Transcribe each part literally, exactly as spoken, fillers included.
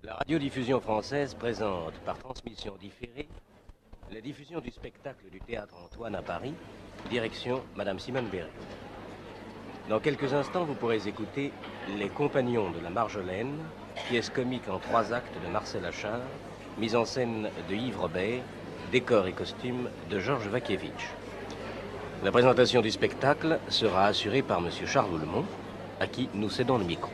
La radiodiffusion française présente, par transmission différée, la diffusion du spectacle du Théâtre Antoine à Paris, direction Madame Simone Berry. Dans quelques instants, vous pourrez écouter Les Compagnons de la Marjolaine, pièce comique en trois actes de Marcel Achard, mise en scène de Yves Robert, décor et costumes de Georges Vakievitch. La présentation du spectacle sera assurée par Monsieur Charles Oulmont, à qui nous cédons le micro.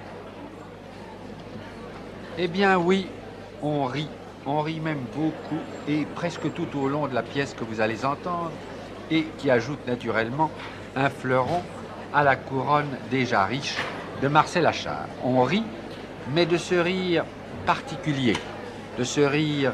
Eh bien oui, on rit, on rit même beaucoup et presque tout au long de la pièce que vous allez entendre et qui ajoute naturellement un fleuron à la couronne déjà riche de Marcel Achard. On rit, mais de ce rire particulier, de ce rire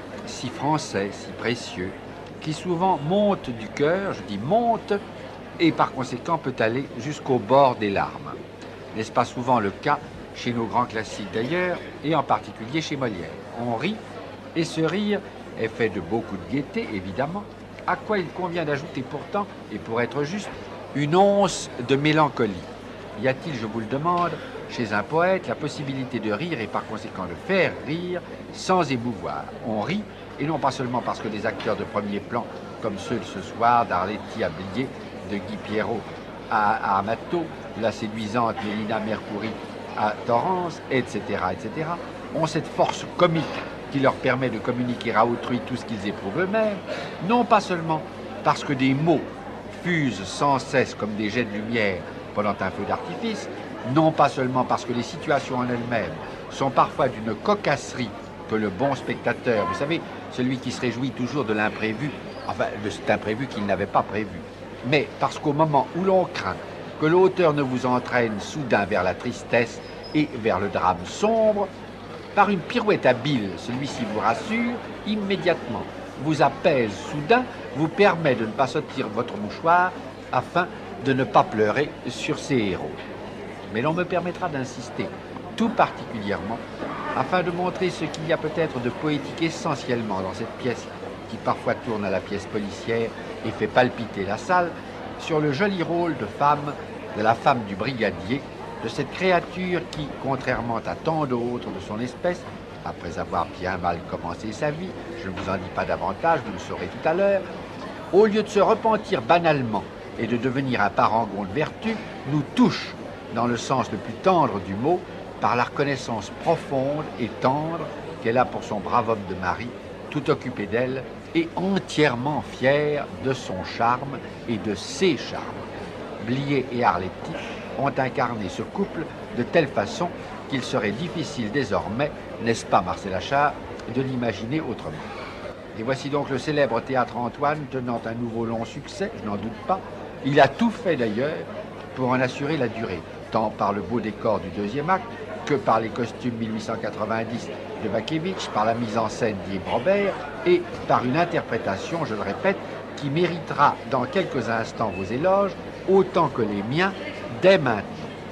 si français, si précieux, qui souvent monte du cœur, je dis monte, et par conséquent peut aller jusqu'au bord des larmes. N'est-ce pas souvent le cas chez nos grands classiques d'ailleurs, et en particulier chez Molière? On rit, et ce rire est fait de beaucoup de gaieté, évidemment, à quoi il convient d'ajouter pourtant, et pour être juste, une once de mélancolie. Y a-t-il, je vous le demande, chez un poète, la possibilité de rire et par conséquent de faire rire sans émouvoir? On rit, et non pas seulement parce que des acteurs de premier plan, comme ceux de ce soir, d'Arletty à Blier, de Guy Pierrot à, à Amato, de la séduisante Mélina Mercouri à Torrance, et cetera, et cetera, ont cette force comique qui leur permet de communiquer à autrui tout ce qu'ils éprouvent eux-mêmes, non pas seulement parce que des mots fusent sans cesse comme des jets de lumière pendant un feu d'artifice, non pas seulement parce que les situations en elles-mêmes sont parfois d'une cocasserie que le bon spectateur, vous savez, celui qui se réjouit toujours de l'imprévu, enfin de cet imprévu qu'il n'avait pas prévu, mais parce qu'au moment où l'on craint que l'auteur ne vous entraîne soudain vers la tristesse et vers le drame sombre, par une pirouette habile, celui-ci vous rassure immédiatement, vous apaise soudain, vous permet de ne pas sortir votre mouchoir afin de ne pas pleurer sur ses héros. Mais l'on me permettra d'insister tout particulièrement afin de montrer ce qu'il y a peut-être de poétique essentiellement dans cette pièce qui parfois tourne à la pièce policière et fait palpiter la salle, sur le joli rôle de femme, de la femme du brigadier, de cette créature qui, contrairement à tant d'autres de son espèce, après avoir bien mal commencé sa vie, je ne vous en dis pas davantage, vous le saurez tout à l'heure, au lieu de se repentir banalement et de devenir un parangon de vertu, nous touche, dans le sens le plus tendre du mot, par la reconnaissance profonde et tendre qu'elle a pour son brave homme de mari, tout occupé d'elle et entièrement fière de son charme et de ses charmes. Blier et Arletty ont incarné ce couple de telle façon qu'il serait difficile désormais, n'est-ce pas Marcel Achard, de l'imaginer autrement. Et voici donc le célèbre Théâtre Antoine tenant un nouveau long succès, je n'en doute pas. Il a tout fait d'ailleurs pour en assurer la durée, tant par le beau décor du deuxième acte que par les costumes mille huit cent quatre-vingt-dix de Vakievitch, par la mise en scène d'Yves Robert et par une interprétation, je le répète, qui méritera dans quelques instants vos éloges, autant que les miens, dès maintenant.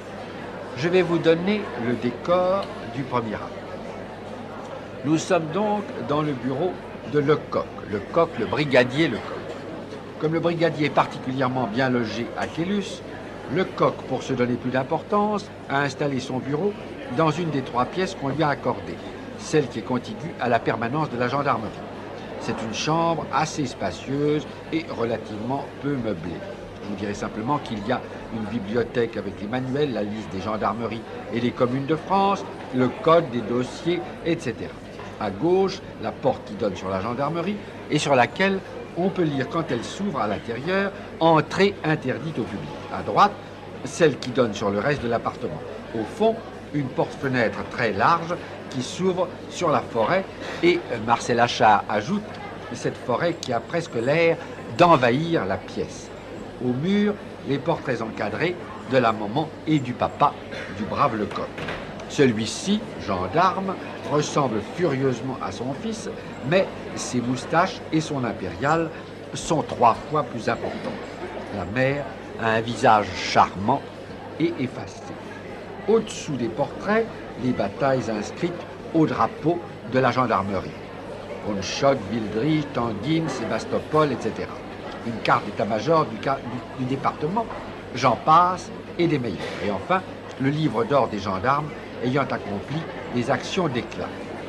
Je vais vous donner le décor du premier acte. Nous sommes donc dans le bureau de Lecoq, Lecoq, le brigadier Lecoq. Comme le brigadier est particulièrement bien logé à Caylus, Lecoq, pour se donner plus d'importance, a installé son bureau dans une des trois pièces qu'on lui a accordées, celle qui est contiguë à la permanence de la gendarmerie. C'est une chambre assez spacieuse et relativement peu meublée. Je vous dirai simplement qu'il y a une bibliothèque avec les manuels, la liste des gendarmeries et des communes de France, le code des dossiers, et cetera. À gauche, la porte qui donne sur la gendarmerie et sur laquelle on peut lire quand elle s'ouvre à l'intérieur, entrée interdite au public. À droite, celle qui donne sur le reste de l'appartement. Au fond, une porte-fenêtre très large qui s'ouvre sur la forêt et Marcel Achard ajoute cette forêt qui a presque l'air d'envahir la pièce. Au mur, les portraits encadrés de la maman et du papa du brave Lecoq. Celui-ci, gendarme, ressemble furieusement à son fils, mais ses moustaches et son impériale sont trois fois plus importants. La mère a un visage charmant et effacé. Au-dessous des portraits, les batailles inscrites au drapeau de la gendarmerie. Honchoc, Vildrige, Tanguine, Sébastopol, et cetera. Une carte d'état-major du, du, du département, j'en passe, et des meilleurs. Et enfin, le livre d'or des gendarmes ayant accompli des actions d'éclat.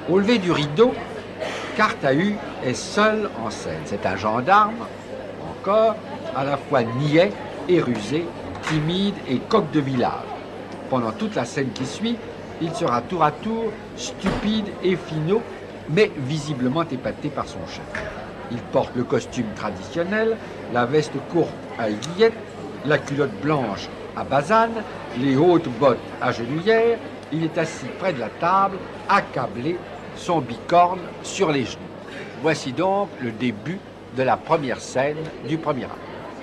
Au lever du rideau, Cartahus est seul en scène. C'est un gendarme, encore, à la fois niais et rusé, timide et coq de village. Pendant toute la scène qui suit, il sera tour à tour stupide et finaud, mais visiblement épaté par son chef. Il porte le costume traditionnel, la veste courte à aiguillettes, la culotte blanche à basane, les hautes bottes à genouillères. Il est assis près de la table, accablé, son bicorne sur les genoux. Voici donc le début de la première scène du premier acte.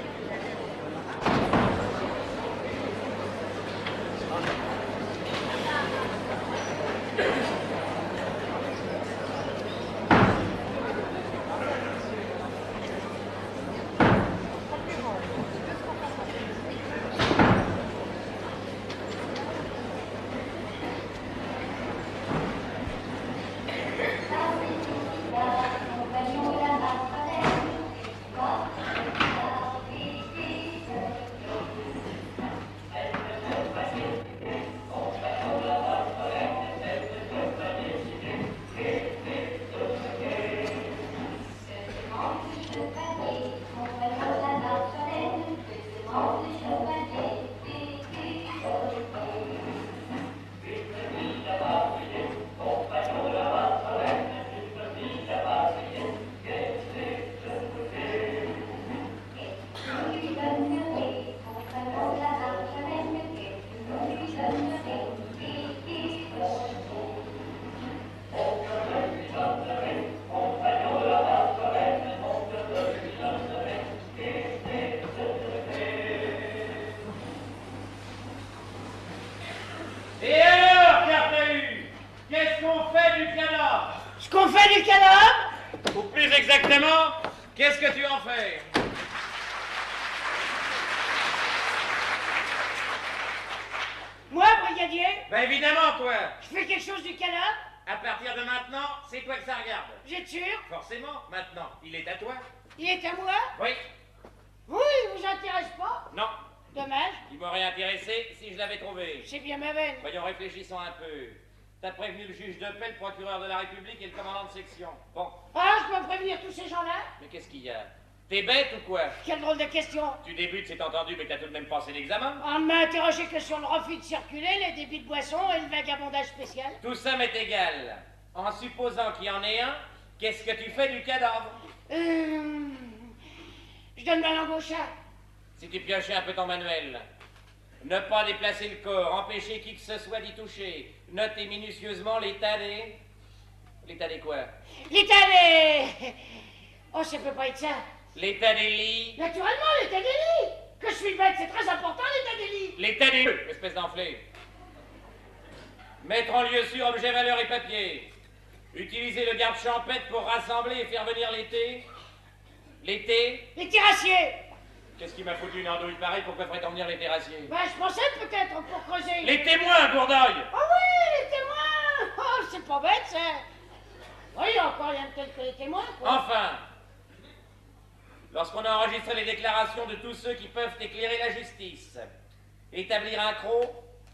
Qu'est-ce que tu en fais? Moi, brigadier? Ben évidemment, toi. Je fais quelque chose du cadavre? À partir de maintenant, c'est toi que ça regarde. Vous êtes sûr? Forcément, maintenant. Il est à toi. Il est à moi? Oui. Vous, il vous intéresse pas? Non. Dommage. Il m'aurait intéressé si je l'avais trouvé. C'est bien ma veine. Voyons, réfléchissons un peu. T'as prévenu le juge de paix, le procureur de la République et le commandant de section. Bon. Ah, je peux prévenir tous ces gens-là? Mais qu'est-ce qu'il y a? T'es bête ou quoi? Quelle drôle de question. Tu débutes, c'est entendu, mais t'as tout de même passé l'examen. On m'a interrogé que sur le refus de circuler, les débits de boissons et le vagabondage spécial. Tout ça m'est égal. En supposant qu'il y en ait un, qu'est-ce que tu fais du cadavre? Euh... Je donne ma langue au chat. Si tu piochais un peu ton manuel. Ne pas déplacer le corps, empêcher qui que ce soit d'y toucher. Notez minutieusement l'état des... L'état des quoi? L'état des... Oh, ça peut pas être ça. L'état des lits. Naturellement, l'état des lits. Que je suis bête, c'est très important, l'état des lits. L'état des... Espèce d'enflé. Mettre en lieu sûr objet, valeur et papier. Utiliser le garde champêtre pour rassembler et faire venir l'été. L'été. Les terrassiers. Qu'est-ce qui m'a foutu une andouille pareille? Pourquoi ferait-on venir les terrassiers? Ben, je pensais peut-être pour creuser. Les témoins, Bourdogne. Oh oui, les témoins. Oh, c'est pas bête, ça. Oui, il y a encore rien de tel que les témoins, quoi. Enfin, lorsqu'on a enregistré les déclarations de tous ceux qui peuvent éclairer la justice, établir un croc.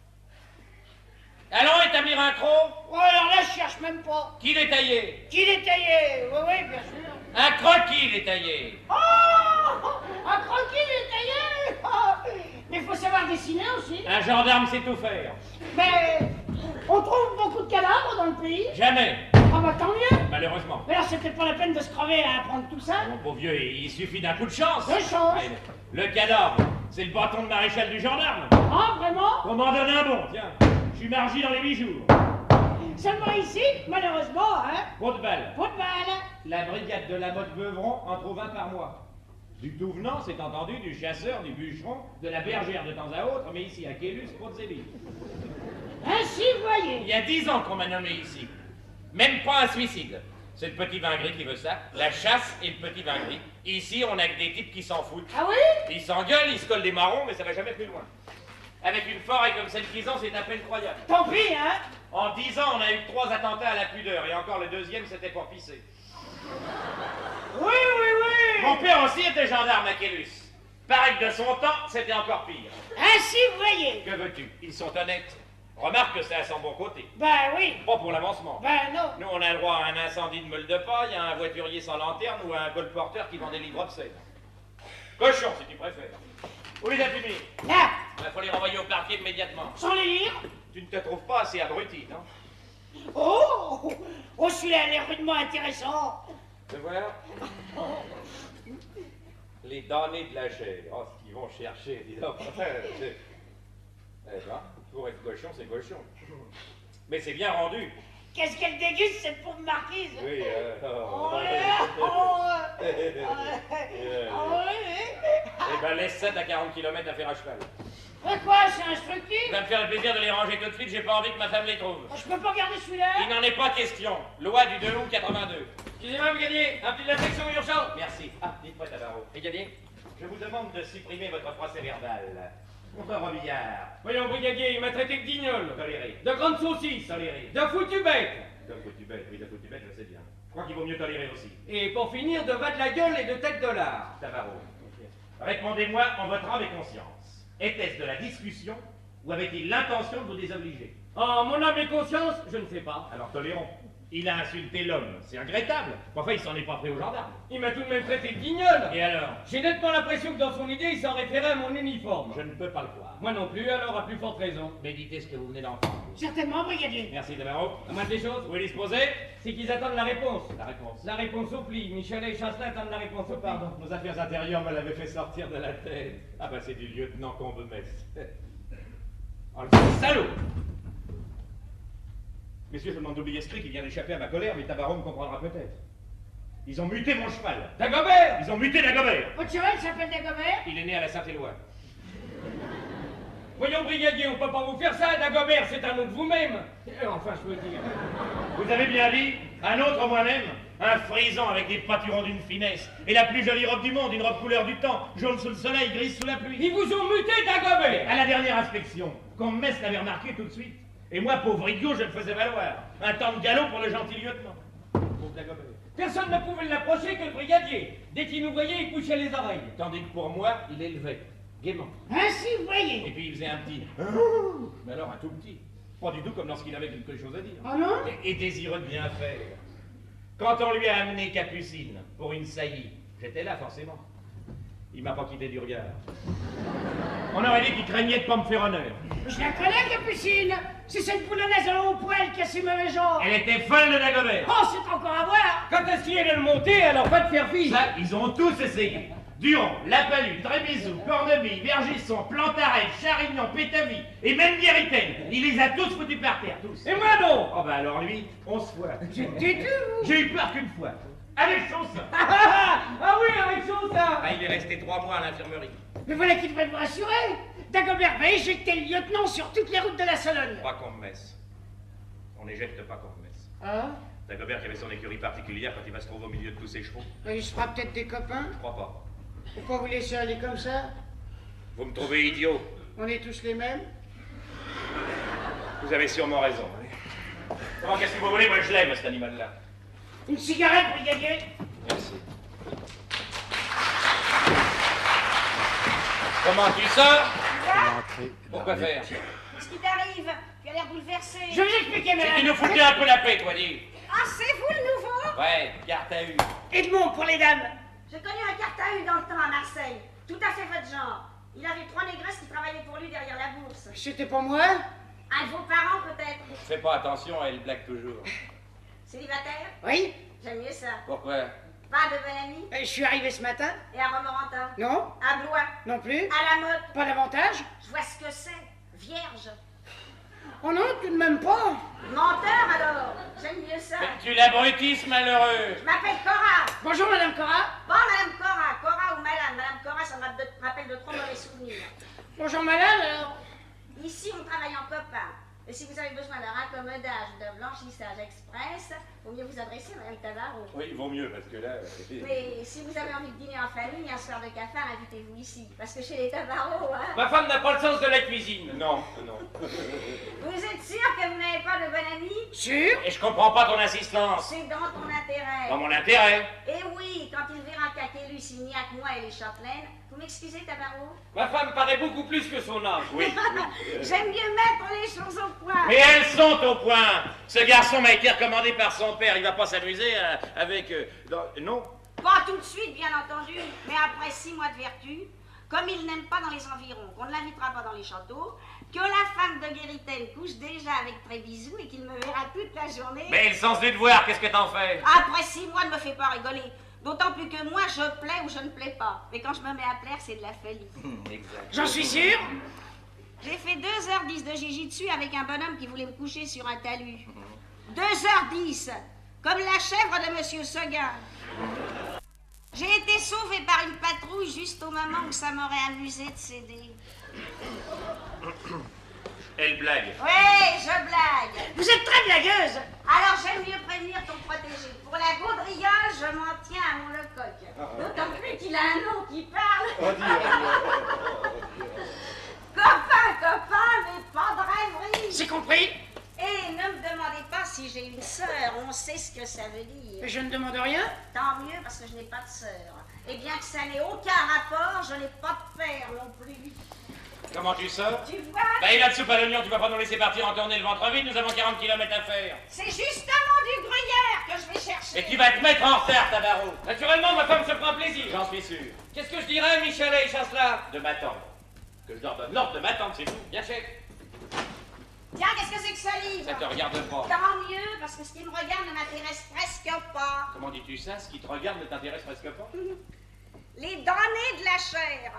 Allons établir un croc. Oh, alors là, je cherche même pas. Qui détaillé? Qui détaillé? Oui, oui, bien sûr. Un croquis détaillé. Oh, un croquis détaillé. Oh, mais il faut savoir dessiner aussi. Un gendarme sait tout faire. Mais on trouve beaucoup de cadavres dans le pays. Jamais. Ah bah tant mieux. Malheureusement. Mais alors c'était pas la peine de se crever à apprendre tout ça. Mon pauvre vieux, il suffit d'un coup de chance. De chance. Allez, le cadavre, c'est le bâton de maréchal du gendarme. Ah, vraiment? On m'en donne un bon, tiens. Je suis margi dans les huit jours. Seulement ici, malheureusement, hein? Pot de balle. Pot de balle. La brigade de la motte Beuvron en trouve un par mois. Du tout venant, c'est entendu, du chasseur, du bûcheron, de la bergère de temps à autre, mais ici à Kélus, Potzébi. Ainsi, voyez. Il y a dix ans qu'on m'a nommé ici. Même pas un suicide. C'est le petit vin gris qui veut ça. La chasse et le petit vin gris. Ici, on a que des types qui s'en foutent. Ah oui? Ils s'engueulent, ils se collent des marrons, mais ça va jamais plus loin. Avec une forêt comme celle qu'ils ont, c'est à peine croyable. Tant pis, hein? En dix ans, on a eu trois attentats à la pudeur, et encore le deuxième, c'était pour pisser. Oui, oui, oui. Mon père aussi était gendarme à Kélus. Pareil que de son temps, c'était encore pire. Ainsi, voyez. Que veux-tu? Ils sont honnêtes. Remarque que ça sent bon côté. Ben oui. Pas pour l'avancement. Ben non. Nous, on a le droit à un incendie de meule de paille, à un voiturier sans lanterne ou à un colporteur qui vend des livres obscènes. Cochon, si tu préfères. Où les as-tu mis? Là, Il faut les renvoyer au parquet immédiatement. sans les lire. Tu ne te trouves pas assez abruti, non? Oh, oh, celui-là a l'air rudement intéressant. Tu vois? Les damnés de la chair. Oh, ce qu'ils vont chercher, dis donc. Eh ben, pour être cochon, c'est cochon. Mais c'est bien rendu. Qu'est-ce qu'elle déguste, cette pauvre marquise? Oui, euh... Oh, Oh, ouais, oh, ouais. Oh, ouais. Eh ben, laisse ça à quarante kilomètres à faire à cheval. Mais quoi, c'est instructif? Ça va me faire le plaisir de les ranger tout de suite, j'ai pas envie que ma femme les trouve. Je peux pas garder celui-là? Il n'en est pas question. Loi du deux août quatre-vingt-deux. Excusez-moi, brigadier, un petit de la section urgente. Merci. Ah, dites-moi, Tabarot. Brigadier, je vous demande de supprimer votre procès verbal. Contre Robillard. Voyons, brigadier, il m'a traité de guignol, Toléré. de grande saucisse, Toléré. de foutu bête, De foutu bête, oui, de foutu bête, je sais bien. Je crois qu'il vaut mieux tolérer aussi. et pour finir, de va de la gueule et de tête de lard. Tabarot. Répondez-moi en votre âme et conscience. Était-ce de la discussion ou avait-il l'intention de vous désobliger? En mon âme et conscience, je ne sais pas. Alors tolérons. Il a insulté l'homme, c'est regrettable. Enfin, il s'en est pas pris aux gendarmes. Il m'a tout de même traité de guignol. Et alors? J'ai nettement l'impression que dans son idée, il s'en référait à mon uniforme. Je ne peux pas le croire. Moi non plus, alors à plus forte raison. Méditez ce que vous venez d'entendre. Certainement, brigadier. Merci, Tabarot. La moindre des choses, Vous voulez disposer? c'est qu'ils attendent la réponse. La réponse. La réponse au pli. Michelet et Chasselin attendent la réponse au pli. Pardon, nos affaires intérieures me l'avaient fait sortir de la tête. Ah bah c'est du lieutenant Combemesse. Oh le salaud! Messieurs, je vous demande d'oublier ce cri qui vient d'échapper à ma colère, mais Tabarot me comprendra peut-être. Ils ont muté mon cheval. Dagobert! Ils ont muté Dagobert. Votre cheval s'appelle Dagobert? Il est né à la Sainte-Éloi. Voyons, brigadier, on peut pas vous faire ça, Dagobert, c'est un autre vous-même. Euh, Enfin, je veux dire. Vous avez bien dit, un autre moi-même, un frison avec des pâturons d'une finesse, et la plus jolie robe du monde, une robe couleur du temps, jaune sous le soleil, grise sous la pluie. Ils vous ont muté, Dagobert! À la dernière inspection, Combemesse l'avait remarqué tout de suite. Et moi, pauvre idiot, je le faisais valoir. Un temps de galop pour le gentil lieutenant. Pauvre Dagobert. Personne ne pouvait l'approcher que le brigadier. Dès qu'il nous voyait, il couchait les oreilles. Tandis que pour moi, il élevait, gaiement. Ainsi, vous voyez. Et puis il faisait un petit. Mais alors un tout petit. Pas du tout comme lorsqu'il avait quelque chose à dire. Oh non? Et, et désireux de bien faire. Quand on lui a amené Capucine pour une saillie, j'étais là forcément. Il m'a pas quitté du regard. On aurait dit qu'il craignait de pas me faire honneur. Je la connais, Capucine. C'est cette polonaise à haut poil qui a ses mauvais genres. Elle était folle de Dagobert. Oh, c'est encore à voir. Quand est-ce qu'il allait le monter, alors pas de faire fille. Ça, ils ont tous essayé. Duron, Lapalus, Trébizou, Cornebille, Vergisson, Plantaret, Charignon, Pétavie et même Guéritaine. Il les a tous foutus par terre, tous. Et moi donc? Oh bah alors lui, onze fois. T'es tu, vous? J'ai eu peur qu'une fois. Avec son sang. Ah, ah, ah, ah oui, avec son ça. Ah, il est resté trois mois à l'infirmerie. Mais voilà qui devrait vous rassurer. Dagobert va éjecter le lieutenant sur toutes les routes de la Sologne. Pas Combemesse. On n'éjecte pas Combemesse. Ah? Dagobert qui avait son écurie particulière quand il va se trouver au milieu de tous ses chevaux. Ben, il sera peut-être des copains. Je crois pas. Pourquoi vous laissez aller comme ça? Vous me trouvez idiot. On est tous les mêmes. Vous avez sûrement raison. Comment qu'est-ce que vous voulez? Moi je l'aime, cet animal-là. Une cigarette, brigadier? Merci. Comment tu sors? Pourquoi faire? Qu'est-ce qui t'arrive? Tu as l'air bouleversé. Je vais vous expliquer, C'est madame. qu'il nous foutait un peu la paix, toi, dis. Ah, c'est vous le nouveau? Ouais, carte à eu. Edmond, pour les dames. J'ai connu un Cartahus dans le temps à Marseille. Tout à fait votre genre. Il avait trois négresses qui travaillaient pour lui derrière la bourse. C'était pour moi? Un de vos parents, peut-être? Fais pas attention, elle blague toujours. Célibataire? Oui. J'aime mieux ça. Pourquoi? Pas de bon ami? Euh, Je suis arrivé ce matin. Et à Romorantin? Non? À Blois? Non plus. À la mode? Pas davantage? Je vois ce que c'est. Vierge. Oh non, tout de même pas. Menteur, alors? J'aime mieux ça. Mais tu l'abrutisses, malheureux. Je m'appelle Cora. Bonjour, madame Cora. Bon, Madame Cora. Cora ou Madame? Madame Cora, ça me rappelle de- rappelle de trop mauvais souvenirs. Bonjour, madame. Alors, Ici, on travaille en copain. Et si vous avez besoin d'un raccommodage, d'un blanchissage express, il vaut mieux vous adresser à Madame Tabarot. Oui, il vaut mieux, parce que là... Mais si vous avez envie de dîner en famille, un soir de cafard, invitez-vous ici. Parce que chez les Tabarot, hein. Ma femme n'a pas le sens de la cuisine. Non, non. Vous êtes sûr que vous n'avez pas de bon ami? sûr? Et je comprends pas ton insistance. C'est dans ton intérêt. Dans mon intérêt. Et oui, quand il verra qu'Aquelus, il n'y a que moi et les châtelaines, vous m'excusez, Tabarot? Ma femme paraît beaucoup plus que son âge. Oui, oui. J'aime mieux mettre les choses au point. Mais elles sont au point. Ce garçon m'a été recommandé par son père. Il va pas s'amuser euh, avec... euh, dans- Non. Pas tout de suite, bien entendu, mais après six mois de vertu, comme il n'aime pas dans les environs, qu'on ne l'invitera pas dans les châteaux, que la femme de Guéritaine couche déjà avec Trévisou et qu'il me verra toute la journée. Mais le sens du devoir, qu'est-ce que t'en fais? Après six mois, ne me fais pas rigoler. D'autant plus que moi, je plais ou je ne plais pas. Mais quand je me mets à plaire, c'est de la folie. Exact. J'en suis sûr. J'ai fait deux heures dix de jiu-jitsu avec un bonhomme qui voulait me coucher sur un talus. deux heures dix, comme la chèvre de Monsieur Seguin. J'ai été sauvée par une patrouille juste au moment où ça m'aurait amusé de céder. Elle blague. Oui, je blague. Vous êtes très blagueuse. Alors j'aime mieux prévenir ton protégé. Pour la gaudriole, je m'en tiens à mon Lecoq. D'autant plus qu'il a un nom qui parle. Copain, copain, mais pas de rêverie. C'est compris. Et ne me demandez pas si j'ai une sœur, on sait ce que ça veut dire. Je ne demande rien. Tant mieux parce que je n'ai pas de sœur. Et bien que ça n'ait aucun rapport, je n'ai pas de père non plus. Comment tu sors? Tu vois, Bah, il a de soupe à l'oignon, tu vas pas nous laisser partir en tournée le ventre vide, nous avons quarante kilomètres à faire. c'est justement du gruyère que je vais chercher. Et tu vas te mettre en retard, Tabarou. Naturellement, ma femme se prend plaisir. J'en suis sûr. Qu'est-ce que je dirais, Michelet et Chasselas? De m'attendre. Que je leur donne l'ordre de m'attendre, c'est tout. Bien chef. Tiens, qu'est-ce que c'est que ce livre? Ça te regarde pas. Tant mieux, parce que ce qui me regarde ne m'intéresse presque pas. Comment dis-tu ça? Ce qui te regarde ne t'intéresse presque pas? Les damnés de la chair.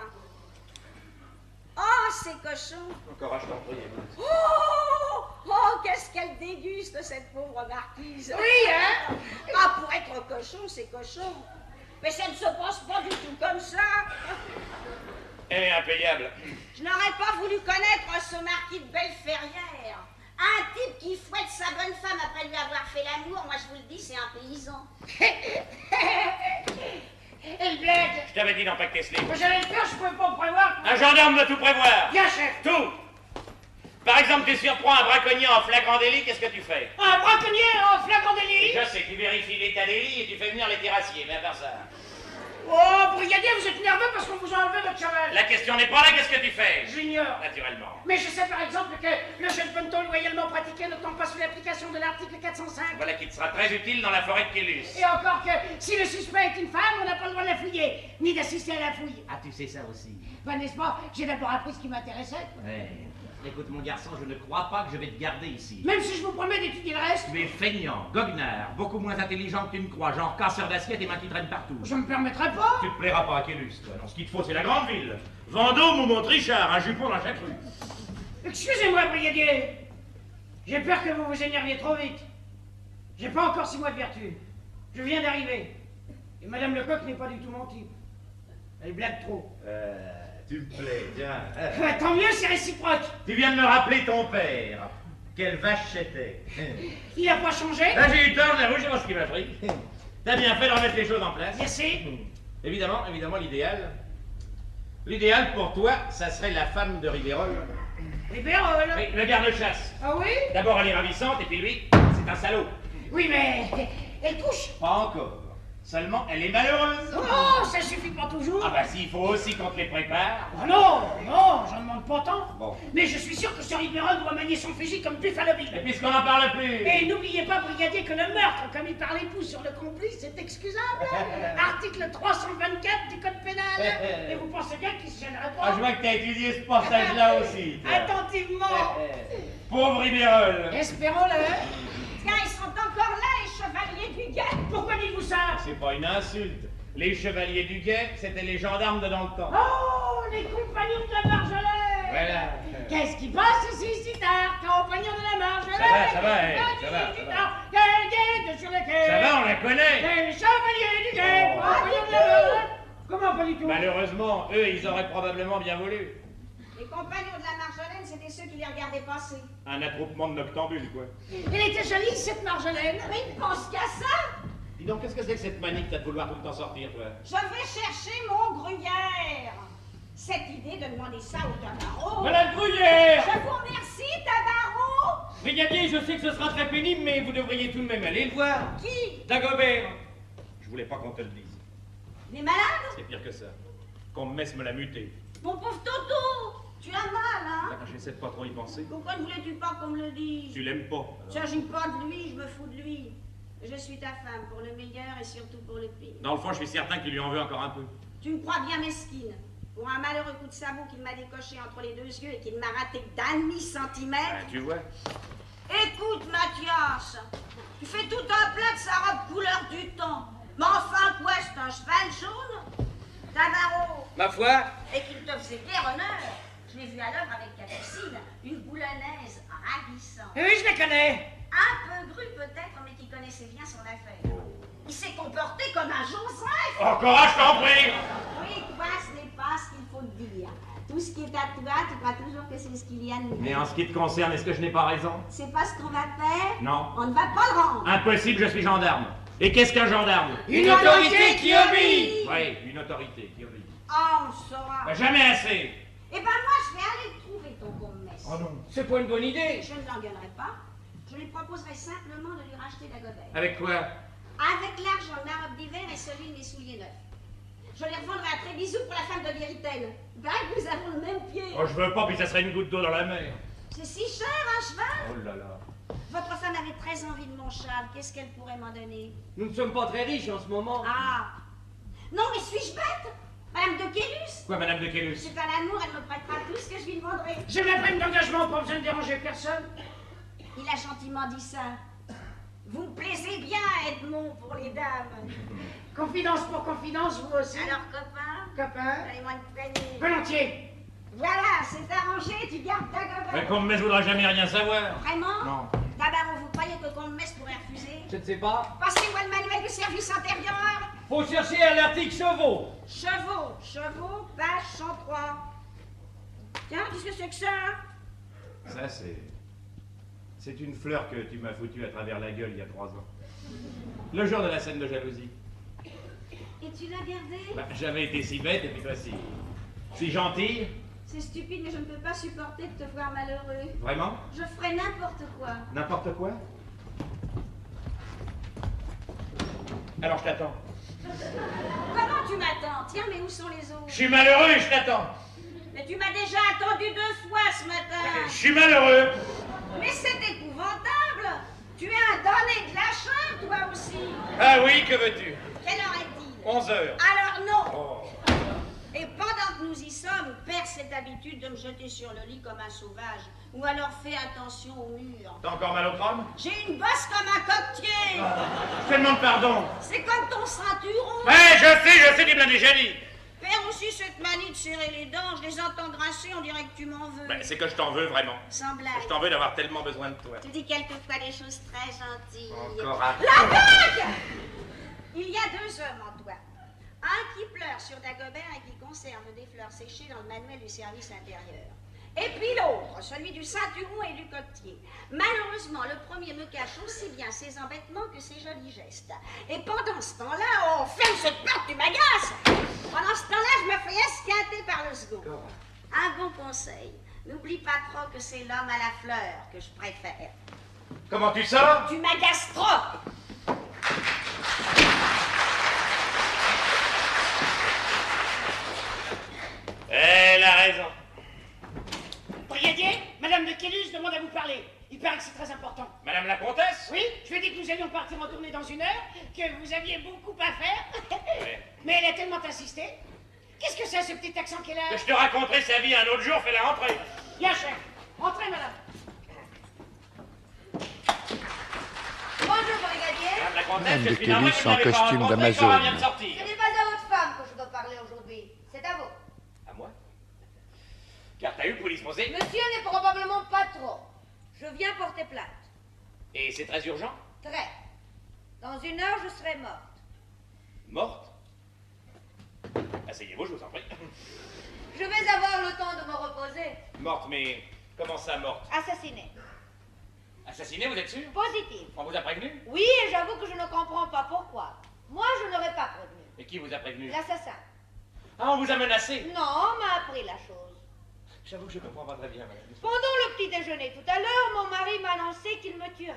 Oh, ces cochons. Encore, je t'en prie. Oh, oh, qu'est-ce qu'elle déguste, cette pauvre marquise. Oui, hein. Ah, pour être cochon, c'est cochon. Mais ça ne se passe pas du tout comme ça. Elle est impayable. Je n'aurais pas voulu connaître ce marquis de Belleferrière. Un type qui fouette sa bonne femme après lui avoir fait l'amour, moi je vous le dis, c'est un paysan. Elle blague. Je t'avais dit d'empaqueter ce livre. J'allais le faire, je pouvais pas prévoir. Un gendarme doit tout prévoir. Bien, chef. Tout. Par exemple, tu surprends un braconnier en flagrant délit, qu'est-ce que tu fais? Un braconnier en flagrant délit. Je sais, tu vérifies l'état des lits et tu fais venir les terrassiers, mais à part ça. Oh, brigadier, vous êtes nerveux parce qu'on vous a enlevé votre cheval. La question n'est pas là, qu'est-ce que tu fais? J'ignore. Naturellement. Mais je sais par exemple que le jeune ponton loyalement pratiqué ne tombe pas sous l'application de l'article quatre cent cinq. Voilà qui te sera très utile dans la forêt de Kélus. Et encore que si le suspect est une femme, on n'a pas le droit de la fouiller, ni d'assister à la fouille. Ah, tu sais ça aussi. Ben, n'est-ce pas? J'ai d'abord appris ce qui m'intéressait. Ouais. Écoute, mon garçon, je ne crois pas que je vais te garder ici. Même si je vous promets d'étudier le reste, Tu es feignant, goguenard, beaucoup moins intelligent que tu ne crois, genre casseur d'assiette et mains qui traînent partout. je me permettrai pas. Tu te plairas pas à Kélus, toi. Non, ce qu'il te faut, c'est la grande ville. Vendôme ou Montrichard, un jupon dans chaque rue. Excusez-moi, brigadier. J'ai peur que vous vous énerviez trop vite. J'ai pas encore six mois de vertu. Je viens d'arriver. Et Madame Lecoq n'est pas du tout mon type. Elle blague trop. Euh, tu me plais, tiens. Bah, tant mieux, c'est réciproque. Tu viens de me rappeler ton père. Quelle vache c'était. Il n'a pas changé. Là, j'ai eu tort, j'avoue, je sais pas ce qui m'a pris. T'as bien fait de remettre les choses en place. Merci. Évidemment, évidemment, l'idéal. L'idéal pour toi, ça serait la femme de Ribérol. Libérole. Oui, le garde-chasse. Ah oui? D'abord, elle est ravissante, et puis lui, c'est un salaud. Oui, mais elle couche. Pas encore. Seulement, elle est malheureuse. Oh, ça suffit pas toujours. Ah bah s'il faut aussi qu'on te les prépare. Ah non, non, j'en demande pas tant. Bon. Mais je suis sûr que ce Ribérol doit manier son fusil comme Buffalo Et Bill. puisqu'on n'en parle plus. Et n'oubliez pas, brigadier, que le meurtre commis par l'époux sur le complice est excusable. Article trois cent vingt-quatre du Code pénal. Et vous pensez bien qu'il se gênerait Ah, pas? je vois que t'as étudié ce passage-là aussi. toi. Attentivement. Pauvre Ribérol. Espérons-le. Tiens, ils sont encore là, les chevaliers du guet. Pourquoi dites-vous ça? C'est pas une insulte. Les chevaliers du guet, c'était les gendarmes de dans le temps. Oh, les compagnons de la Marjolaine. Voilà. Qu'est-ce qui passe ici si tard, compagnons de la Marjolaine? Ça va, ça va, eh, ça va, ça va. Quel guet sur le quai? Ça va, on la connaît. Les chevaliers du guet, compagnons de la Marjolaine. Comment pas du tout? Malheureusement, eux, ils auraient probablement bien voulu. Les compagnons de la Marjolaine, c'était ceux qui les regardaient passer. Un attroupement de noctambules, quoi. Elle était jolie, cette Marjolaine. Mais ils ne pensent qu'à ça. Dis donc, qu'est-ce que c'est que cette manie que t'as de vouloir tout le temps sortir, toi? Je vais chercher mon gruyère. Cette idée de demander ça au Tabarot. Voilà le gruyère! Je vous remercie, Tabarot. Brigadier, je sais que ce sera très pénible, mais vous devriez tout de même aller le voir. Qui? Dagobert. Je voulais pas qu'on te le dise. Les malades? C'est pire que ça. Qu'on me messe me l'a muté. Mon pauvre Toto. Tu as mal, hein? Attends, j'essaie de pas trop y penser. Pourquoi ne voulais-tu pas qu'on me le dise? Tu l'aimes pas. Il ne s'agit pas de lui, je me fous de lui. Je suis ta femme, pour le meilleur et surtout pour le pire. Dans le fond, je suis certain qu'il lui en veut encore un peu. Tu me crois bien mesquine. Pour un malheureux coup de sabot qu'il m'a décoché entre les deux yeux et qu'il m'a raté d'un demi-centimètre. Ah, tu vois. Écoute, Mathias, tu fais tout un plat de sa robe couleur du temps. Mais enfin, quoi, c'est un cheval jaune? Tabarot. Ma foi, Et qu'il te faisait bien honneur. Je l'ai vu à l'œuvre avec Capucine, une boulonnaise ravissante. Oui, je les connais. Un peu grue peut-être, mais qui connaissait bien son affaire. Il s'est comporté comme un Joseph. Oh, courage, t'en prie. Oui, toi, ce n'est pas ce qu'il faut te dire. Tout ce qui est à toi, tu crois toujours que c'est ce qu'il y a de mieux. Mais en ce qui te concerne, est-ce que je n'ai pas raison? C'est pas ce qu'on va faire. Non. On ne va pas le rendre. Impossible, je suis gendarme. Et qu'est-ce qu'un gendarme? une autorité qui obéit. Oui, une autorité qui obéit. Ah, on le saura. Bah, jamais assez. Eh ben moi, je vais aller trouver ton comte-messe. Oh non. C'est pas une bonne idée. Je ne l'engueulerai pas. Je lui proposerai simplement de lui racheter Dagobert. Avec quoi? Avec l'argent de ma robe d'hiver et celui de mes souliers neufs. Je les revendrai à très bisous pour la femme de Véritel. Ben, nous avons le même pied. Oh, je veux pas, puis ça serait une goutte d'eau dans la mer. C'est si cher, un cheval. Oh là là. Votre femme avait très envie de mon cheval. Qu'est-ce qu'elle pourrait m'en donner? Nous ne sommes pas très riches en ce moment. Ah. Non, mais suis-je bête? Madame de Quélus? Quoi, Madame de Quélus? C'est un amour, elle me prêtera tout ce que je lui demanderai. J'ai ma prime d'engagement, pas besoin de déranger personne. Il a gentiment dit ça. Vous me plaisez bien, Edmond, pour les dames. Confidence pour confidence, vous aussi. Alors, copain, Copain. donnez-moi une poignée. Volontiers. Voilà, c'est arrangé, tu gardes ta Mais gobe. qu'on me voudra jamais rien savoir. Vraiment? Non. D'abord, vous croyez que Comte-Messe pourrait refuser? Je ne sais pas. Passez-moi le manuel du service intérieur. Faut chercher à l'article chevaux. Chevaux, chevaux, page cent trois. Tiens, qu'est-ce que c'est que ça? Ça, c'est... C'est une fleur que tu m'as foutue à travers la gueule il y a trois ans. Le jour de la scène de jalousie. Et tu l'as gardé? Bah, j'avais été si bête et puis toi si... si gentille. C'est stupide, mais je ne peux pas supporter de te voir malheureux. Vraiment? Je ferai n'importe quoi. N'importe quoi? Alors je t'attends. Comment tu m'attends? Tiens, mais où sont les autres? Je suis malheureux et je t'attends. Mais tu m'as déjà attendu deux fois ce matin. Je suis malheureux. Mais c'est épouvantable. Tu es un damné de la chair, toi aussi. Ah oui, que veux-tu? Quelle heure est-il? Onze heures. Alors non. Oh. Et pendant que nous y sommes, perds cette habitude de me jeter sur le lit comme un sauvage. Ou alors fais attention au mur. T'as encore mal au crâne? J'ai une bosse comme un coquetier. Je te demande pardon. C'est comme ton ceinturon. Ouais, je sais, je sais, tu me l'as déjà dit. Perds aussi cette manie de serrer les dents. Je les entends grincer, on dirait que tu m'en veux. Ben, c'est que je t'en veux vraiment. Sans blague. Je t'en veux d'avoir tellement besoin de toi. Tu dis quelquefois des choses très gentilles. Encore un... La bague! Il y a deux hommes en toi. Un qui pleure sur Dagobert et qui conserve des fleurs séchées dans le manuel du service intérieur. Et puis l'autre, celui du ceinturon et du coquetier. Malheureusement, le premier me cache aussi bien ses embêtements que ses jolis gestes. Et pendant ce temps-là, oh, ferme cette porte, tu m'agaces! Pendant ce temps-là, je me fais esquinter par le second. Un bon conseil, n'oublie pas trop que c'est l'homme à la fleur que je préfère. Comment tu sors? Tu m'agaces trop! Elle a raison. Brigadier, Madame de Quélus demande à vous parler. Il paraît que c'est très important. Madame la comtesse? Oui, je lui ai dit que nous allions partir en tournée dans une heure, que vous aviez beaucoup à faire. Ouais. Mais elle a tellement insisté. Qu'est-ce que c'est ce petit accent qu'elle a? Que je te raconterai sa vie un autre jour, fais-la rentrer. Bien, chef. Entrez, madame. Bonjour, brigadier. Madame la comtesse, Madame je de suis navré, Quélus vous en n'avez pas costume rencontré d'Amazone. quand elle vient de sortir. Ce n'est pas à votre femme que je dois parler aujourd'hui, c'est à vous. À moi? Car t'as eu police posée. Monsieur n'est probablement pas trop. Je viens porter plainte. Et c'est très urgent? Très. Dans une heure, je serai morte. Morte? Asseyez-vous, je vous en prie. Je vais avoir le temps de me reposer. Morte, mais comment ça, morte? Assassinée. Assassinée, vous êtes sûr? Positive. On vous a prévenu? Oui, et j'avoue que je ne comprends pas pourquoi. Moi, je n'aurais pas prévenu. Et qui vous a prévenu? L'assassin. Ah, on vous a menacé? Non, on m'a appris la chose. J'avoue que je comprends pas très bien, madame. Pendant le petit déjeuner tout à l'heure, mon mari m'a annoncé qu'il me tuerait.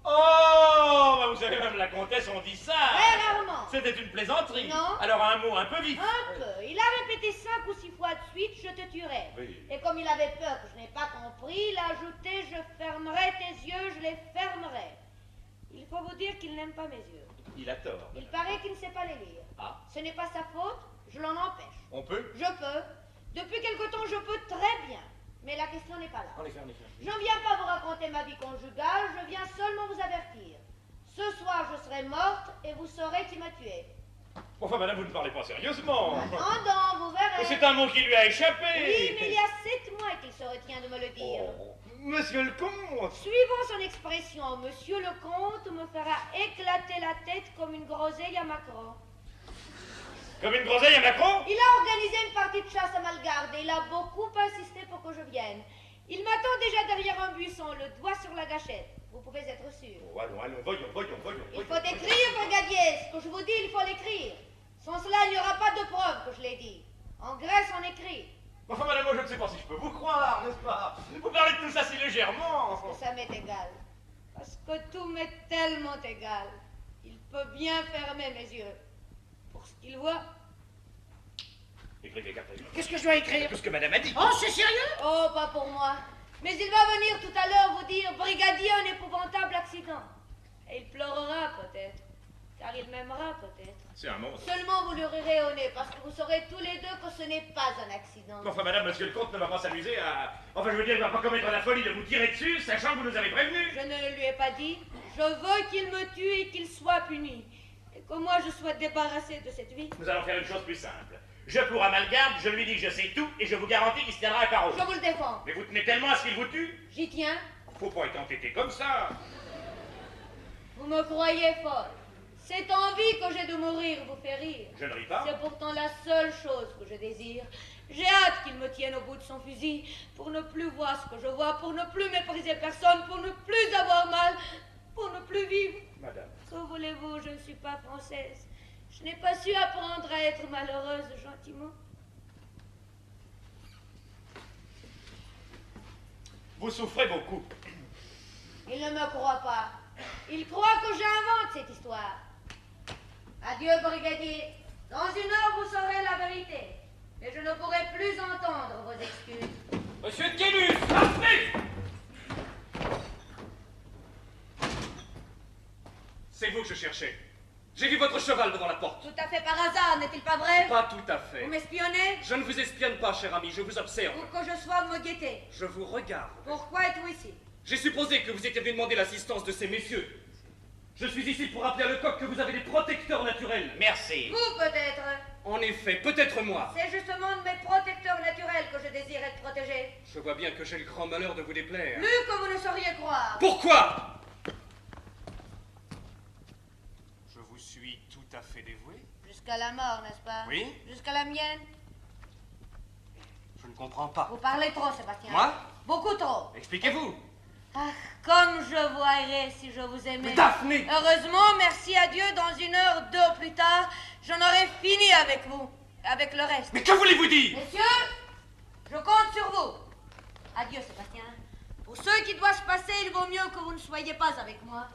Oh, bah vous savez, même la comtesse, on dit ça. Très rarement. C'était une plaisanterie. Non. Alors un mot un peu vif. Un peu. Il a répété cinq ou six fois de suite, je te tuerai. Oui. Et comme il avait peur que je n'ai pas compris, il a ajouté, je fermerai tes yeux, je les fermerai. Il faut vous dire qu'il n'aime pas mes yeux. Il a tort. Il paraît qu'il ne sait pas les lire. Ah. Ce n'est pas sa faute, je l'en empêche. On peut? Je peux. Depuis quelque temps, je peux très bien. Mais la question n'est pas là. En effet, en effet. Je ne viens pas vous raconter ma vie conjugale, je viens seulement vous avertir. Ce soir, je serai morte et vous saurez qui m'a tuée. Enfin, madame, vous ne parlez pas sérieusement. Attendant, vous verrez. C'est un mot qui lui a échappé. Oui, mais il y a sept mois qu'il se retient de me le dire. Oh, monsieur le comte. Suivant son expression, monsieur le comte me fera éclater la tête comme une groseille à Macron. Comme une groseille à Macron? Il a organisé une partie de chasse à Malgarde et il a beaucoup insisté pour que je vienne. Il m'attend déjà derrière un buisson, le doigt sur la gâchette. Vous pouvez être sûr. Oh, allons, allons, voyons, voyons, voyons. Il voyons, faut voyons. écrire, brigadier. Ce que je vous dis, il faut l'écrire. Sans cela, il n'y aura pas de preuve que je l'ai dit. En Grèce, on écrit. Enfin, madame, moi, je ne sais pas si je peux vous croire, n'est-ce pas? Vous parlez de tout ça si légèrement. Parce que ça m'est égal. Parce que tout m'est tellement égal. Il peut bien fermer mes yeux. Pour ce qu'il voit. Écrivez, Captain. Qu'est-ce que je dois écrire? Tout ce que madame a dit. Oh, c'est sérieux? Oh, pas pour moi. Mais il va venir tout à l'heure vous dire, brigadier, un épouvantable accident. Et il pleurera peut-être. Car il m'aimera peut-être. C'est un monstre. Seulement vous lui rirez au nez, parce que vous saurez tous les deux que ce n'est pas un accident. Enfin, madame, monsieur le comte ne va pas s'amuser à... Enfin, je veux dire, il ne va pas commettre la folie de vous tirer dessus, sachant que vous nous avez prévenus. Je ne le lui ai pas dit. Je veux qu'il me tue et qu'il soit puni. Et que moi je sois débarrassé de cette vie. Nous allons faire une chose plus simple. Je cours à Malgarde, je lui dis que je sais tout, et je vous garantis qu'il se tiendra à carreau. Je vous le défends. Mais vous tenez tellement à ce qu'il vous tue? J'y tiens. Faut pas être entêté comme ça. Vous me croyez folle. Cette envie que j'ai de mourir vous fait rire. Je ne ris pas. C'est pourtant la seule chose que je désire. J'ai hâte qu'il me tienne au bout de son fusil, pour ne plus voir ce que je vois, pour ne plus mépriser personne, pour ne plus avoir mal, pour ne plus vivre. Madame. Que voulez-vous, je ne suis pas française. Je n'ai pas su apprendre à être malheureuse gentiment. Vous souffrez beaucoup. Il ne me croit pas. Il croit que j'invente cette histoire. Adieu, brigadier. Dans une heure, vous saurez la vérité. Mais je ne pourrai plus entendre vos excuses. Monsieur de Quélus, parfait. C'est vous que je cherchais. J'ai vu votre cheval devant la porte. Tout à fait par hasard, n'est-il pas vrai? Pas tout à fait. Vous m'espionnez? Je ne vous espionne pas, cher ami, je vous observe. Pour que je sois me guetter. Je vous regarde. Pourquoi êtes-vous ici? J'ai supposé que vous étiez venu demander l'assistance de ces messieurs. Je suis ici pour rappeler à Lecoq que vous avez des protecteurs naturels. Merci. Vous, peut-être. En effet, peut-être moi. C'est justement de mes protecteurs naturels que je désire être protégé. Je vois bien que j'ai le grand malheur de vous déplaire. Plus que vous ne sauriez croire. Pourquoi? Je vous suis tout à fait dévoué. Jusqu'à la mort, n'est-ce pas? Oui. Jusqu'à la mienne? Je ne comprends pas. Vous parlez trop, Sébastien. Moi? Beaucoup trop. Expliquez-vous. Ah, comme je voyais si je vous aimais. Mais Daphné! Heureusement, merci à Dieu, dans une heure, deux plus tard, j'en aurai fini avec vous, avec le reste. Mais que voulez-vous dire? Messieurs, je compte sur vous. Adieu, Sébastien. Pour ce qui doit se passer, il vaut mieux que vous ne soyez pas avec moi.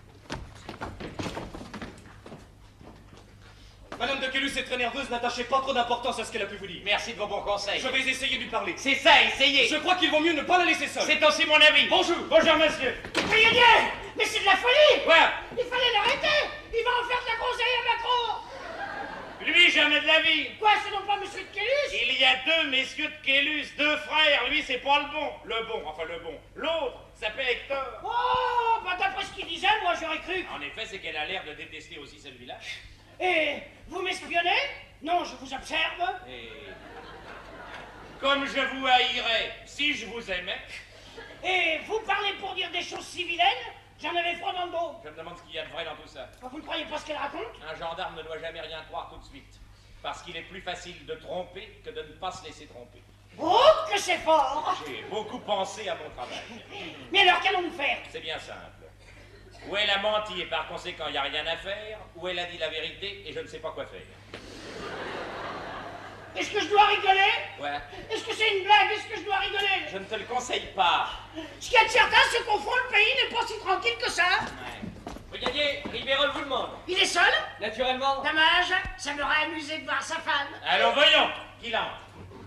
Madame de Quélus est très nerveuse, n'attachez pas trop d'importance à ce qu'elle a pu vous dire. Merci de vos bons conseils. Je vais essayer de lui parler. C'est ça, essayez. Je crois qu'il vaut mieux ne pas la laisser seule. C'est aussi mon avis. Bonjour. Bonjour, monsieur. Brigadier! Mais c'est de la folie! Quoi? Il fallait l'arrêter! Il va en faire de la groseille à Macron! Lui, jamais de la vie. Quoi, c'est non pas monsieur de Quélus? Il y a deux messieurs de Quélus, deux frères. Lui, c'est pas le bon. Le bon, enfin le bon. L'autre s'appelle Hector. Oh, bah d'après ce qu'il disait, moi j'aurais cru. En effet, c'est qu'elle a l'air de détester aussi celui-là. Et vous m'espionnez? Non, je vous observe. Et comme je vous haïrais si je vous aimais, Et vous parlez pour dire des choses si vilaines? J'en avais froid dans le dos. je me demande ce qu'il y a de vrai dans tout ça. Vous ne croyez pas ce qu'elle raconte? Un gendarme ne doit jamais rien croire tout de suite. Parce qu'il est plus facile de tromper que de ne pas se laisser tromper. Oh, que c'est fort! J'ai beaucoup pensé à mon travail. Mais alors, qu'allons-nous faire? C'est bien simple. Ou elle a menti et par conséquent il n'y a rien à faire, ou elle a dit la vérité et je ne sais pas quoi faire. Est-ce que je dois rigoler? Ouais. Est-ce que c'est une blague? Est-ce que je dois rigoler? Je ne te le conseille pas. Ce qu'il y a de certain, c'est qu'au fond, le pays n'est pas si tranquille que ça. Ouais. Brigadier, Ribérol vous demande. Il est seul? Naturellement. Dommage, ça m'aurait amusé de voir sa femme. Alors voyons, qui entre.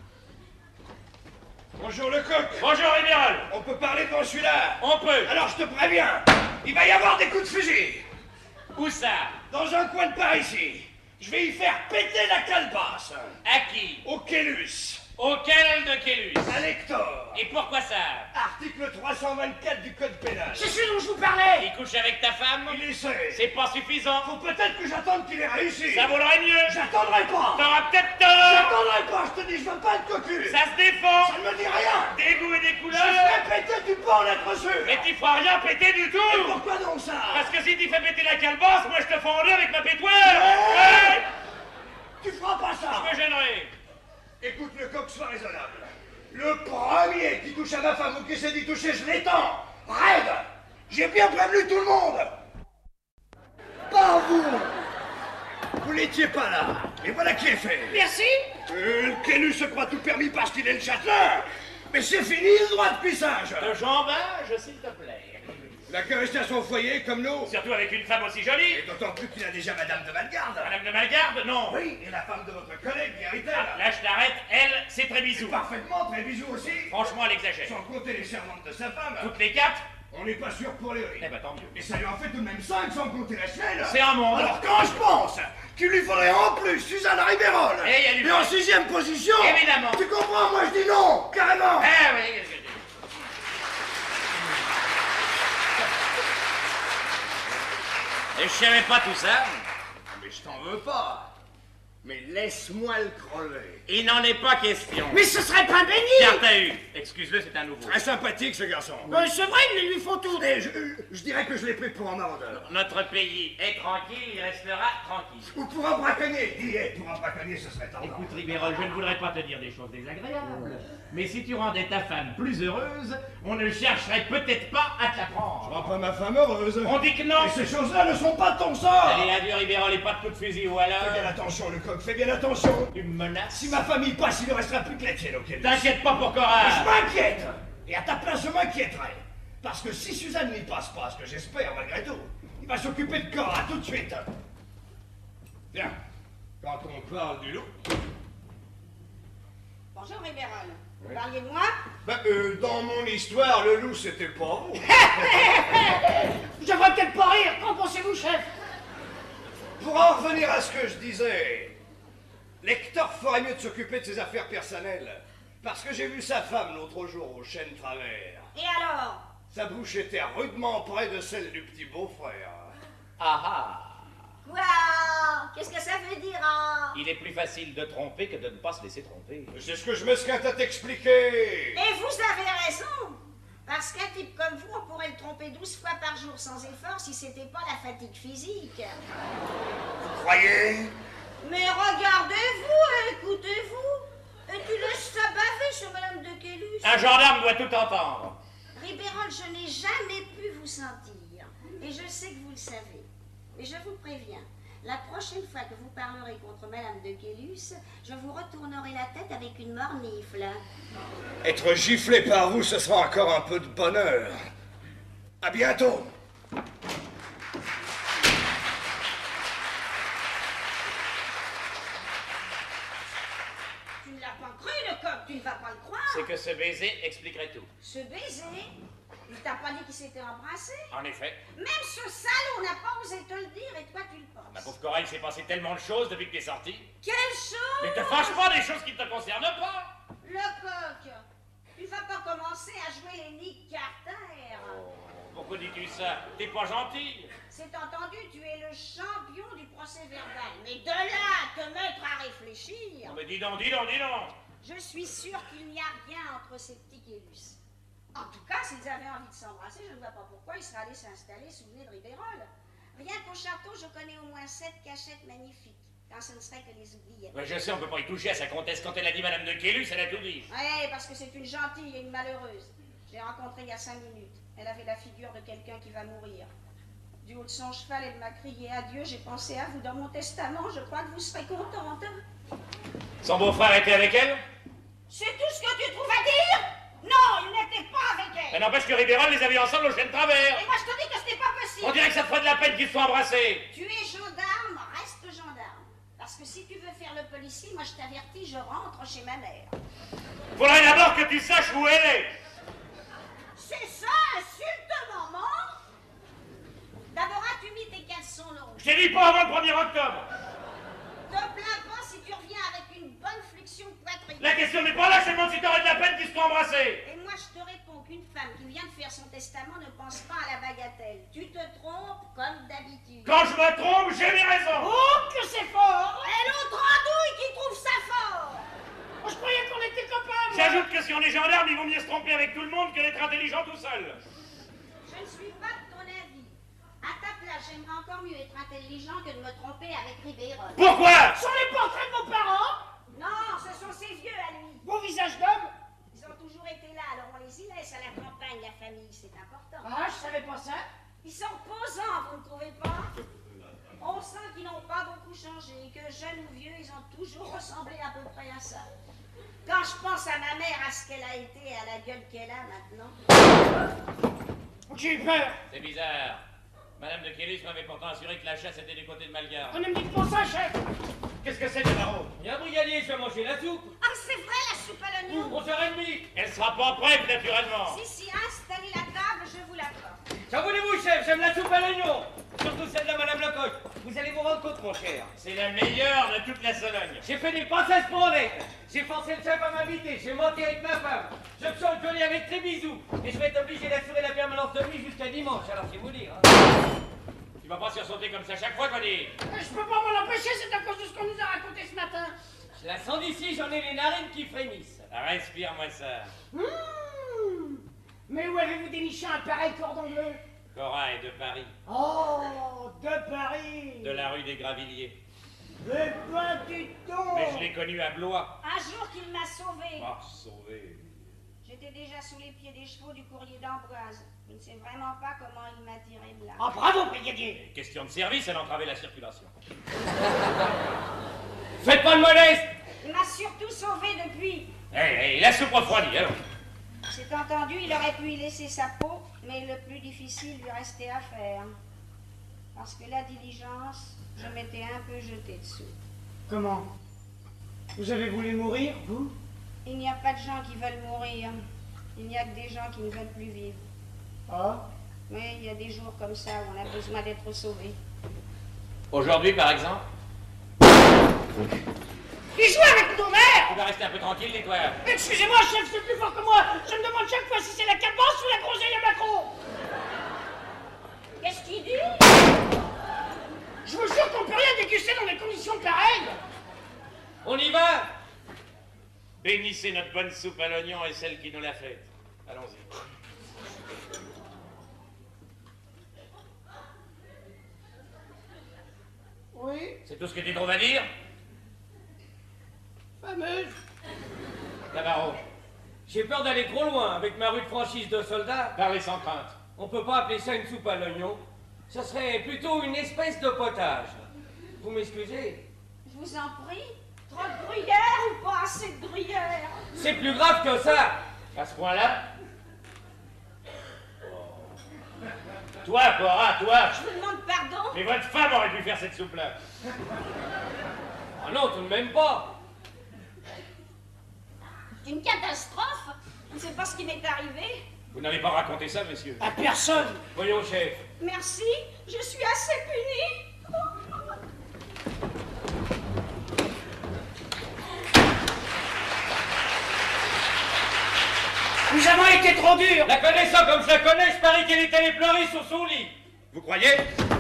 Bonjour le coq. Bonjour Ribérol. On peut parler devant celui-là? On peut. Alors je te préviens, il va y avoir des coups de fusil. Où ça? Dans un coin de par ici. Je vais y faire péter la calebasse. À qui? Au Kélus. Auquel de Kélus? À l'Hector. Et pourquoi ça? Article trois cent vingt-quatre du Code pénal. C'est celui dont je vous parlais. Il couche avec ta femme? Il essaie. C'est pas suffisant. Faut peut-être que j'attende qu'il ait réussi. Ça vaudrait mieux. J'attendrai pas. T'auras peut-être tort. J'attendrai pas, je te dis, je veux pas de cocu. Ça se défend. Ça ne me dit rien. Des goûts et des Je couleurs. ferai péter, tu peux en être sûr. Mais tu feras rien péter du Et tout. pourquoi donc ça? Parce que si tu fais péter la calebasse, moi je te fends en deux avec ma pétoile. Ouais. Ouais. Tu feras pas ça. Je me gênerai. Écoute, le coq, sois raisonnable. Le premier qui touche à ma femme ou qui essaie d'y toucher, je l'étends. Raide. J'ai bien prévenu tout le monde. Pas vous. Vous n'étiez pas là. Et voilà qui est fait. Merci. Euh, le Kélus se croit tout permis parce qu'il est le châtelain. Mais c'est fini le droit de cuissage. De jambage, s'il te plaît. Il a qu'à rester à son foyer comme nous. Surtout avec une femme aussi jolie. Et d'autant plus qu'il a déjà Madame de Malgarde. Madame de Malgarde, non. Oui, et la femme de votre collègue, Guéritel. Ah, là, je t'arrête. Elle, c'est très bisou. Parfaitement, très bisous aussi. Franchement, elle exagère. Sans compter les servantes de sa femme. Toutes les quatre? On n'est pas sûr pour les riz. Eh ben, tant mieux. Et ça lui en fait tout de même cinq sans compter la chienne. C'est un monde. Alors quand je pense qu'il lui faudrait en plus Suzanne Ribérol. Et elle lui et en fait. sixième position. Évidemment. Tu comprends? Moi je dis non, carrément. Ah oui, qu'est-ce que tu dis? Et je savais pas tout ça. Mais je t'en veux pas. Mais laisse-moi le crever. Il n'en est pas question. Mais ce serait pas béni. Cartahu, excuse-le, c'est un nouveau. Très sympathique ce garçon. Euh, c'est vrai, mais il lui faut tout. Et je, je dirais que je l'ai pris pour un maraudeur. Notre pays est tranquille, il restera tranquille. Ou pour un braconnier. Dis, eh, pour un braconnier, ce serait tendance. Écoute, Ribérol, je ne voudrais pas te dire des choses désagréables, mais si tu rendais ta femme plus heureuse, on ne chercherait peut-être pas à te la Je prendre. rends pas ma femme heureuse. On dit que non. Et ces choses-là ne sont pas de ton sort. Allez, adieu, Ribérol, et pas de coup de fusil, ou alors... Fais bien attention, le coq, fais bien attention. Tu me menaces. Si ma famille passe, il ne restera plus que la tienne, ok? T'inquiète pas pour Je Cora. m'inquiète. Et à ta place, je m'inquiéterai. Parce que si Suzanne n'y passe pas, ce que j'espère malgré tout, il va s'occuper de Cora tout de suite. Bien. Quand on parle du loup... Bonjour, Ribérol. Vous parliez de moi? Ben, euh, dans mon histoire, le loup, c'était pas vous. Je devrais peut-être pas rire. Qu'en pensez-vous, chef? Pour en revenir à ce que je disais, l'Hector ferait mieux de s'occuper de ses affaires personnelles. Parce que j'ai vu sa femme l'autre jour au chêne travers. Et alors? Sa bouche était rudement près de celle du petit beau-frère. Ah ah. Quoi? Qu'est-ce que ça veut dire, hein? Il est plus facile de tromper que de ne pas se laisser tromper. C'est ce que je me squinte à t'expliquer. Et vous avez raison. Parce qu'un type comme vous, on pourrait le tromper douze fois par jour sans effort si c'était pas la fatigue physique. Vous croyez? Mais regardez-vous, écoutez-vous. Et tu laisses ça baver sur Madame de Kélus. Un gendarme doit tout entendre. Ribérol, je n'ai jamais pu vous sentir. Et je sais que vous le savez. Mais je vous préviens, la prochaine fois que vous parlerez contre Madame de Kélus, je vous retournerai la tête avec une mornifle. Être giflé par vous, ce sera encore un peu de bonheur. À bientôt. Tu ne l'as pas cru, le coq, tu ne vas pas le croire. C'est que ce baiser expliquerait tout. Ce baiser, il t'a pas dit qu'il s'était embrassé? En effet. Même ce salaud n'a pas osé te le dire et toi tu le penses. Ma pauvre Cora, il s'est passé tellement de choses depuis que t'es sorti. Quelle chose? Mais te fâche pas des choses qui ne te concernent pas. Le coq, tu vas pas commencer à jouer les Nick Carter. Oh, pourquoi dis-tu ça? T'es pas gentil. C'est entendu, tu es le champion du procès verbal. Mais de là, te mettre à réfléchir. Non mais dis donc, dis donc, dis donc. Je suis sûre qu'il n'y a rien entre ces petits Kélus. En tout cas, s'ils avaient envie de s'embrasser, je ne vois pas pourquoi ils seraient allés s'installer sous le nez de Ribérol. Rien qu'au château, je connais au moins sept cachettes magnifiques. Quand ce ne serait que les oubliés. Mais je sais, on peut pas y toucher à sa comtesse. Quand elle a dit Madame de Kélus, elle a tout dit. Oui, parce que c'est une gentille et une malheureuse. Je l'ai rencontrée il y a cinq minutes. Elle avait la figure de quelqu'un qui va mourir. Du haut de son cheval, elle m'a crié adieu. J'ai pensé à vous dans mon testament. Je crois que vous serez contente. Son beau-frère était avec elle? C'est tout ce que tu trouves à dire? Non, il n'était pas avec elle. Mais n'empêche que Ribéron les a vus ensemble au chêne de travers. Et moi, je te dis que c'était pas possible. On dirait que ça te ferait de la peine qu'ils se soient embrassés. Tu es gendarme, reste gendarme. Parce que si tu veux faire le policier, moi, je t'avertis, je rentre chez ma mère. Faudrait d'abord que tu saches où elle est. C'est ça, insulte maman? D'abord, as-tu mis tes caleçons longs? Je t'ai dit pas avant le premier octobre. Te plains pas si tu reviens avec une bonne flexion de poitrine. La question n'est pas là, je demande si t'aurais de la peine qu'ils se soient embrassés. Et moi, je te réponds qu'une femme qui vient de faire son testament ne pense pas à la bagatelle. Tu te trompes comme d'habitude. Quand je me trompe, j'ai mes raisons. Oh, que c'est fort! Et l'autre andouille qui trouve ça fort! Oh, je croyais qu'on était copains, moi. J'ajoute que si on est gendarme, il vaut mieux se tromper avec tout le monde que d'être intelligent tout seul. Je ne suis pas de ton avis. À ta place, j'aimerais encore mieux être intelligent que de me tromper avec Ribéron. Pourquoi? Ce sont les portraits de vos parents? Non, ce sont ses vieux à lui. Vos visages d'hommes? Ils ont toujours été là, alors on les y laisse à la campagne, la famille, c'est important. Ah, je savais pas ça. Ils sont reposants, vous ne trouvez pas? On sent qu'ils n'ont pas beaucoup changé, que jeunes ou vieux, ils ont toujours ressemblé à peu près à ça. Quand je pense à ma mère, à ce qu'elle a été et à la gueule qu'elle a maintenant... J'ai eu peur. C'est bizarre. Madame de Kélis m'avait pourtant assuré que la chasse était du côté de Malgarde. On ne me dites pas ça, chef. Qu'est-ce que c'est, Navarro? Il y a un brigadier, je vais manger la soupe. Ah, c'est vrai, la soupe à l'oignon? onze heures trente. Elle sera pas prête, naturellement. Si, si, installez la table, je vous la porte. Qu'en voulez-vous, chef? J'aime la soupe à l'oignon. Surtout celle de Madame Lecoq. Vous allez vous rendre compte, mon cher. C'est la meilleure de toute la Sologne. J'ai fait des princesses pour honnête. J'ai forcé le chef à m'inviter. J'ai menti avec ma femme. Je me sens joli avec très bisous. Et je vais être obligé d'assurer la permanence de nuit jusqu'à dimanche. Alors, c'est vous dire. Hein. Tu vas pas sursauter comme ça chaque fois, Connie. Je peux pas m'en empêcher, c'est à cause de ce qu'on nous a raconté ce matin. Je la sens d'ici, j'en ai les narines qui frémissent. Respire-moi ça. Mmh. Mais où avez-vous déniché un pareil cordon bleu? Cora est de Paris. Oh, de Paris. De la rue des Gravilliers. Mais pas du tout. Mais je l'ai connu à Blois. Un jour qu'il m'a sauvé. Ah, sauvé. J'étais déjà sous les pieds des chevaux du courrier d'Ambroise. Je ne sais vraiment pas comment il m'a tiré de là. Ah, bravo, brigadier. Question de service, elle entravait la circulation. Faites pas de modeste. Il m'a surtout sauvé depuis. Hé, hey, hey, la soupe refroidie, alors. C'est entendu, il aurait pu y laisser sa peau, mais le plus difficile lui restait à faire. Parce que la diligence, je m'étais un peu jeté dessous. Comment? Vous avez voulu mourir, vous? Il n'y a pas de gens qui veulent mourir. Il n'y a que des gens qui ne veulent plus vivre. Ah? Mais il y a des jours comme ça où on a besoin d'être sauvé. Aujourd'hui, par exemple, Il joue avec nos mères! tu vas rester un peu tranquille, les toi. Excusez-moi, chef, c'est plus fort que moi. Je me demande chaque fois si c'est la cadence ou la groseille à Macron. Qu'est-ce qu'il dit? Je vous jure qu'on peut rien déguster dans des conditions pareilles. On y va. Bénissez notre bonne soupe à l'oignon et celle qui nous l'a faite. Allons-y. Oui, C'est tout ce que tu trouves à dire? fameuse. Navarro, J'ai peur d'aller trop loin avec ma rue de franchise de soldats. parlez sans crainte. On peut pas appeler ça une soupe à l'oignon. Ça serait plutôt une espèce de potage. Vous m'excusez? Je vous en prie. Trop de gruyère ou pas assez de gruyère? C'est plus grave que ça. À ce point-là? Toi, Cora, toi! Je vous demande pardon. Mais votre femme aurait pu faire cette soupe-là. Ah non, tout de même pas. C'est une catastrophe. Je ne sais pas ce qui m'est arrivé. Vous n'avez pas raconté ça, monsieur? À personne. Voyons, chef. Merci, je suis assez punie. Nous avons été trop durs. La connaissant comme je la connais, je parie qu'elle est allée pleurer sur son lit. Vous croyez?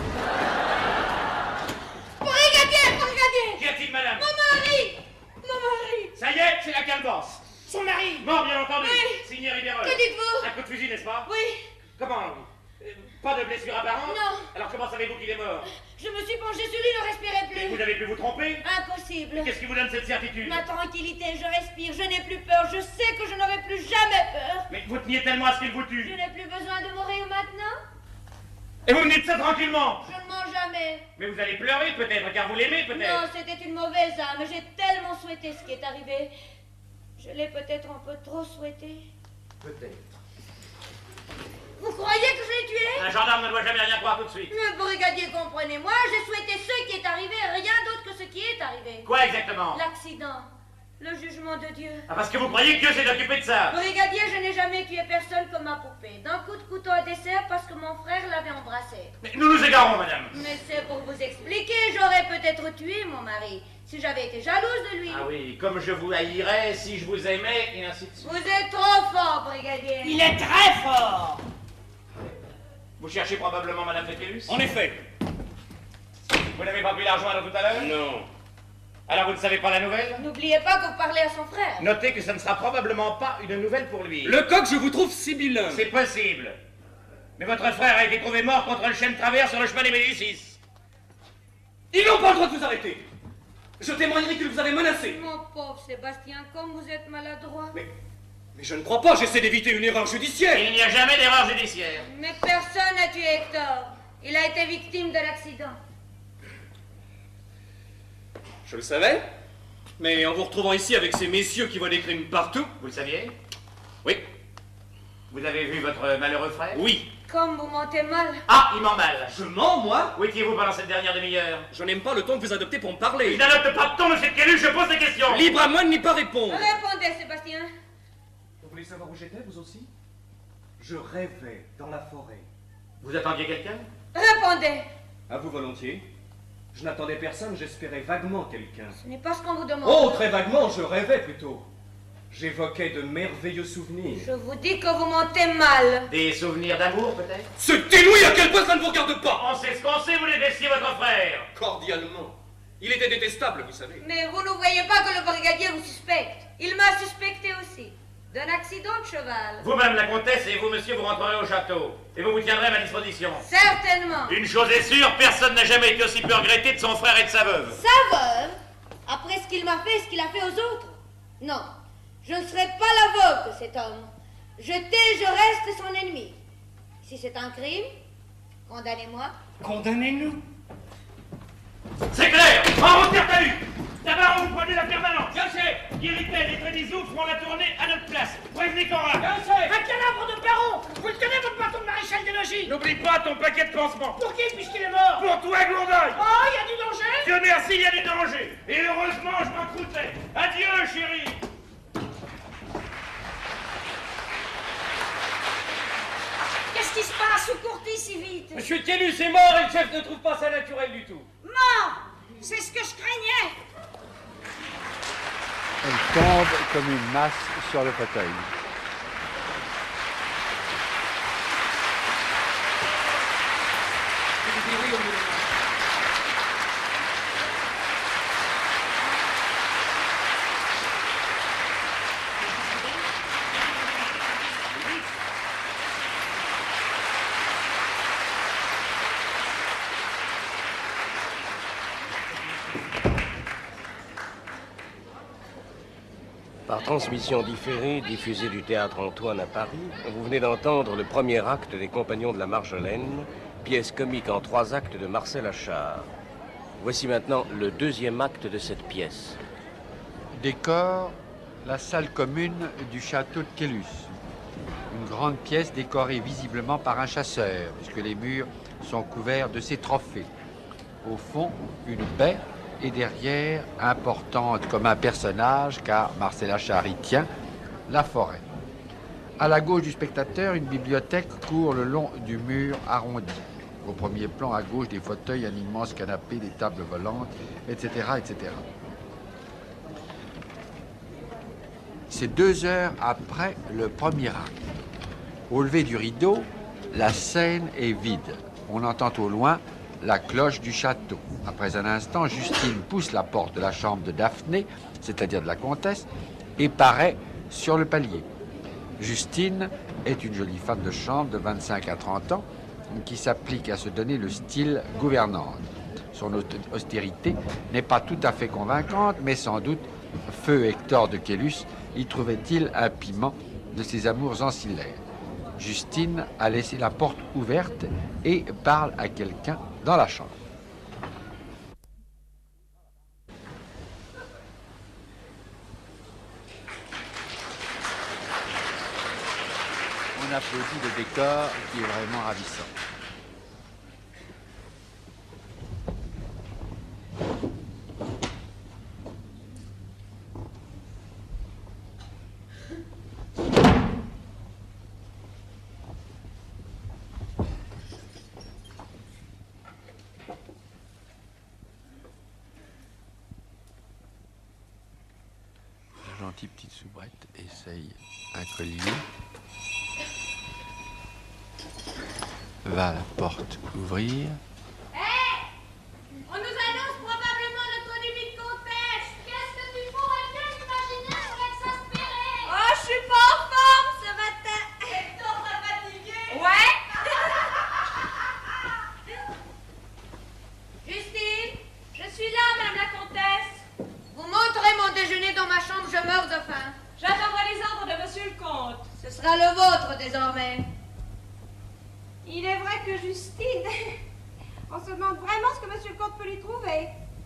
Brigadier, brigadier! Qu'y a-t-il, madame? Mon mari! Mon mari! Ça y est, c'est la calebasse. Son mari. Mort, bien entendu. Oui. Signé Ribéron. Que dites-vous? Un coup de fusil, n'est-ce pas? Oui, Comment? Euh, Pas de blessure apparente? Non. Alors comment savez-vous qu'il est mort? je me suis penchée sur lui, ne respirait Et vous plus. avez pu vous tromper? Impossible. Qu'est-ce qui vous donne cette certitude? Ma tranquillité, je respire, je n'ai plus peur, je sais que je n'aurai plus jamais peur. Mais vous teniez tellement à ce qu'il vous Je tue. n'ai plus besoin de mourir maintenant. Et vous me dites ça tranquillement? Je ne mens jamais. Mais vous allez pleurer peut-être, car vous l'aimez peut-être. Non, c'était une mauvaise âme. J'ai tellement souhaité ce qui est arrivé. Je l'ai peut-être un peu trop souhaité. Peut-être. Vous croyez que je l'ai tué? Un gendarme ne doit jamais rien croire tout de suite. Mais brigadier, comprenez-moi, j'ai souhaité ce qui est arrivé, rien d'autre que ce qui est arrivé. Quoi exactement? L'accident. Le jugement de Dieu. Ah, parce que vous croyez que Dieu s'est occupé de ça? Brigadier, je n'ai jamais tué personne comme ma poupée. D'un coup de couteau à dessert parce que mon frère l'avait embrassé. Mais nous nous égarons, madame. Mais c'est pour vous expliquer, j'aurais peut-être tué mon mari si j'avais été jalouse de lui. Ah oui, comme je vous haïrais si je vous aimais, et ainsi de suite. Vous êtes trop fort, brigadier. Il est très fort. Vous cherchez probablement madame Fétélus? En effet. Vous n'avez pas pu la rejoindre tout à l'heure? Non. Alors vous ne savez pas la nouvelle? N'oubliez pas que vous parlez à son frère. Notez que ce ne sera probablement pas une nouvelle pour lui. Le coq, je vous trouve sibyllin. C'est possible. Mais votre frère a été trouvé mort contre le chêne de travers sur le chemin des Médicis. Ils n'ont pas le droit de vous arrêter. Je témoignerai qu'ils vous avaient menacé. Mon pauvre Sébastien, comme vous êtes maladroit. Mais, mais je ne crois pas, j'essaie d'éviter une erreur judiciaire. Il n'y a jamais d'erreur judiciaire. Mais personne n'a tué Hector. Il a été victime de l'accident. Je le savais, mais en vous retrouvant ici avec ces messieurs qui voient des crimes partout... Vous le saviez? Oui. Vous avez vu votre malheureux frère? Oui. Comme vous mentez mal. Ah, il ment mal. Je mens, moi? Où étiez-vous pendant cette dernière demi-heure? Je n'aime pas le ton que vous adoptez pour me parler. Je n'adopte pas de ton, monsieur Kelly, je pose des questions. Libre à moi de n'y pas répondre. Répondez, Sébastien. Vous voulez savoir où j'étais, vous aussi? Je rêvais dans la forêt. Vous attendiez quelqu'un? Répondez. À vous volontiers. Je n'attendais personne, j'espérais vaguement quelqu'un. Ce n'est pas ce qu'on vous demande. Oh, très vaguement, je rêvais plutôt. J'évoquais de merveilleux souvenirs. Je vous dis que vous mentez mal. Des souvenirs d'amour, peut-être? C'est inouï à quel point ça ne vous regarde pas! On sait ce qu'on sait, vous détestiez votre frère. Cordialement. Il était détestable, vous savez. Mais vous ne voyez pas que le brigadier vous suspecte. Il m'a suspecté aussi. D'un accident de cheval. Vous, madame la comtesse, et vous, monsieur, vous rentrerez au château. Et vous vous tiendrez à ma disposition. Certainement. Une chose est sûre, personne n'a jamais été aussi peu regretté de son frère et de sa veuve. Sa veuve? Après ce qu'il m'a fait, ce qu'il a fait aux autres? Non. Je ne serai pas la veuve de cet homme. Je tais, je reste son ennemi. Si c'est un crime, condamnez-moi. Condamnez-nous. C'est clair. En route, Tertalu. D'abord, vous prenez la permanente. Bien sûr. Guiritel et Trédizou feront la tournée à notre place. Prévenez Cora. Bien sûr. Un cadavre de Perron. Vous le tenez, votre bâton de maréchal des logis. N'oublie pas ton paquet de pansements. Pour qui, puisqu'il est mort? Pour toi, Glourdaille. Oh, il y a du danger? Dieu merci, il y a du danger. Et heureusement, je m'en foutais. Adieu, chérie. Qu'est-ce qui se passe? Vous courtez si vite? Monsieur Tellus est mort et le chef ne trouve pas ça naturel du tout. Mort! C'est ce que je craignais. Elle tombe comme une masse sur le fauteuil. Par transmission différée, diffusée du Théâtre Antoine à Paris, vous venez d'entendre le premier acte des Compagnons de la Marjolaine, pièce comique en trois actes de Marcel Achard. Voici maintenant le deuxième acte de cette pièce. Décor, la salle commune du château de Quélus. Une grande pièce décorée visiblement par un chasseur, puisque les murs sont couverts de ses trophées. Au fond, une baie, et derrière, importante comme un personnage, car Marcel Achard y tient, la forêt. À la gauche du spectateur, une bibliothèque court le long du mur arrondi. Au premier plan, à gauche, des fauteuils, un immense canapé, des tables volantes, et cetera, et cetera. C'est deux heures après le premier acte. Au lever du rideau, la scène est vide. On entend au loin la cloche du château. Après un instant, Justine pousse la porte de la chambre de Daphné, c'est-à-dire de la comtesse, et paraît sur le palier. Justine est une jolie femme de chambre de vingt-cinq à trente ans qui s'applique à se donner le style gouvernante. Son austérité n'est pas tout à fait convaincante, mais sans doute feu Hector de Quélus y trouvait-il un piment de ses amours ancillaires. Justine a laissé la porte ouverte et parle à quelqu'un dans la chambre. On applaudit le décor qui est vraiment ravissant. La gentille petite soubrette essaye un collier. Va la porte ouvrir. Hé! On nous annonce probablement notre débit de comtesse. Qu'est-ce que tu pourrais bien imaginer pour exaspérer? Oh, je suis pas en forme ce matin. Et toi, t'as fatigué? Ouais. Justine, je suis là, madame la comtesse. Vous monterez mon déjeuner dans ma chambre, je meurs de faim. J'attendrai les ordres de monsieur le comte. Ce sera le vôtre désormais. Il est vrai que Justine, on se demande vraiment ce que monsieur le comte peut lui trouver.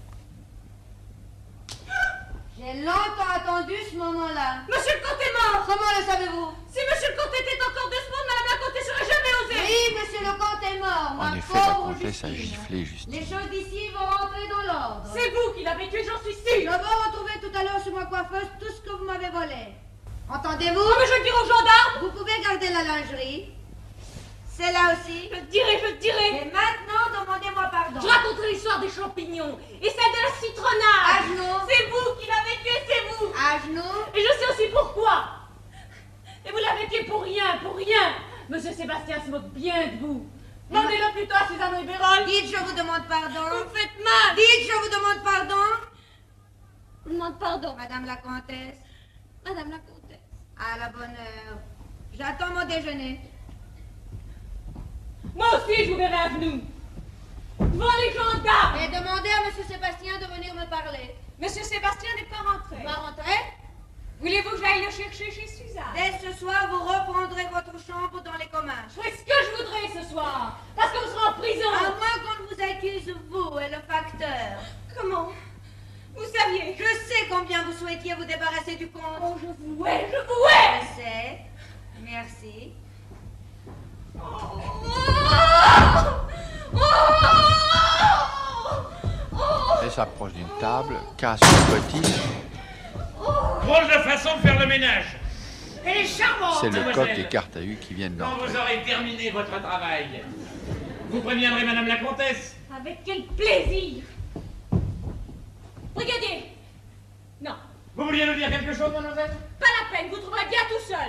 J'ai longtemps attendu ce moment-là. Monsieur le comte est mort! Comment le savez-vous? Si monsieur le comte était encore de ce monde, madame la comtesse n'aurait jamais osé! Oui, monsieur le comte est mort, ma En effet, la pauvre comtesse a Justine. giflé Justine. Les choses d'ici vont rentrer dans l'ordre. C'est vous qui l'avez tué, j'en suis Je sûre! vais retrouver tout à l'heure chez ma coiffeuse tout ce que vous m'avez volé. Entendez-vous? Oh, mais je le dirai aux gendarmes! Vous pouvez garder la lingerie. C'est là aussi. Je le dirai, je le dirai! Et maintenant, demandez-moi pardon. Je raconterai l'histoire des champignons et celle de la citronnade! À genoux. C'est vous qui l'avez tué, c'est vous! À genoux. Et je sais aussi pourquoi! Et vous l'avez tué pour rien, pour rien! Monsieur Sébastien se moque bien de vous! Demandez-le plutôt à Suzanne Ribérol! Dites, je vous demande pardon. Vous me faites mal! Dites, je vous demande pardon. Je vous demande pardon, Madame la comtesse. madame la comtesse. À la bonne heure. J'attends mon déjeuner. Moi aussi, je vous verrai à genoux! Devant les gendarmes! Et demandez à monsieur Sébastien de venir me parler. Monsieur Sébastien n'est pas rentré. Vous rentrez? Voulez-vous que j'aille le chercher chez Suzanne? Dès ce soir, vous reprendrez votre chambre dans les communs. Je ferai ce que je voudrais ce soir, parce que vous serez en prison. À moins qu'on ne vous accuse, vous et le facteur. Comment? Vous saviez? Je sais combien vous souhaitiez vous débarrasser du compte. Oh, je vous hais, je vous hais! Je sais. Merci. Oh, Elle s'approche d'une table, casse une cotille. Drôle de façon de faire le ménage. Elle est charmante! C'est le mademoiselle. coq des cartes à U qui viennent Quand d'entrer. vous aurez terminé votre travail, vous préviendrez madame la comtesse. avec quel plaisir! Brigadier! Non, Vous vouliez nous dire quelque chose, mademoiselle? pas la peine, vous trouverez bien tout seul.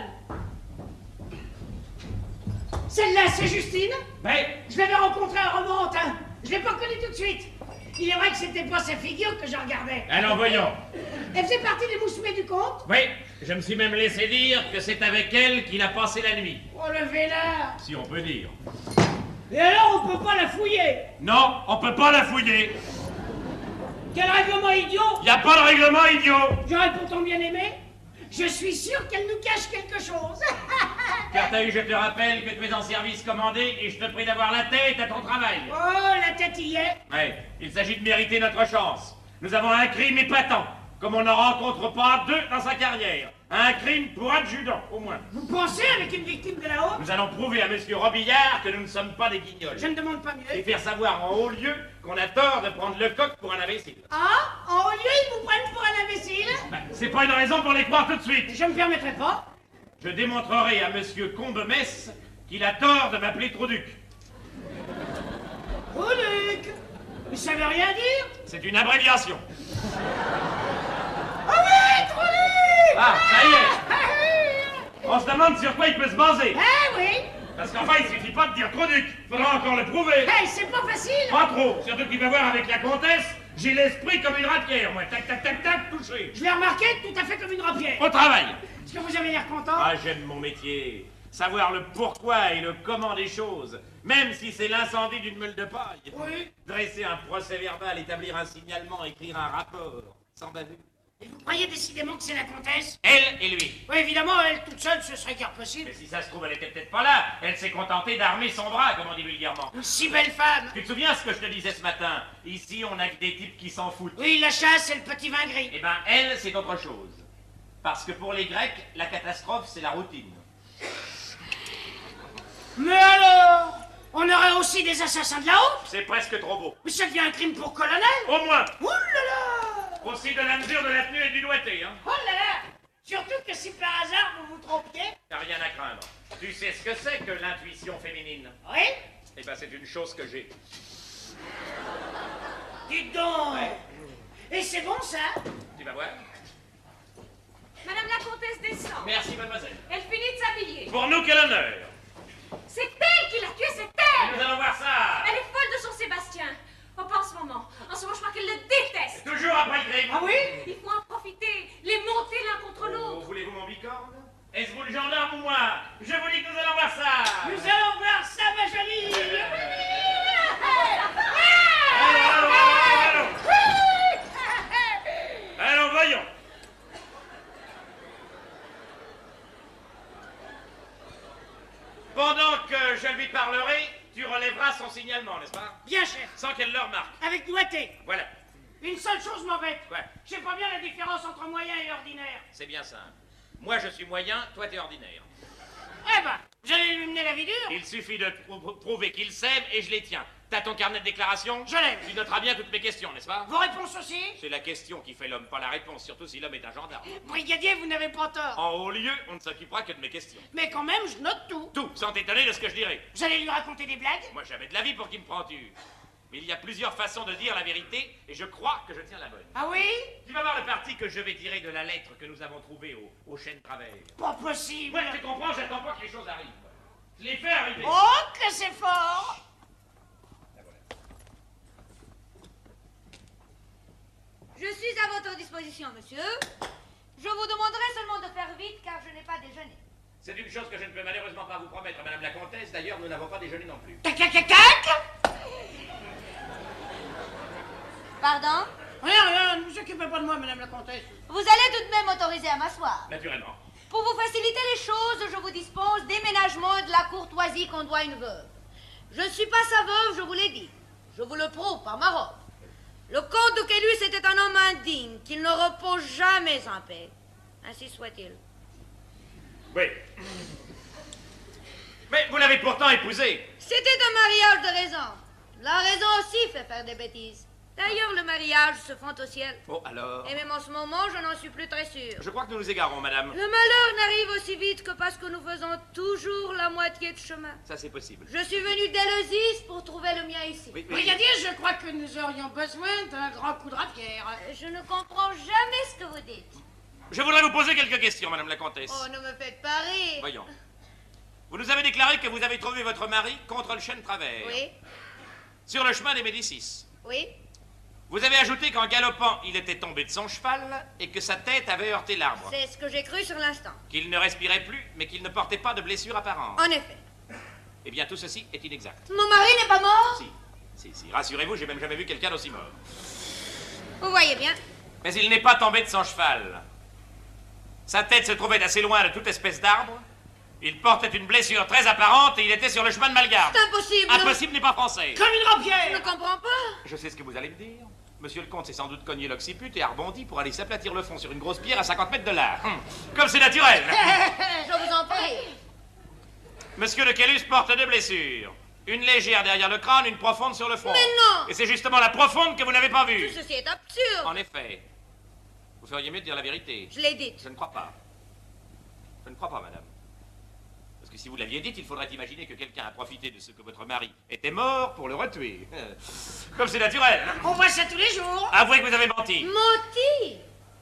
Celle-là, c'est Justine? Mais, Je l'avais rencontrée à Romorantin. Je l'ai pas connue tout de suite. Il est vrai que c'était pas sa figure que je regardais. alors voyons. Elle faisait partie des moussemets du comte? Oui, je me suis même laissé dire que c'est avec elle qu'il a passé la nuit. Oh, le vénard! Si on peut dire. Et alors, on peut pas la fouiller? Non, on peut pas la fouiller. Quel règlement idiot! Y a pas de règlement idiot. J'aurais pourtant bien aimé. Je suis sûr qu'elle nous cache quelque chose. Car t'as eu, je te rappelle que tu es en service commandé et je te prie d'avoir la tête à ton travail. Oh, la tête y est. Ouais, il s'agit de mériter notre chance. Nous avons un crime épatant, comme on n'en rencontre pas deux dans sa carrière. Un crime pour adjudant, au moins. Vous pensez avec une victime de la haute? Nous allons prouver à monsieur Robillard que nous ne sommes pas des guignols. Je ne demande pas Et mieux. faire savoir en haut lieu qu'on a tort de prendre le coq pour un imbécile. Ah, en haut lieu, ils vous prennent pour un imbécile? Ben, c'est pas une raison pour les croire tout de suite. Je me permettrai pas. Je démontrerai à monsieur Combemesse qu'il a tort de m'appeler Troduc. Oh, Luc! Mais ça veut rien dire? C'est une abréviation. Ah oui, trop Luc! Ah, ça y est. On se demande sur quoi il peut se baser. Ah oui! Parce qu'enfin, il suffit pas de dire Troduc. Faudra encore le prouver. Hey, c'est pas facile! Pas trop. Surtout qu'il va voir avec la comtesse, j'ai l'esprit comme une ratière, moi. Tac, tac, tac, tac, touché. Je l'ai remarqué tout à fait comme une rapière. Au travail. Est-ce que vous avez l'air content? Ah, j'aime mon métier. Savoir le pourquoi et le comment des choses, même si c'est l'incendie d'une meule de paille. Oui. Dresser un procès verbal, établir un signalement, écrire un rapport, sans bavure. Et vous croyez décidément que c'est la comtesse? Elle et lui. Oui, évidemment, elle toute seule, ce serait guère possible. Mais si ça se trouve, elle était peut-être pas là. Elle s'est contentée d'armer son bras, comme on dit vulgairement. Une si belle femme. Tu te souviens ce que je te disais ce matin? Ici, on a que des types qui s'en foutent. Oui, la chasse et le petit vin gris. Eh ben, elle, c'est autre chose. Parce que pour les Grecs, la catastrophe, c'est la routine. Mais alors, on aurait aussi des assassins de la honte? C'est presque trop beau. Mais ça devient un crime pour colonel? Au moins. Ouh là là! Aussi de la mesure de la tenue et du doigté, hein. Oh là là! Surtout que si par hasard vous vous trompiez. T'as rien à craindre. Tu sais ce que c'est que l'intuition féminine? Oui? Eh ben, c'est une chose que j'ai. Dites donc! Ouais. Et c'est bon ça? Tu vas voir. Madame la comtesse descend. Merci, mademoiselle. Elle finit de s'habiller. Pour nous, quel honneur. C'est elle qui l'a tué, c'est elle! Nous allons voir ça. Elle est folle de son Sébastien. Oh, pas en ce moment. En ce moment, je crois qu'elle le déteste. Toujours après le crime. Ah oui? Il faut en profiter, les monter l'un contre Oh, l'autre. voulez-vous mon bicorne? Est-ce vous le gendarme ou moi? Je vous dis que nous allons voir ça. Nous allons voir ça, ma jolie! Allons, allons, allons, allons. Allons, voyons. Pendant que je lui parlerai, tu relèveras son signalement, n'est-ce pas? Bien, chef. Sans qu'elle le remarque. Avec doigté. Voilà, Une seule chose m'embête. ouais, Je sais pas bien la différence entre moyen et ordinaire. c'est bien simple. Moi, je suis moyen, toi, t'es ordinaire. Eh ben, vous allez lui mener la vie dure? Il suffit de prou- prouver qu'il s'aime et je les tiens. T'as ton carnet de déclaration? Je l'ai. Tu noteras bien toutes mes questions, n'est-ce pas? Vos réponses aussi? C'est la question qui fait l'homme, pas la réponse, surtout si l'homme est un gendarme. Brigadier, vous n'avez pas tort. En haut lieu, on ne s'occupera que de mes questions. Mais quand même, je note tout. Tout, sans t'étonner de ce que je dirai. Vous allez lui raconter des blagues? Moi, j'avais de la vie pour qui me prends-tu? Mais il y a plusieurs façons de dire la vérité, et je crois que je tiens la bonne. Ah oui? Tu vas voir le parti que je vais tirer de la lettre que nous avons trouvée au, au chêne travers. Pas possible. Ouais, tu comprends, j'attends pas que les choses arrivent. Je les fais arriver. Oh, que c'est fort! La voilà. Je suis à votre disposition, monsieur. Je vous demanderai seulement de faire vite car je n'ai pas déjeuné. C'est une chose que je ne peux malheureusement pas vous promettre, Madame la Comtesse. D'ailleurs, nous n'avons pas déjeuné non plus. Tac, tac, tac, tac! Pardon? Rien, rien, ne vous occupez pas de moi, madame la comtesse. Vous allez tout de même m'autoriser à m'asseoir. Naturellement. Pour vous faciliter les choses, je vous dispose d'éménagement de la courtoisie qu'on doit à une veuve. Je ne suis pas sa veuve, je vous l'ai dit. Je vous le prouve par ma robe. Le comte de Caylus était un homme indigne, qu'il ne repose jamais en paix. Ainsi soit-il. Oui. Mais vous l'avez pourtant épousé. C'était un mariage de raison. La raison aussi fait faire des bêtises. D'ailleurs, le mariage se font au ciel. Oh, alors? Et même en ce moment, je n'en suis plus très sûre. Je crois que nous nous égarons, madame. Le malheur n'arrive aussi vite que parce que nous faisons toujours la moitié de chemin. Ça, c'est possible. Je suis venue d'Éleusis pour trouver le mien ici. Oui, oui. Brigadier, je crois que nous aurions besoin d'un grand coup de rapière. Euh, Je ne comprends jamais ce que vous dites. Je voudrais vous poser quelques questions, Madame la Comtesse. Oh, ne me faites pas rire. Voyons. Vous nous avez déclaré que vous avez trouvé votre mari contre le chêne travers. Oui, Sur le chemin des Médicis. oui. Vous avez ajouté qu'en galopant, il était tombé de son cheval et que sa tête avait heurté l'arbre. C'est ce que j'ai cru sur l'instant. Qu'il ne respirait plus, mais qu'il ne portait pas de blessure apparente. En effet. Eh bien, tout ceci est inexact. Mon mari n'est pas mort? Si, si, si. Rassurez-vous, j'ai même jamais vu quelqu'un d'aussi mort. Vous voyez bien. Mais il n'est pas tombé de son cheval. Sa tête se trouvait assez loin de toute espèce d'arbre. Il portait une blessure très apparente et il était sur le chemin de Malgarde. C'est impossible. Impossible n'est pas français. Comme une Je rapière! ne comprends pas. Je sais ce que vous allez me dire. Monsieur le comte s'est sans doute cogné l'occiput et a rebondi pour aller s'aplatir le fond sur une grosse pierre à cinquante mètres de large. Hum, Comme c'est naturel. Je vous en prie. Monsieur de Caylus porte deux blessures. Une légère derrière le crâne, une profonde sur le front. Mais non! Et c'est justement la profonde que vous n'avez pas vue. Tout ceci est absurde. En effet. Vous feriez mieux de dire la vérité. Je l'ai dit. Je ne crois pas. Je ne crois pas, madame. Parce que si vous l'aviez dit, il faudrait imaginer que quelqu'un a profité de ce que votre mari était mort pour le retuer. Comme c'est naturel. On voit ça tous les jours. Avouez que vous avez menti. Menti?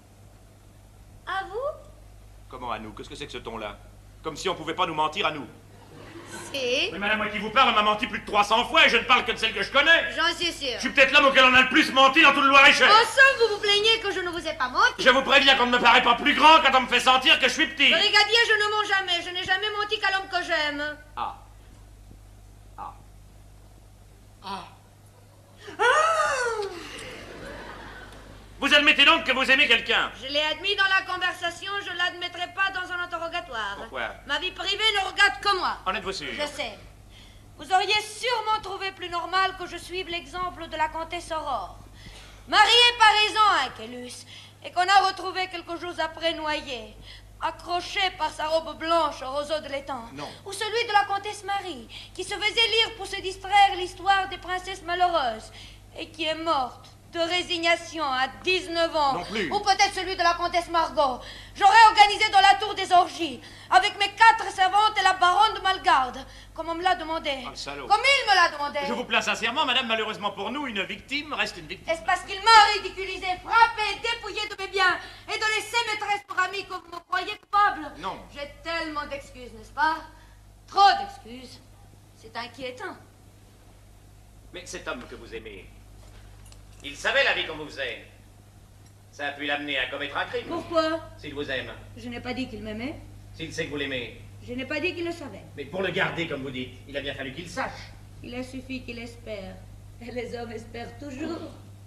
À vous? Comment à nous? Qu'est-ce que c'est que ce ton-là? Comme si on pouvait pas nous mentir à nous. Si. Mais madame, moi qui vous parle, m'a menti plus de trois cents fois et je ne parle que de celle que je connais. J'en suis sûre. Je suis peut-être l'homme auquel on a le plus menti dans tout le Loir-et-Cher. En somme, vous vous plaignez que je ne vous ai pas menti. Je vous préviens qu'on ne me paraît pas plus grand quand on me fait sentir que je suis petit. Brigadier, je ne mens jamais. Je n'ai jamais menti qu'à l'homme que j'aime. Ah. Ah. Ah. Vous admettez donc que vous aimez quelqu'un? Je l'ai admis dans la conversation, je ne l'admettrai pas dans un interrogatoire. Pourquoi? Ma vie privée ne regarde que moi. En êtes-vous sûr? Je sais. Vous auriez sûrement trouvé plus normal que je suive l'exemple de la comtesse Aurore. Mariée par raison à Kélus, et qu'on a retrouvé quelques jours après noyé, accroché par sa robe blanche au roseau de l'étang. Non. Ou celui de la comtesse Marie, qui se faisait lire pour se distraire l'histoire des princesses malheureuses, et qui est morte de résignation à dix-neuf ans. Non plus. Ou peut-être celui de la comtesse Margot. J'aurais organisé dans la tour des orgies, avec mes quatre servantes et la baronne de Malgarde, comme on me l'a demandé. Oh, le salaud. Comme il me l'a demandé. Je vous plains sincèrement, madame, malheureusement pour nous, une victime reste une victime. Est-ce parce qu'il m'a ridiculisé, frappé, dépouillé de mes biens, et de laisser maîtresse pour amie que vous me croyez coupable? Non. J'ai tellement d'excuses, n'est-ce pas? Trop d'excuses. C'est inquiétant. Mais cet homme que vous aimez, il savait la vie qu'on vous faisait. Ça a pu l'amener à commettre un crime. Pourquoi? S'il vous aime. Je n'ai pas dit qu'il m'aimait. S'il sait que vous l'aimez. Je n'ai pas dit qu'il le savait. Mais pour le garder, comme vous dites, il a bien fallu qu'il sache. Il a suffi qu'il espère. Et les hommes espèrent toujours.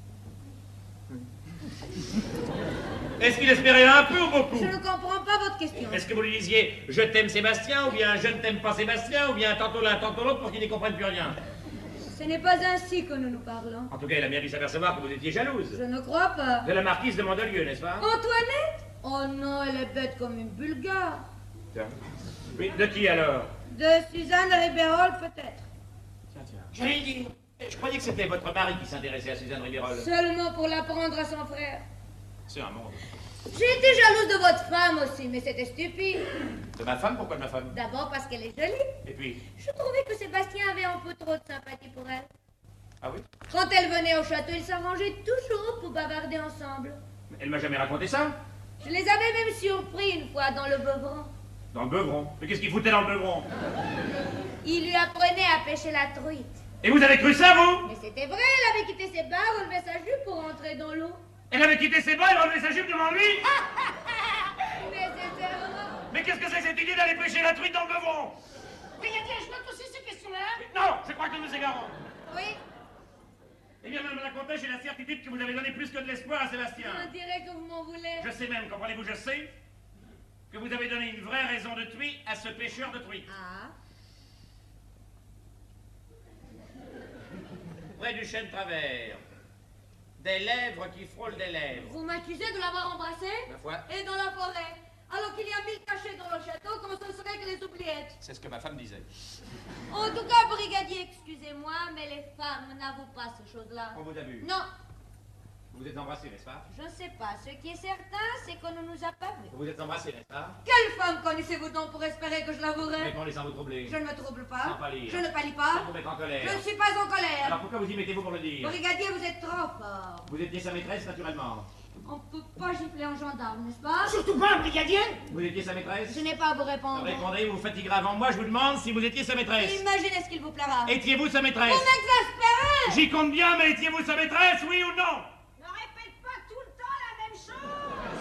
Est-ce qu'il espérait un peu ou beaucoup? Je ne comprends pas votre question. Est-ce que vous lui disiez « je t'aime Sébastien » ou bien « je ne t'aime pas Sébastien » ou bien tantôt l'un, tantôt l'autre pour qu'il n'y comprenne plus rien? Ce n'est pas ainsi que nous nous parlons. En tout cas, il a bien dû s'apercevoir que vous étiez jalouse. Je ne crois pas. De la marquise de Mandelieu, n'est-ce pas? Antoinette? Oh non, elle est bête comme une bulgare. Tiens. Oui, de qui alors? De Suzanne Ribérol, peut-être. Tiens, tiens. J'allais le dire. Je croyais que c'était votre mari qui s'intéressait à Suzanne Ribérol. Seulement pour l'apprendre à son frère. C'est un monde. J'ai été jalouse de votre femme aussi, mais c'était stupide. De ma femme? Pourquoi de ma femme? D'abord parce qu'elle est jolie. Et puis? Je trouvais que Sébastien avait un peu trop de sympathie pour elle. Ah oui? Quand elle venait au château, ils s'arrangeaient toujours pour bavarder ensemble. Mais elle m'a jamais raconté ça? Je les avais même surpris une fois dans le Beuvron. Dans le Beuvron? Mais qu'est-ce qu'il foutait dans le Beuvron? Il lui apprenait à pêcher la truite. Et vous avez cru ça, vous? Mais c'était vrai, elle avait quitté ses bas, relevé sa jupe pour entrer dans l'eau. Elle avait quitté ses bas et relevé sa jupe devant lui? Nécessairement. Mais qu'est-ce que c'est que cette idée d'aller pêcher la truite dans le Beuvron? Brigadier, je note aussi ces questions-là. Non, je crois que nous égarons. Oui, Eh bien, madame la comtesse, j'ai la certitude que vous avez donné plus que de l'espoir à Sébastien. on dirait que vous m'en voulez. Je sais même, comprenez-vous, je sais, que vous avez donné une vraie raison de tuer à ce pêcheur de truite. Ah, Près du chêne travers, des lèvres qui frôlent des lèvres. vous m'accusez de l'avoir embrassé? Ma foi, Et dans la forêt. Alors qu'il y a mille cachets dans le château, comment ce serait que les oubliettes? c'est ce que ma femme disait. En tout cas, brigadier, excusez-moi, mais les femmes n'avouent pas ces choses-là. On vous a vu. Non, Vous vous êtes embrassés, n'est-ce pas? je ne sais pas. Ce qui est certain, c'est qu'on ne nous a pas vus. Vous vous êtes embrassés, n'est-ce pas? Quelle femme connaissez-vous donc pour espérer que je l'avouerai? Répondez sans vous troubler. Je ne me trouble pas. Sans pâlir. Je ne pâlis Sans pas. vous mettre en colère. Je ne suis pas en colère. Alors pourquoi vous y mettez-vous pour le dire? Brigadier, vous êtes trop fort. Vous étiez sa maîtresse, naturellement. On ne peut pas gifler un gendarme, n'est-ce pas? Surtout pas, brigadier. Vous étiez sa maîtresse? Je n'ai pas à vous répondre. Répondez, vous vous fatiguerez avant moi, je vous demande si vous étiez sa maîtresse. Imaginez ce qu'il vous plaira. Étiez-vous sa maîtresse? Vous m'exaspérez! J'y compte bien, mais étiez-vous sa maîtresse, oui ou non? Ne répète pas tout le temps la même chose.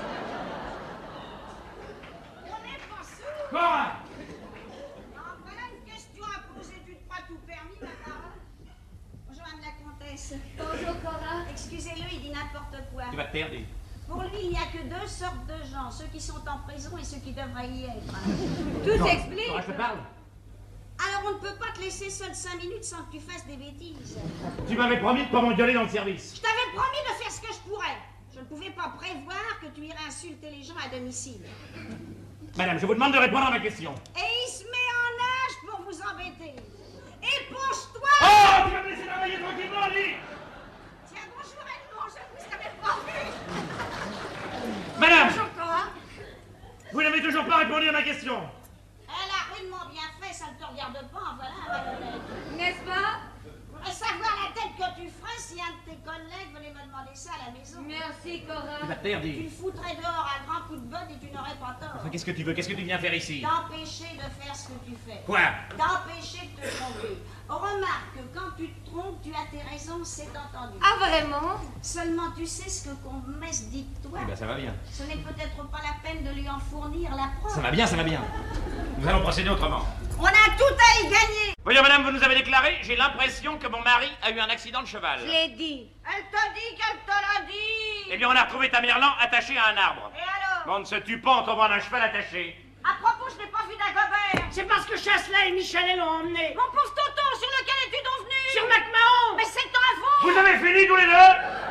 On n'est pas sourd. Cora! Non, voilà une question à poser. Tu te crois tout permis, ma parole? Bonjour, madame la comtesse. Bonjour, Cora. Excusez-le, il dit n'importe quoi. Tu vas te taire, dis. Pour lui, il n'y a que deux sortes de gens, ceux qui sont en prison et ceux qui devraient y être. Tout s'explique. Cora, je te parle. Alors on ne peut pas te laisser seul cinq minutes sans que tu fasses des bêtises. Tu m'avais promis de pas m'engueuler dans le service. Je t'avais promis de faire ce que je pourrais. Je ne pouvais pas prévoir que tu irais insulter les gens à domicile. Madame, je vous demande de répondre à ma question. Et il se met en nage pour vous embêter. Éponge-toi! Oh, tu vas me laisser travailler tranquillement, dis! Tiens, bonjour Edmond, je ne vous avais pas vu. Madame, Bonjour Cora. vous n'avez toujours pas répondu à ma question. Elle a rudement bien fait, ça ne te regarde pas, en voilà un malhonnête. N'est-ce pas? Je voudrais savoir la tête que tu ferais si un de tes collègues venait me demander ça à la maison. Merci, Cora. Tu vas te taire, Tu dis. le foutrais dehors à grands coups de botte et tu n'aurais pas tort. Enfin, qu'est-ce que tu veux? Qu'est-ce que tu viens faire ici? D'empêcher de faire ce que tu fais. Quoi? D'empêcher de te tromper. Remarque que quand tu te trompes, tu as tes raisons, c'est entendu. Ah, vraiment? Seulement, tu sais ce que Comtesse dit de toi. Eh bien, ça va bien. Ce n'est peut-être pas la peine de lui en fournir la preuve. Ça va bien, ça va bien. Nous allons procéder autrement. On a tout à y gagner. Voyons, madame, vous nous avez déclaré, j'ai l'impression que mon mari a eu un accident de cheval. Je l'ai dit. Elle t'a dit qu'elle te l'a dit. Eh bien, on a retrouvé ta Merlan attachée à un arbre. Et alors? Mais on ne se tue pas en tombant d'un cheval attaché. À propos, je n'ai pas vu d'Agobert. C'est parce que Chasselas et Michelet l'ont emmené. Mon pauvre tonton, sur lequel es-tu donc venu? Sur MacMahon. Mais c'est un vous. Vous avez fini tous les deux?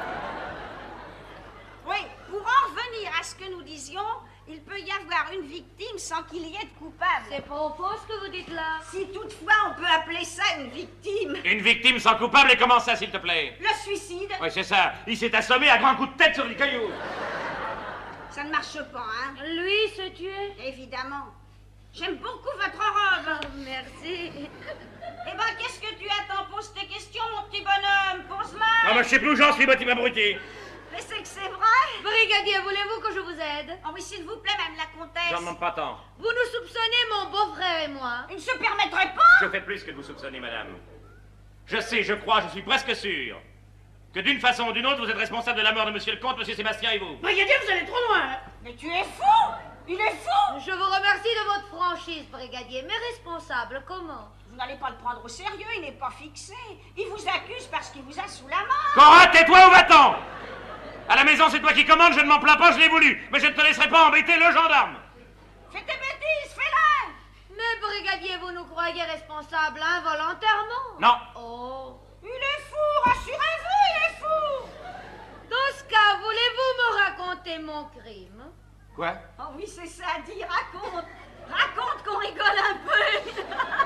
Oui, pour en revenir à ce que nous disions, il peut y avoir une victime sans qu'il y ait de coupable. C'est pas faux ce que vous dites là. Si toutefois on peut appeler ça une victime. Une victime sans coupable, et comment ça, s'il te plaît? Le suicide. Oui, c'est ça. Il s'est assommé à grands coups de tête sur les cailloux. Ça ne marche pas, hein? Lui se tuer? Évidemment. J'aime beaucoup votre robe. Oh, merci. Eh ben, qu'est-ce que tu attends? Pose tes questions, mon petit bonhomme. Pose-moi. Ah, moi, je sais plus où j'en suis, petit abruti. Mais c'est que c'est vrai. Brigadier, voulez-vous que je vous aide? Oh oui, s'il vous plaît, madame la comtesse. J'en demande pas tant. Vous nous soupçonnez, mon beau-frère et moi. Il ne se permettrait pas. Je fais plus que de vous soupçonner, madame. Je sais, je crois, je suis presque sûr que d'une façon ou d'une autre, vous êtes responsable de la mort de monsieur le comte, monsieur Sébastien et vous. Brigadier, vous allez trop loin. Mais tu es fou. Il est fou. Je vous remercie de votre franchise, brigadier, mais responsable, comment? Vous n'allez pas le prendre au sérieux, il n'est pas fixé. Il vous accuse parce qu'il vous a sous la main. Cora, tais-toi ou va-t'en? À la maison, c'est toi qui commandes, je ne m'en plains pas, je l'ai voulu. Mais je ne te laisserai pas embêter le gendarme. Fais tes bêtises, fais-la. Mais brigadier, vous nous croyez responsable involontairement? Non. Oh. Il est fou, rassurez-vous, il est fou. Dans ce cas, voulez-vous me raconter mon crime? Quoi? Oh oui, c'est ça, dis, raconte. Raconte qu'on rigole un peu.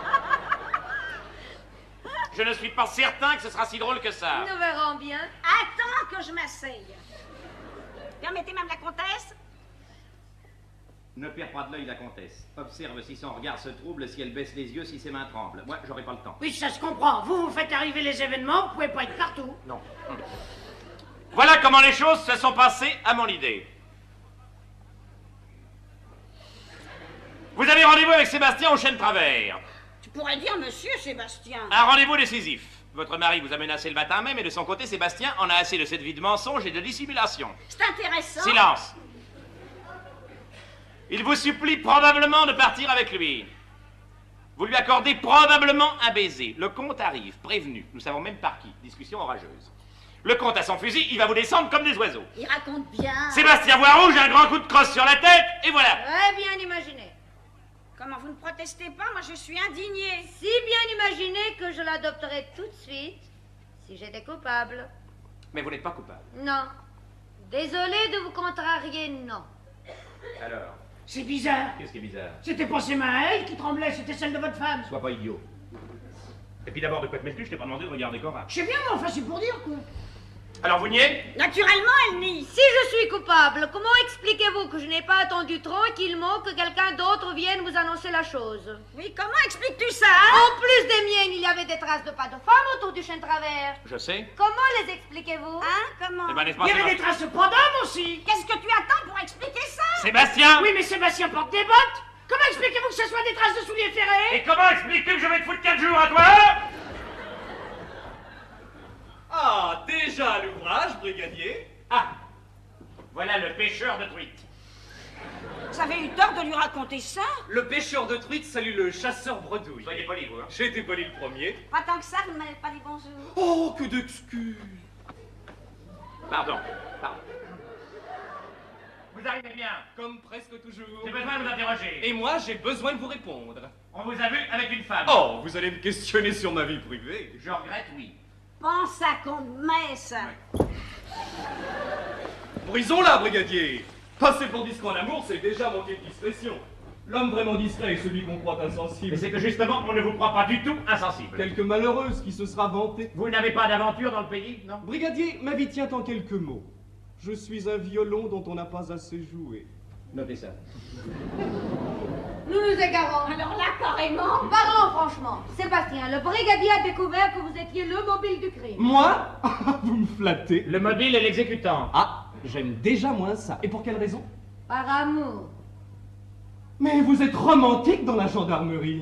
Je ne suis pas certain que ce sera si drôle que ça. Nous verrons bien. Attends que je m'asseye. Permettez, madame la comtesse. Ne perds pas de l'œil la comtesse. Observe si son regard se trouble, si elle baisse les yeux, si ses mains tremblent. Moi, j'aurai pas le temps. Oui, ça se comprend. Vous, vous faites arriver les événements, vous pouvez pas être partout. Non. Voilà comment les choses se sont passées à mon idée. Vous avez rendez-vous avec Sébastien au chêne travers. Tu pourrais dire monsieur Sébastien. Un rendez-vous décisif. Votre mari vous a menacé le matin même et de son côté, Sébastien en a assez de cette vie de mensonge et de dissimulation. C'est intéressant. Silence. Il vous supplie probablement de partir avec lui. Vous lui accordez probablement un baiser. Le comte arrive, prévenu. Nous savons même par qui. Discussion orageuse. Le comte a son fusil, il va vous descendre comme des oiseaux. Il raconte bien. Sébastien voit rouge, un grand coup de crosse sur la tête, et voilà. Très bien imaginé. Comment vous ne protestez pas? Moi, je suis indignée. Si bien imaginé que je l'adopterai tout de suite si j'étais coupable. Mais vous n'êtes pas coupable. Non. Désolé de vous contrarier, non. Alors, C'est bizarre. qu'est-ce qui est bizarre? C'était pas ses mains à elle qui tremblaient, c'était celle de votre femme. Sois pas idiot. Et puis d'abord, de quoi te mêles-tu? Je t'ai pas demandé de regarder Cora. Je sais bien, mais enfin, c'est pour dire, quoi. Alors vous niez? Naturellement, elle nie. Si je suis coupable, comment expliquez-vous que je n'ai pas attendu tranquillement que quelqu'un d'autre vienne vous annoncer la chose? Oui, comment expliques-tu ça, hein? En plus des miennes, il y avait des traces de pas de femme autour du chêne travers. Je sais. Comment les expliquez-vous? Hein? Comment? Eh ben, n'est-ce Il pas, y avait Séba- des traces de pas d'homme aussi. Qu'est-ce que tu attends pour expliquer ça? Sébastien! Oui, mais Sébastien porte des bottes. Comment expliquez-vous que ce soit des traces de souliers ferrés? Et comment expliques-tu que je vais te foutre quatre jours à toi? Ah, déjà l'ouvrage, brigadier. Ah! Voilà le pêcheur de truites. Vous avez eu tort de lui raconter ça? Le pêcheur de truites salue le chasseur bredouille. Soyez poli, vous. Hein. J'ai été poli le premier. Pas tant que ça, vous ne m'avez pas dit bonjour. Oh, que d'excuses. Pardon, pardon. Vous arrivez bien. Comme presque toujours. J'ai besoin de vous interroger. Et moi, j'ai besoin de vous répondre. On vous a vu avec une femme. Oh, vous allez me questionner sur ma vie privée. Je regrette, oui. Pense à qu'on te messe. Brisons-la, brigadier. Passer pour discret en amour, c'est déjà manquer de discrétion. L'homme vraiment discret est celui qu'on croit insensible. Mais c'est que justement, on ne vous croit pas du tout insensible. Quelque malheureuse qui se sera vantée. Vous n'avez pas d'aventure dans le pays, non? Brigadier, ma vie tient en quelques mots. Je suis un violon dont on n'a pas assez joué. Notez ça. Nous nous égarons. Alors là, carrément. Parlons franchement. Sébastien, le brigadier a découvert que vous étiez le mobile du crime. Moi? Vous me flattez. Le mobile et l'exécutant. Ah, j'aime déjà moins ça. Et pour quelle raison? Par amour. Mais vous êtes romantique dans la gendarmerie.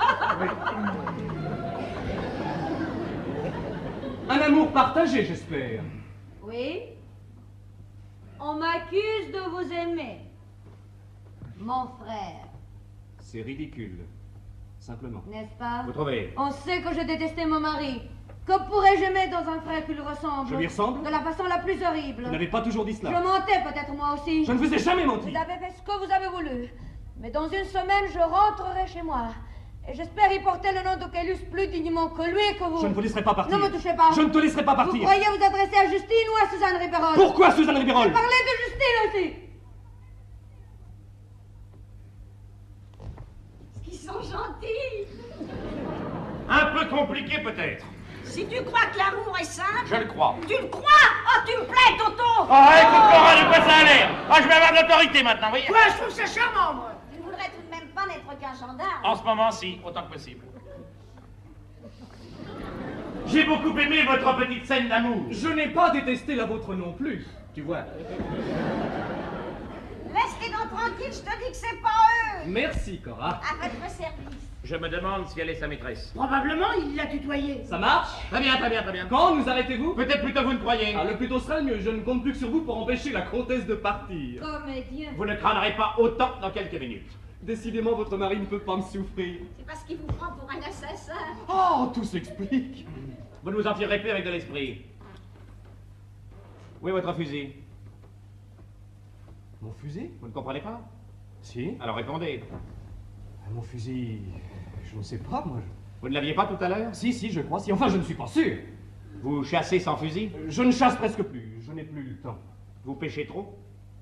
Un amour partagé, j'espère. Oui. On m'accuse de vous aimer. Mon frère, C'est ridicule. Simplement. n'est-ce pas? Vous trouvez? On sait que je détestais mon mari. Que pourrais-je mettre dans un frère qui lui ressemble? Je lui ressemble? De la façon la plus horrible. Vous n'avez pas toujours dit cela. Je mentais peut-être moi aussi. Je ne vous ai jamais menti. Vous avez fait ce que vous avez voulu. Mais dans une semaine, je rentrerai chez moi. Et j'espère y porter le nom d'Okelus plus dignement que lui et que vous. Je ne vous laisserai pas partir. Ne me touchez pas. Je ne te laisserai pas partir. Vous croyez vous adresser à Justine ou à Suzanne Ribeyrolles? Pourquoi Suzanne Ribeyrolles? Je parlais de Justine aussi. Ils sont gentils. Un peu compliqué peut-être. Si tu crois que l'amour est simple... Je le crois. Tu le crois? Oh, tu me plais, Toto. Oh, écoute, Cora, de quoi ça a l'air? Oh, je vais avoir de l'autorité maintenant, oui. Quoi, je trouve ça charmant, moi. Tu ne voudrais tout de même pas n'être qu'un gendarme. En ce moment, si, autant que possible. J'ai beaucoup aimé votre petite scène d'amour. Je n'ai pas détesté la vôtre non plus, tu vois. Laisse les dents tranquilles, je te dis que c'est pas eux. Merci, Cora. À votre service. Je me demande si elle est sa maîtresse. Probablement, il l'a tutoyé. Ça marche? Très bien, très bien, très bien. Quand nous arrêtez-vous? Peut-être plus tôt vous ne croyez. Ah, le plus tôt sera le mieux. Je ne compte plus que sur vous pour empêcher la comtesse de partir. Comédien. Vous ne craindrez pas autant dans quelques minutes. Décidément, votre mari ne peut pas me souffrir. C'est parce qu'il vous prend pour un assassin. Oh, tout s'explique. Vous ne vous en tirerez plus avec de l'esprit. Où est votre fusil? Mon fusil? Vous ne comprenez pas? Si. Alors répondez. Mon fusil... Je ne sais pas, moi. Vous ne l'aviez pas tout à l'heure? Si, si, je crois. Si, enfin, je ne suis pas sûr. Vous chassez sans fusil? Je ne chasse presque plus. Je n'ai plus le temps. Vous pêchez trop?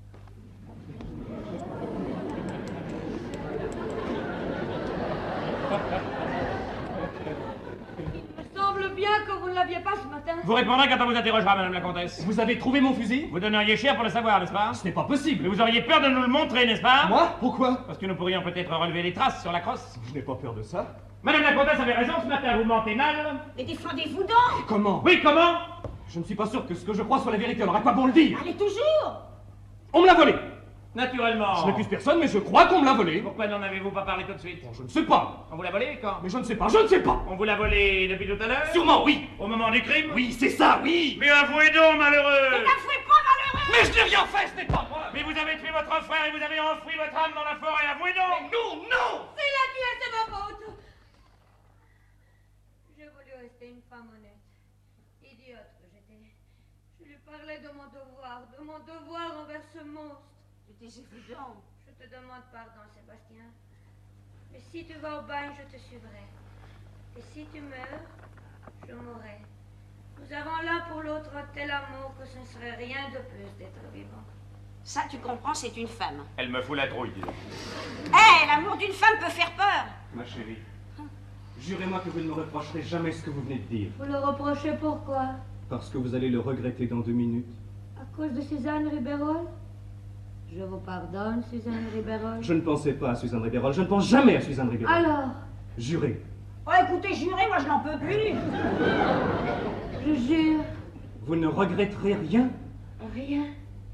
Il me semble bien que vous ne l'aviez pas ce matin. Vous répondrez quand on vous interrogera, madame la comtesse. Vous avez trouvé mon fusil? Vous donneriez cher pour le savoir, n'est-ce pas? Ce n'est pas possible. Mais vous auriez peur de nous le montrer, n'est-ce pas? Moi? Pourquoi? Parce que nous pourrions peut-être relever les traces sur la crosse. Je n'ai pas peur de ça. Madame la comtesse avait raison ce matin, vous mentez mal. Mais défendez-vous donc. Comment? Oui, comment? Je ne suis pas sûr que ce que je crois soit la vérité. Alors à quoi bon le dire? Allez toujours. On me l'a volé. Naturellement. Je n'accuse personne, mais je crois qu'on me l'a volé. Pourquoi n'en avez-vous pas parlé tout de suite? Bon, je ne sais pas. On vous l'a volé quand? Mais je ne sais pas, je ne sais pas. On vous l'a volé depuis tout à l'heure? Sûrement, oui. Au moment du crime? Oui, c'est ça, oui. Mais avouez donc, malheureux! Ne l'avouez pas, malheureux. Mais je n'ai rien fait, ce n'est pas moi. Mais vous avez tué votre frère et vous avez enfoui votre âme dans la forêt, avouez donc! Non, non. C'est la tuer, c'est ma faute. J'ai voulu rester une femme honnête. Idiote que j'étais. Je lui parlais de mon devoir, de mon devoir envers ce monstre. C'était évident. Je te demande pardon, Sébastien. Mais si tu vas au bagne, je te suivrai. Et si tu meurs, je mourrai. Nous avons l'un pour l'autre un tel amour que ce ne serait rien de plus d'être vivant. Ça, tu comprends, c'est une femme. Elle me fout la trouille, dis donc. Eh, l'amour d'une femme peut faire peur. Ma chérie, jurez-moi que vous ne me reprocherez jamais ce que vous venez de dire. Vous le reprochez pourquoi? Parce que vous allez le regretter dans deux minutes. À cause de Suzanne Ribeyrolles? Je vous pardonne, Suzanne Ribeyrolles. Je ne pensais pas à Suzanne Ribeyrolles. Je ne pense jamais à Suzanne Ribeyrolles. Alors? Jurez. Oh, écoutez, jurez, moi je n'en peux plus. Je jure. Vous ne regretterez rien? Rien.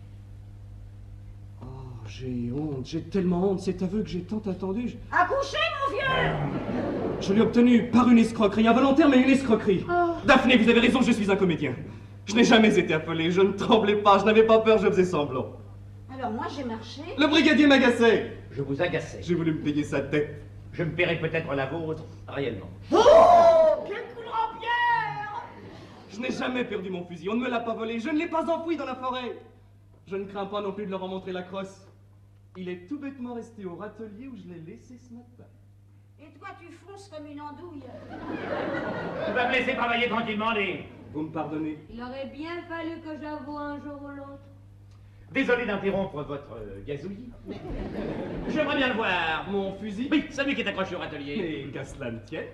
Oh, j'ai honte, j'ai tellement honte. Cet aveu que j'ai tant attendu. Je, Accouchez, mon vieux. je l'ai obtenu par une escroquerie, involontaire, mais une escroquerie. Oh. Daphné, vous avez raison, je suis un comédien. Je n'ai jamais été appelé, je ne tremblais pas, je n'avais pas peur, je faisais semblant. Alors moi j'ai marché. Le brigadier m'agaçait. Je vous agaçais. J'ai voulu me payer sa tête. Je me paierai peut-être la vôtre, réellement. Oh, quel coup de rampière. Je n'ai jamais perdu mon fusil, on ne me l'a pas volé, je ne l'ai pas enfoui dans la forêt. Je ne crains pas non plus de leur en montrer la crosse. Il est tout bêtement resté au râtelier où je l'ai laissé ce matin. Et toi tu fonces comme une andouille. Tu vas me laisser travailler tranquillement, les... Vous me pardonnez? Il aurait bien fallu que j'avoue un jour ou l'autre. Désolé d'interrompre votre euh, gazouillis, mais j'aimerais bien le voir. Mon fusil? Oui, celui qui est accroché au râtelier. Mais qu'à cela ne tienne.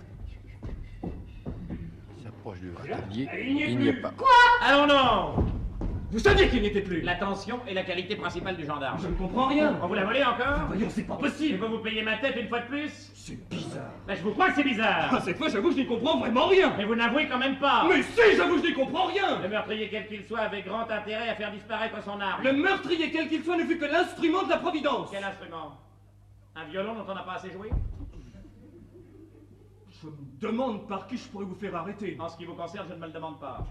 Il s'approche du râtelier, Il n'y est il n'y est plus. pas. Allons non. Vous saviez qu'il n'était plus? L'attention est la qualité principale du gendarme. Je ne comprends rien. On vous l'a volé encore? Voyons, c'est pas Et possible. vous vous payez ma tête une fois de plus? C'est bizarre. Ben, je vous crois que c'est bizarre. Ah, cette fois, j'avoue, je n'y comprends vraiment rien. Mais vous n'avouez quand même pas. Mais si, j'avoue, je n'y comprends rien. Le meurtrier, quel qu'il soit, avait grand intérêt à faire disparaître son arme. Le meurtrier, quel qu'il soit, ne fut que l'instrument de la providence. Quel instrument? Un violon dont on n'a pas assez joué? Je me demande par qui je pourrais vous faire arrêter. En ce qui vous concerne, je ne me le demande pas.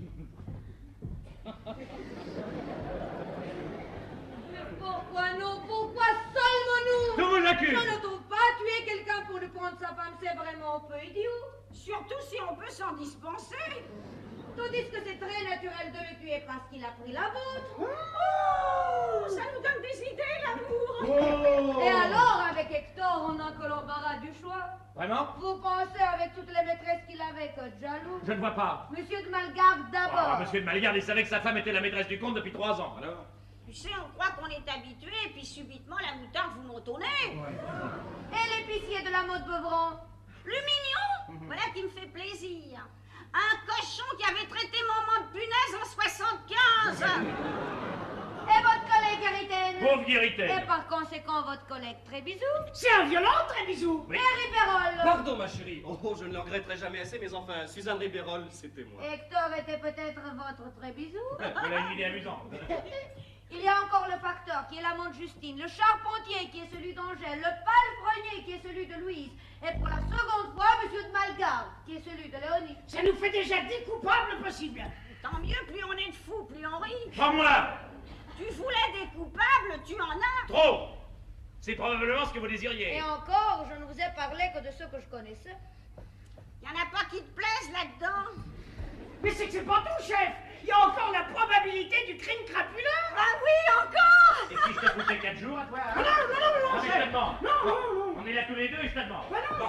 Mais pourquoi non? Pourquoi seulement nous? Tout vous accuse. Je ne trouve pas tuer quelqu'un pour lui prendre sa femme, c'est vraiment un peu idiot. Surtout si si on peut s'en dispenser. Tandis que c'est très naturel de le tuer parce qu'il a pris la vôtre. Oh, ça nous donne des idées, l'amour. Oh. Et alors, avec Hector, on n'a que l'embarras du choix. Vraiment? Vous pensez avec toutes les maîtresses qu'il avait que jaloux? Je ne vois pas. Monsieur de Malgarde d'abord. Ah, monsieur de Malgarde, il savait que sa femme était la maîtresse du comte depuis trois ans, alors? Tu sais, on croit qu'on est habitué, et puis subitement la moutarde vous monte au nez. Ouais. Et l'épicier de la mode Beuvron? Le mignon, voilà qui me fait plaisir. Un cochon qui avait traité mon de punaise en soixante-quinze. Et votre collègue Guéritaine? Pauvre Guéritaine. Et par conséquent, votre collègue Trébizou? C'est un violent, Trébizou. Oui. Et Ribérol? Pardon, ma chérie. Oh, je ne le regretterai jamais assez, mais enfin, Suzanne Ribérol, c'était moi. Hector était peut-être votre Trébizou? Voilà une idée amusante. Il y a encore le facteur qui est l'amant de Justine, le charpentier qui est celui d'Angèle, le palefrenier qui est celui de Louise, et pour la seconde fois, monsieur de Malgarde qui est celui de Léonie. Ça nous fait déjà dix coupables possibles. Tant mieux, plus on est de fous, plus on rit. Prends-moi! Tu voulais des coupables, tu en as. Trop! C'est probablement ce que vous désiriez. Et encore, je ne vous ai parlé que de ceux que je connaissais. Y en a pas qui te plaisent là-dedans. Mais c'est que c'est pas tout, chef. Il y a encore la probabilité du crime crapuleux. Ah oui, encore. Et si je te foutais quatre jours à toi? Non, non, non, non, non, mais je chef. te demande. Non, non, non. On est là tous les deux et je te demande. Bah non, Bon.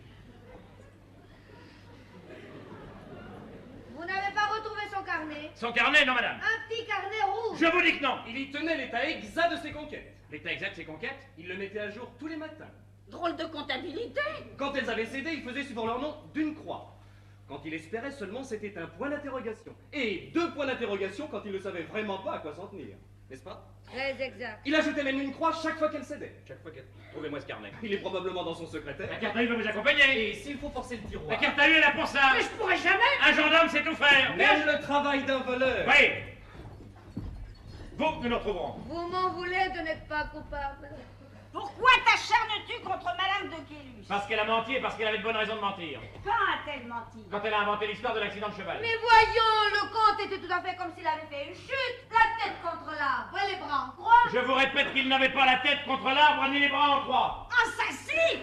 Vous n'avez pas retrouvé son carnet? Son carnet, non, madame. Un petit carnet rouge. Je vous dis que non. Il y tenait l'état exact de ses conquêtes. L'état exact de ses conquêtes? Il le mettait à jour tous les matins. Drôle de comptabilité. Quand elles avaient cédé, il faisait suivant leur nom d'une croix. Quand il espérait seulement, c'était un point d'interrogation. Et deux points d'interrogation quand il ne savait vraiment pas à quoi s'en tenir. N'est-ce pas? Très exact. Il ajoutait même une croix chaque fois qu'elle cédait. Chaque fois qu'elle... Trouvez-moi ce carnet. Il est probablement dans son secrétaire. La carte à vue va vous accompagner. Et s'il faut forcer le tiroir... La carte à vue est là pour ça. Mais je pourrais jamais. Un gendarme sait tout faire. Même le travail d'un voleur. Oui. Vous, nous nous retrouverons. Vous m'en voulez de n'être pas coupable. Pourquoi t'acharnes-tu contre Madame de Quélus? Parce qu'elle a menti et parce qu'elle avait de bonnes raisons de mentir. Quand a-t-elle menti? Quand elle a inventé l'histoire de l'accident de cheval. Mais voyons, le comte était tout à fait comme s'il avait fait une chute, la tête contre l'arbre et les bras en croix. Je vous répète qu'il n'avait pas la tête contre l'arbre ni les bras en croix. Assassin!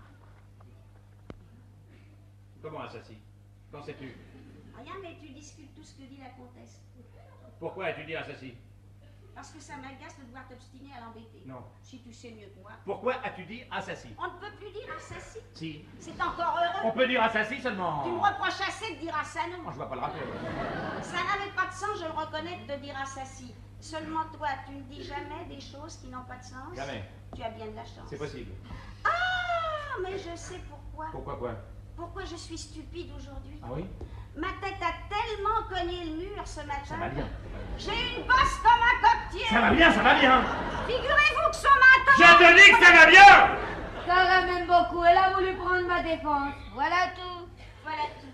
Comment assassin? Qu'en sais-tu? Rien, mais tu discutes tout ce que dit la comtesse. Pourquoi as-tu dit assassin? Parce que ça m'agace de devoir t'obstiner à l'embêter. Non. Si tu sais mieux que moi. Pourquoi as-tu dit assassin? On ne peut plus dire assassin. Si. C'est encore heureux. On peut dire assassin seulement. Tu me reproches assez de dire assanon. Oh, je vois pas le rappel. Ça n'avait pas de sens, je le reconnais, de dire assassin. Seulement toi, tu ne dis jamais des choses qui n'ont pas de sens. Jamais. Tu as bien de la chance. C'est possible. Ah, mais je sais pourquoi. Pourquoi quoi? Pourquoi je suis stupide aujourd'hui. Ah oui? Ma tête a tellement cogné le mur ce matin. Ça va bien. J'ai une bosse comme un coquetier. Ça va bien, ça va bien. Figurez-vous que ce matin... Je te dis que ça va bien. Cara m'aime beaucoup, elle a voulu prendre ma défense. Voilà tout. Voilà tout.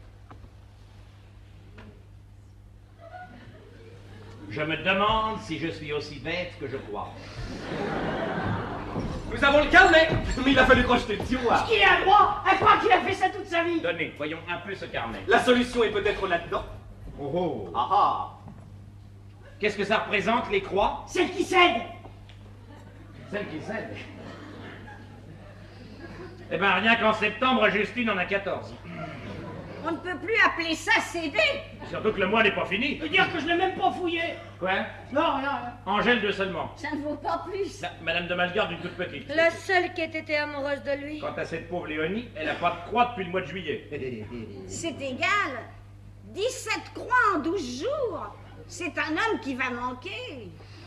Je me demande si je suis aussi bête que je crois. Nous avons le carnet, mais il a fallu crocheter le tiroir. Qu'il a droit. Elle croit qu'il a fait ça toute sa vie. Donnez, voyons un peu ce carnet. La solution est peut-être là-dedans. Oh oh. Ah ah. Qu'est-ce que ça représente, les croix? Celle qui cède. Celle qui cède. Eh ben, rien qu'en septembre, Justine en a quatorze. On ne peut plus appeler ça céder. Surtout que le mois n'est pas fini. Je veux dire que je l'ai même pas fouillé. Quoi? Non, rien, rien. Angèle de seulement. Ça ne vaut pas plus. La- Madame de Malgarde, une toute petite. La seule qui ait été amoureuse de lui. Quant à cette pauvre Léonie, elle n'a pas de croix depuis le mois de juillet. C'est égal. dix-sept croix en douze jours. C'est un homme qui va manquer.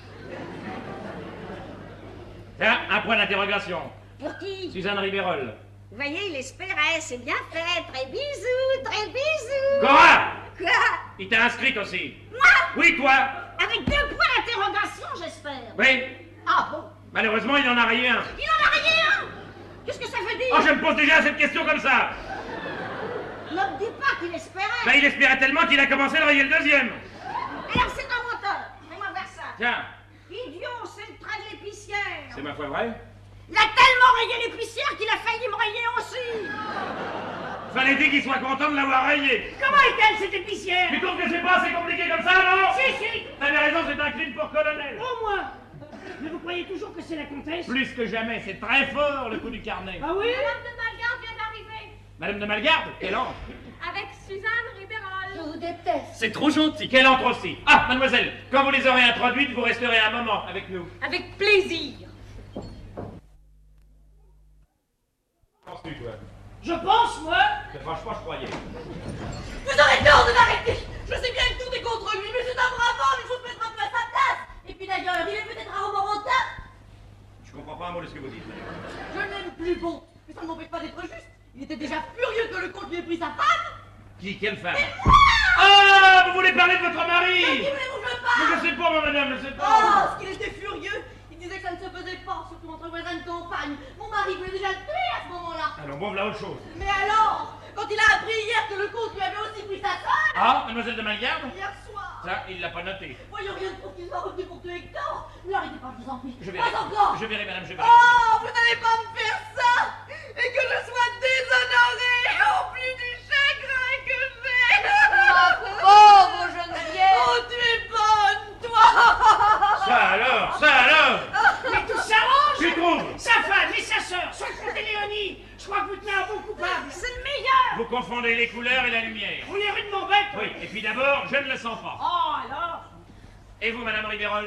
Tiens, un point d'interrogation. Pour qui? Suzanne Ribérol. Vous voyez, il espérait, c'est bien fait. Très bisous, très bisous. Cora! Quoi? Il t'a inscrite aussi. Moi? Oui, toi. Avec deux points d'interrogation, j'espère. Oui. Ah bon? Malheureusement, il n'en a rien. Il en a rien. Qu'est-ce que ça veut dire? Oh, je me pose déjà cette question comme ça. Ne me dis pas qu'il espérait. Ben, il espérait tellement qu'il a commencé à rayer le deuxième. Alors c'est un menteur. Fais-moi voir ça. Tiens, Idiot, c'est le train de l'épicière. c'est ma foi vrai. Il a tellement rayé l'épicière qu'il a failli me rayer aussi. Fallait dire qu'il soit content de l'avoir rayé. Comment est-elle, cette épicière? Tu trouves que c'est pas assez compliqué comme ça, non? Si, si. T'avais raison, c'est un crime pour colonel. Au moins. Mais vous croyez toujours que c'est la comtesse? Plus que jamais, c'est très fort le coup du carnet. Ah oui? Madame de Malgarde vient d'arriver. Madame de Malgarde, quelle ange. Avec Suzanne Ribérol. Je vous déteste. C'est trop gentil. Quelle entre aussi. Ah, mademoiselle, quand vous les aurez introduites, vous resterez un moment avec nous. Avec plaisir. Penses-tu, toi? Je pense, moi. Franchement, je croyais. Vous aurez tort de m'arrêter. Je sais bien que tout est contre lui, mais c'est un brave homme, il faut se mettre un peu à sa place. Et puis d'ailleurs, il est peut-être un romorantin. Je comprends pas un mot de ce que vous dites. Je n'aime plus bon, mais ça ne m'empêche pas d'être juste. Il était déjà furieux que le comte lui ait pris sa femme. Qui? Quelle femme? Ah, vous voulez parler de votre mari? Mais qui voulez-vous que je parle? Mais je sais pas, moi, madame, je sais pas. Oh, ce qu'il était furieux. Il disait que ça ne se faisait pas, surtout entre voisins de campagne. Mon mari voulait déjà le tuer à ce moment-là. Alors, bon, voilà autre chose. Mais alors, quand il a appris hier que le comte lui avait aussi pris sa femme. Ah, mademoiselle de Malgarde? Hier soir. Ça, il l'a pas noté. Voyons rien de trop qu'il soit revenu pour tuer Hector. Ne l'arrêtez pas, je vous en prie. Je verrai. Pas encore. Je verrai, madame, je verrai. Oh, vous n'allez pas me faire ça. Et que je sois déshonorée au plus du chagrin que j'ai. Ma pauvre Geneviève. Oh, tu es bonne, toi. Ça alors, ça alors. Mais tout s'arrange. Tu trouves? Sa femme et sa sœur, sans compter Léonie. Je crois que vous tenez un bon coupable. C'est le meilleur. Vous confondez les couleurs et la lumière. On est rudement bête. Oui, et puis d'abord, je ne le sens pas. Oh, alors. Et vous, madame Ribérol?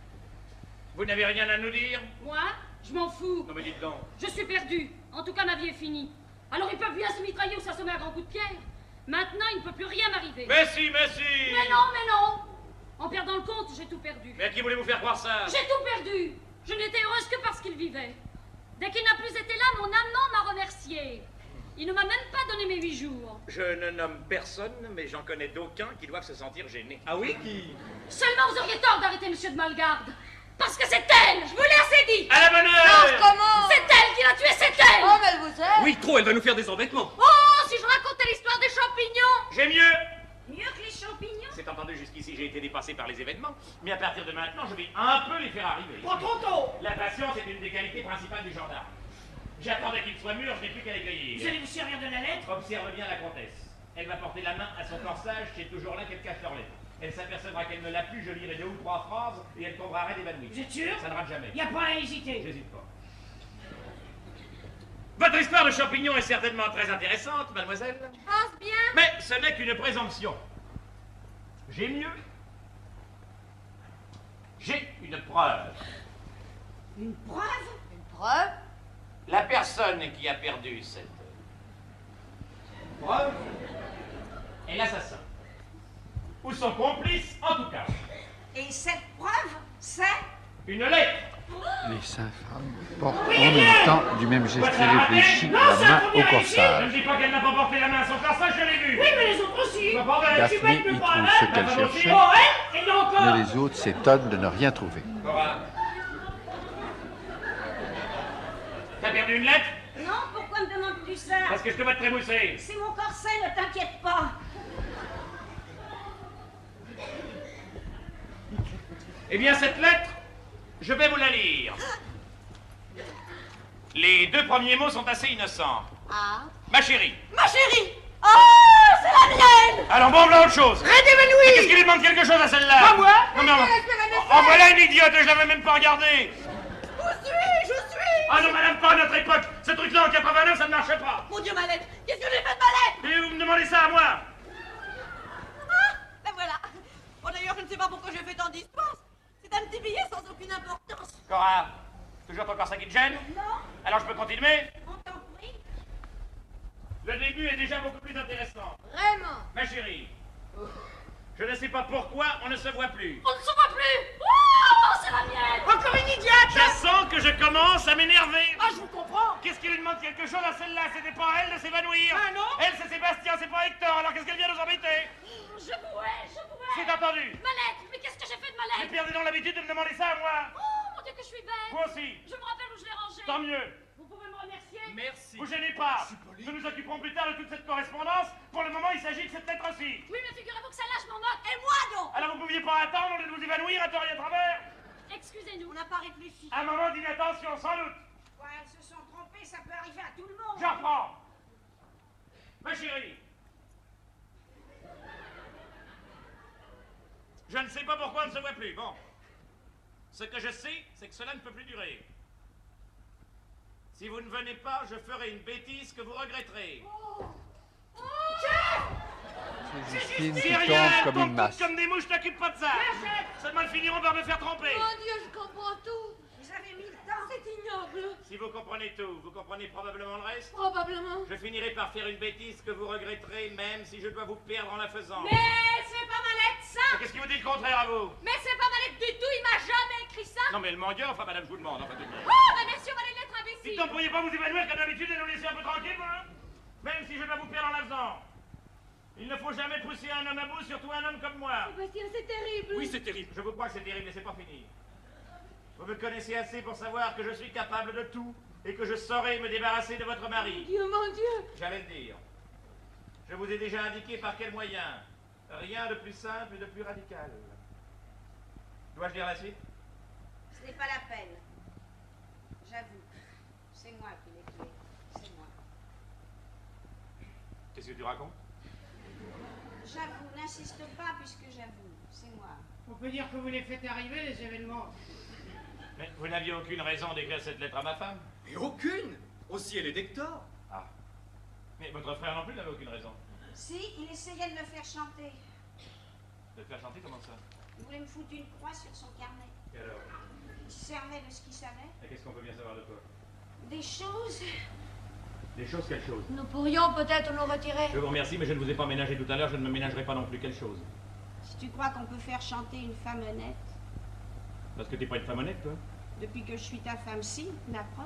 Vous n'avez rien à nous dire? Moi, je m'en fous. Non, mais dites donc. Je suis perdue. En tout cas, ma vie est finie. Alors ils peuvent bien se mitrailler ou s'assommer à grands coups de pierre. Maintenant, il ne peut plus rien m'arriver. Mais si, mais si. Mais non, mais non. En perdant le compte, j'ai tout perdu. Mais à qui voulez-vous faire croire ça? J'ai tout perdu. Je n'étais heureuse que parce qu'il vivait. Dès qu'il n'a plus été là, mon amant m'a remercié. Il ne m'a même pas donné mes huit jours. Je ne nomme personne, mais j'en connais d'aucuns qui doivent se sentir gênés. Ah oui, qui? Seulement, vous auriez tort d'arrêter Monsieur de Malgarde. Parce que c'est elle. Je vous l'ai assez dit. À la bonne heure. Comment? C'est elle qui l'a tué, c'est elle. Oh, mais elle vous aime. Oui, trop, elle va nous faire des embêtements. Oh, si je racontais l'histoire des champignons. J'ai mieux. Mieux que les champignons? C'est entendu, jusqu'ici j'ai été dépassé par les événements, mais à partir de maintenant, je vais un peu les faire arriver. Pas trop tôt. La patience est une des qualités principales du gendarme. J'attendais qu'il soit mûr, je n'ai plus qu'à les Vous cueillir. allez vous servir de la lettre? Observe bien la comtesse. Elle va porter la main à son corsage, c'est toujours là qu'elle cache leur lettre. Elle s'apercevra qu'elle ne l'a plus, je lirai deux ou trois phrases et elle tombera raide évanouie. Vous êtes sûr? Ça ne rate jamais. Il n'y a pas à hésiter. J'hésite pas. Votre histoire de champignons est certainement très intéressante, mademoiselle. Pense bien. Mais ce n'est qu'une présomption. J'ai mieux. J'ai une preuve. Une preuve? Une preuve? La personne qui a perdu cette preuve est l'assassin. Ou son complice, en tout cas. Et cette preuve, c'est... Une lettre. Les cinq femmes portent en même temps, du même geste réfléchi, la main au Je ne corsage. dis pas qu'elle n'a pas porté la main à son corsage, je l'ai vu. Oui, mais les autres aussi. Pas pareil. Je suis Daphné bête, mais y pas trouve là. ce qu'elle cherchait, Oh, elle, et encore. mais les autres s'étonnent de ne rien trouver. Cora. T'as perdu une lettre? Non, pourquoi me demandes-tu ça? Parce que je te vois te trémousser. C'est mon corset, ne t'inquiète pas. Eh bien, cette lettre, je vais vous la lire. Les deux premiers mots sont assez innocents. Ah. Ma chérie. Ma chérie. Oh, c'est la mienne. Alors bon, voilà autre chose. Arrêtez d'évanouir. Qu'est-ce qu'il lui demande quelque chose à celle-là? Pas moi. Non, mais en, en voilà une idiote, je l'avais même pas regardée. Où suis-je? Je suis. Ah non, madame, pas à notre époque. Ce truc-là, en quatre-vingt-neuf, ça ne marchait pas. Mon Dieu, ma lettre. Qu'est-ce que j'ai fait de ma lettre? Et vous me demandez ça à moi? Ah, la voilà. Bon, d'ailleurs, je ne sais pas pourquoi j'ai fait tant d'histoires. C'est un petit billet sans aucune importance. Cora, toujours ton corps qui te gêne? Non, Alors je peux continuer? on t'en prie. Le début est déjà beaucoup plus intéressant. Vraiment? Ma chérie, je ne sais pas pourquoi on ne se voit plus. On ne se voit plus. Oh, c'est la mienne. Encore une idiote. Je sens que je commence à m'énerver. Ah, je vous comprends. Qu'est-ce qui lui demande quelque chose à celle-là? C'était pas à elle de s'évanouir. Ah non? Elle, c'est Sébastien, c'est pas Hector. Alors qu'est-ce qu'elle vient nous embêter? Je pourrais, je pourrais. C'est entendu. Ma lettre. Mais qu'est-ce que j'ai fait de ma J'ai lettre? perdu dans l'habitude de me demander ça à moi. Oh, mon Dieu, que je suis bête. Moi aussi. Je me rappelle où je l'ai rangée. Tant mieux. Vous pouvez me remercier? Merci. Vous gênez pas. Nous nous occuperons plus tard de toute cette correspondance. Pour le moment, il s'agit de cette lettre-ci. Oui, mais figurez-vous que celle-là, je m'en moque. Et moi donc? Alors vous pouviez pas attendre au lieu de vous évanouir à tort et à travers? Excusez-nous. On n'a pas réfléchi. Un moment d'inattention, sans doute. Ouais, elles se sont trompées, ça peut arriver à tout le monde. Je reprends. Ma chérie. Je ne sais pas pourquoi on ne se voit plus. Bon. Ce que je sais, c'est que cela ne peut plus durer. Si vous ne venez pas, je ferai une bêtise que vous regretterez. Oh. Oh. Maître Justine C'est qui rien, tombe comme une tombe masse. comme des mouches, t'occupe pas de ça. Seulement, ils finiront par me faire tromper. Mon Dieu, je comprends tout. Vous avez mis le temps. C'est ignoble. Si vous comprenez tout, vous comprenez probablement le reste. Probablement. Je finirai par faire une bêtise que vous regretterez, même si je dois vous perdre en la faisant. Mais c'est pas malette, ça. Qu'est-ce qui vous dit le contraire à vous? Mais c'est pas malette du tout, il m'a jamais écrit ça. Non, mais le mendiant, enfin, madame, je vous demande, enfin, tout de même. Oh, mais messieurs, allez l'être imbécile. Dites donc, pourriez pas vous évanouir comme d'habitude et nous laisser un peu tranquille, hein? Même si je dois vous perdre en la faisant. Il ne faut jamais pousser un homme à bout, surtout un homme comme moi. Sébastien, c'est terrible. Oui, c'est terrible. Je vous crois que c'est terrible, mais c'est pas fini. Vous me connaissez assez pour savoir que je suis capable de tout et que je saurai me débarrasser de votre mari. Dieu, mon Dieu. J'allais le dire. Je vous ai déjà indiqué par quel moyen. Rien de plus simple et de plus radical. Dois-je dire la suite? Ce n'est pas la peine. J'avoue. C'est moi qui l'ai tué. C'est moi. Qu'est-ce que tu racontes? J'avoue. N'insiste pas puisque j'avoue. C'est moi. On peut dire que vous les faites arriver, les événements. Mais vous n'aviez aucune raison d'écrire cette lettre à ma femme? Mais aucune! Aussi, elle est d'Hector. Ah. Mais votre frère non plus n'avait aucune raison. Si, il essayait de me faire chanter. De te faire chanter, comment ça? Il voulait me foutre une croix sur son carnet. Et alors? Il se servait de ce qu'il savait. Et qu'est-ce qu'on peut bien savoir de toi? Des choses. Des choses, quelles choses? Nous pourrions peut-être nous retirer. Je vous remercie, mais je ne vous ai pas ménagé tout à l'heure, je ne me ménagerai pas non plus. Quelle chose? Si tu crois qu'on peut faire chanter une femme honnête, Parce que t'es pas une femme honnête, toi? depuis que je suis ta femme, si, la preuve.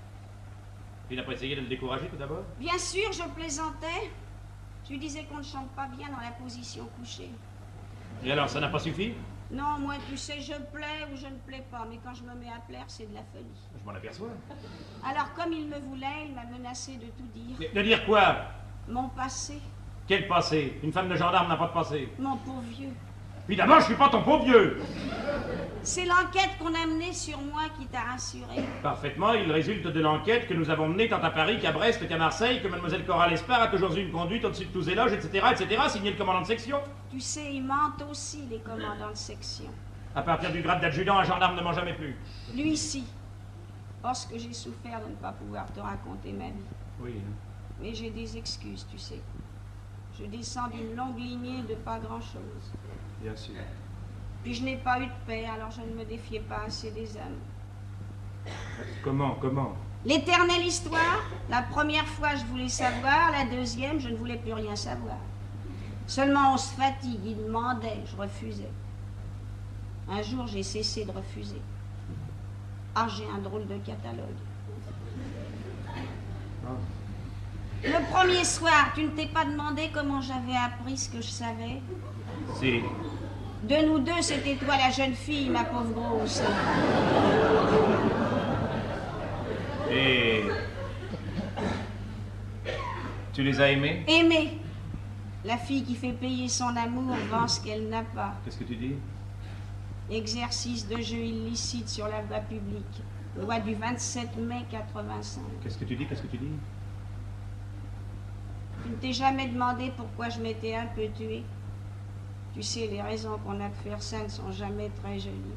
Tu n'as pas essayé de le décourager tout d'abord? Bien sûr, je plaisantais. Je lui disais qu'on ne chante pas bien dans la position couchée. Et alors, ça n'a pas suffi? Non, moi, tu sais, je plais ou je ne plais pas, mais quand je me mets à plaire, c'est de la folie. Je m'en aperçois. Alors, comme il me voulait, il m'a menacé de tout dire. Mais de dire quoi? Mon passé, Quel passé? Une femme de gendarme n'a pas de passé. mon pauvre vieux. Puis d'abord, je suis pas ton pauvre vieux. C'est l'enquête qu'on a menée sur moi qui t'a rassuré. Parfaitement, il résulte de l'enquête que nous avons menée tant à Paris qu'à Brest qu'à Marseille, que mademoiselle Cora Lespard a toujours eu une conduite au-dessus de tous éloges, et cetera, et cetera, signé le commandant de section. Tu sais, ils mentent aussi, les commandants de section. À partir du grade d'adjudant, un gendarme ne ment jamais plus. Lui, si. Parce que j'ai souffert de ne pas pouvoir te raconter ma vie. Oui. Mais j'ai des excuses, tu sais. Je descends d'une longue lignée de pas grand-chose. Bien sûr. Puis je n'ai pas eu de paix, alors je ne me défiais pas assez des hommes. Comment, comment? L'éternelle histoire, la première fois je voulais savoir, la deuxième je ne voulais plus rien savoir. Seulement on se fatigue, il demandait, je refusais. Un jour j'ai cessé de refuser. Ah, j'ai un drôle de catalogue. Le premier soir, tu ne t'es pas demandé comment j'avais appris ce que je savais? Si. De nous deux, c'était toi la jeune fille, ma pauvre grosse. Et... tu les as aimés? Aimée. La fille qui fait payer son amour vend ce qu'elle n'a pas. Qu'est-ce que tu dis? Exercice de jeu illicite sur la voie publique. Loi du vingt-sept mai quatre-vingt-cinq. Qu'est-ce que tu dis? Qu'est-ce que tu dis? Tu ne t'es jamais demandé pourquoi je m'étais un peu tuée? Tu sais, les raisons qu'on a de faire ça ne sont jamais très jolies.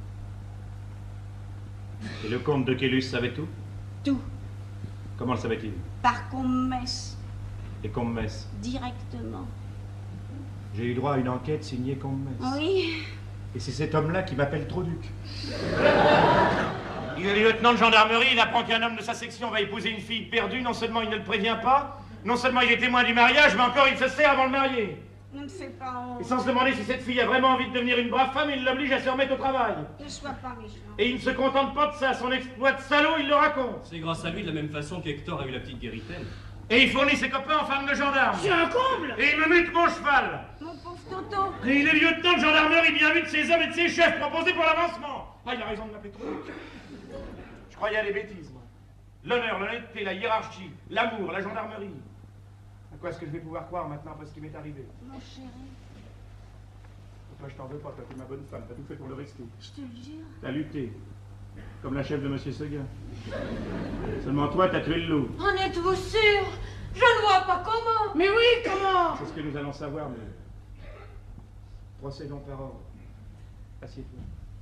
Et le comte de Quélus savait tout? Tout. Comment le savait-il? Par Combes, Et Combes? directement. J'ai eu droit à une enquête signée Combes. Oui. Et c'est cet homme-là qui m'appelle Troduc. Il est lieutenant de gendarmerie, il apprend qu'un homme de sa section va épouser une fille perdue. Non seulement il ne le prévient pas, non seulement il est témoin du mariage, mais encore il se sert avant le marier. Ne me fais pas honte. Et sans se demander si cette fille a vraiment envie de devenir une brave femme, il l'oblige à se remettre au travail. Ne sois pas méchant. Et il ne se contente pas de ça, son exploit de salaud, il le raconte. C'est grâce à lui de la même façon qu'Hector a eu la petite guéritaine. Et il fournit ses copains en femmes de gendarme. C'est un comble! Et il me mute mon cheval. Mon pauvre Toto. Et il est lieutenant de gendarmerie bien vu de ses hommes et de ses chefs proposés pour l'avancement. Ah, il a raison de m'appeler Troduc. Je croyais à des bêtises, moi. L'honneur, l'honnêteté, la hiérarchie, l'amour, la gendarmerie. À quoi est-ce que je vais pouvoir croire maintenant après ce qui m'est arrivé? Mon chéri. Toi, je t'en veux pas, toi, t'es ma bonne femme, t'as tout fait pour le rester. Je te le jure. T'as lutté, comme la chef de Monsieur Seguin. Seulement toi, t'as tué le loup. En êtes-vous sûr? Je ne vois pas comment. Mais oui, comment? C'est ce que nous allons savoir, mais... procédons par ordre. Assieds-toi.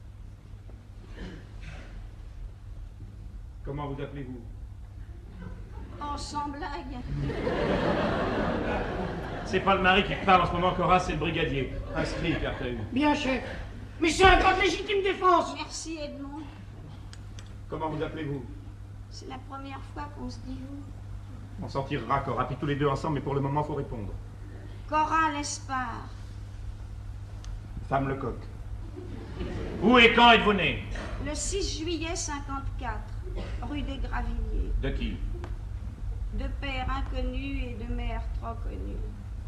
Comment vous appelez-vous? Oh, sans blague. C'est pas le mari qui te parle en ce moment, Cora, c'est le brigadier. Inscrit, Carter. Bien, chef. Mais c'est un code légitime défense. Merci, Edmond. Comment vous appelez-vous? C'est la première fois qu'on se dit vous. On s'en tirera, Cora, puis tous les deux ensemble, mais pour le moment, faut répondre. Cora Lespard. Femme Lecoq. Où et quand êtes-vous né? Le six juillet cinquante-quatre, rue des Gravilliers. De qui? De père inconnu et de mère trop connue.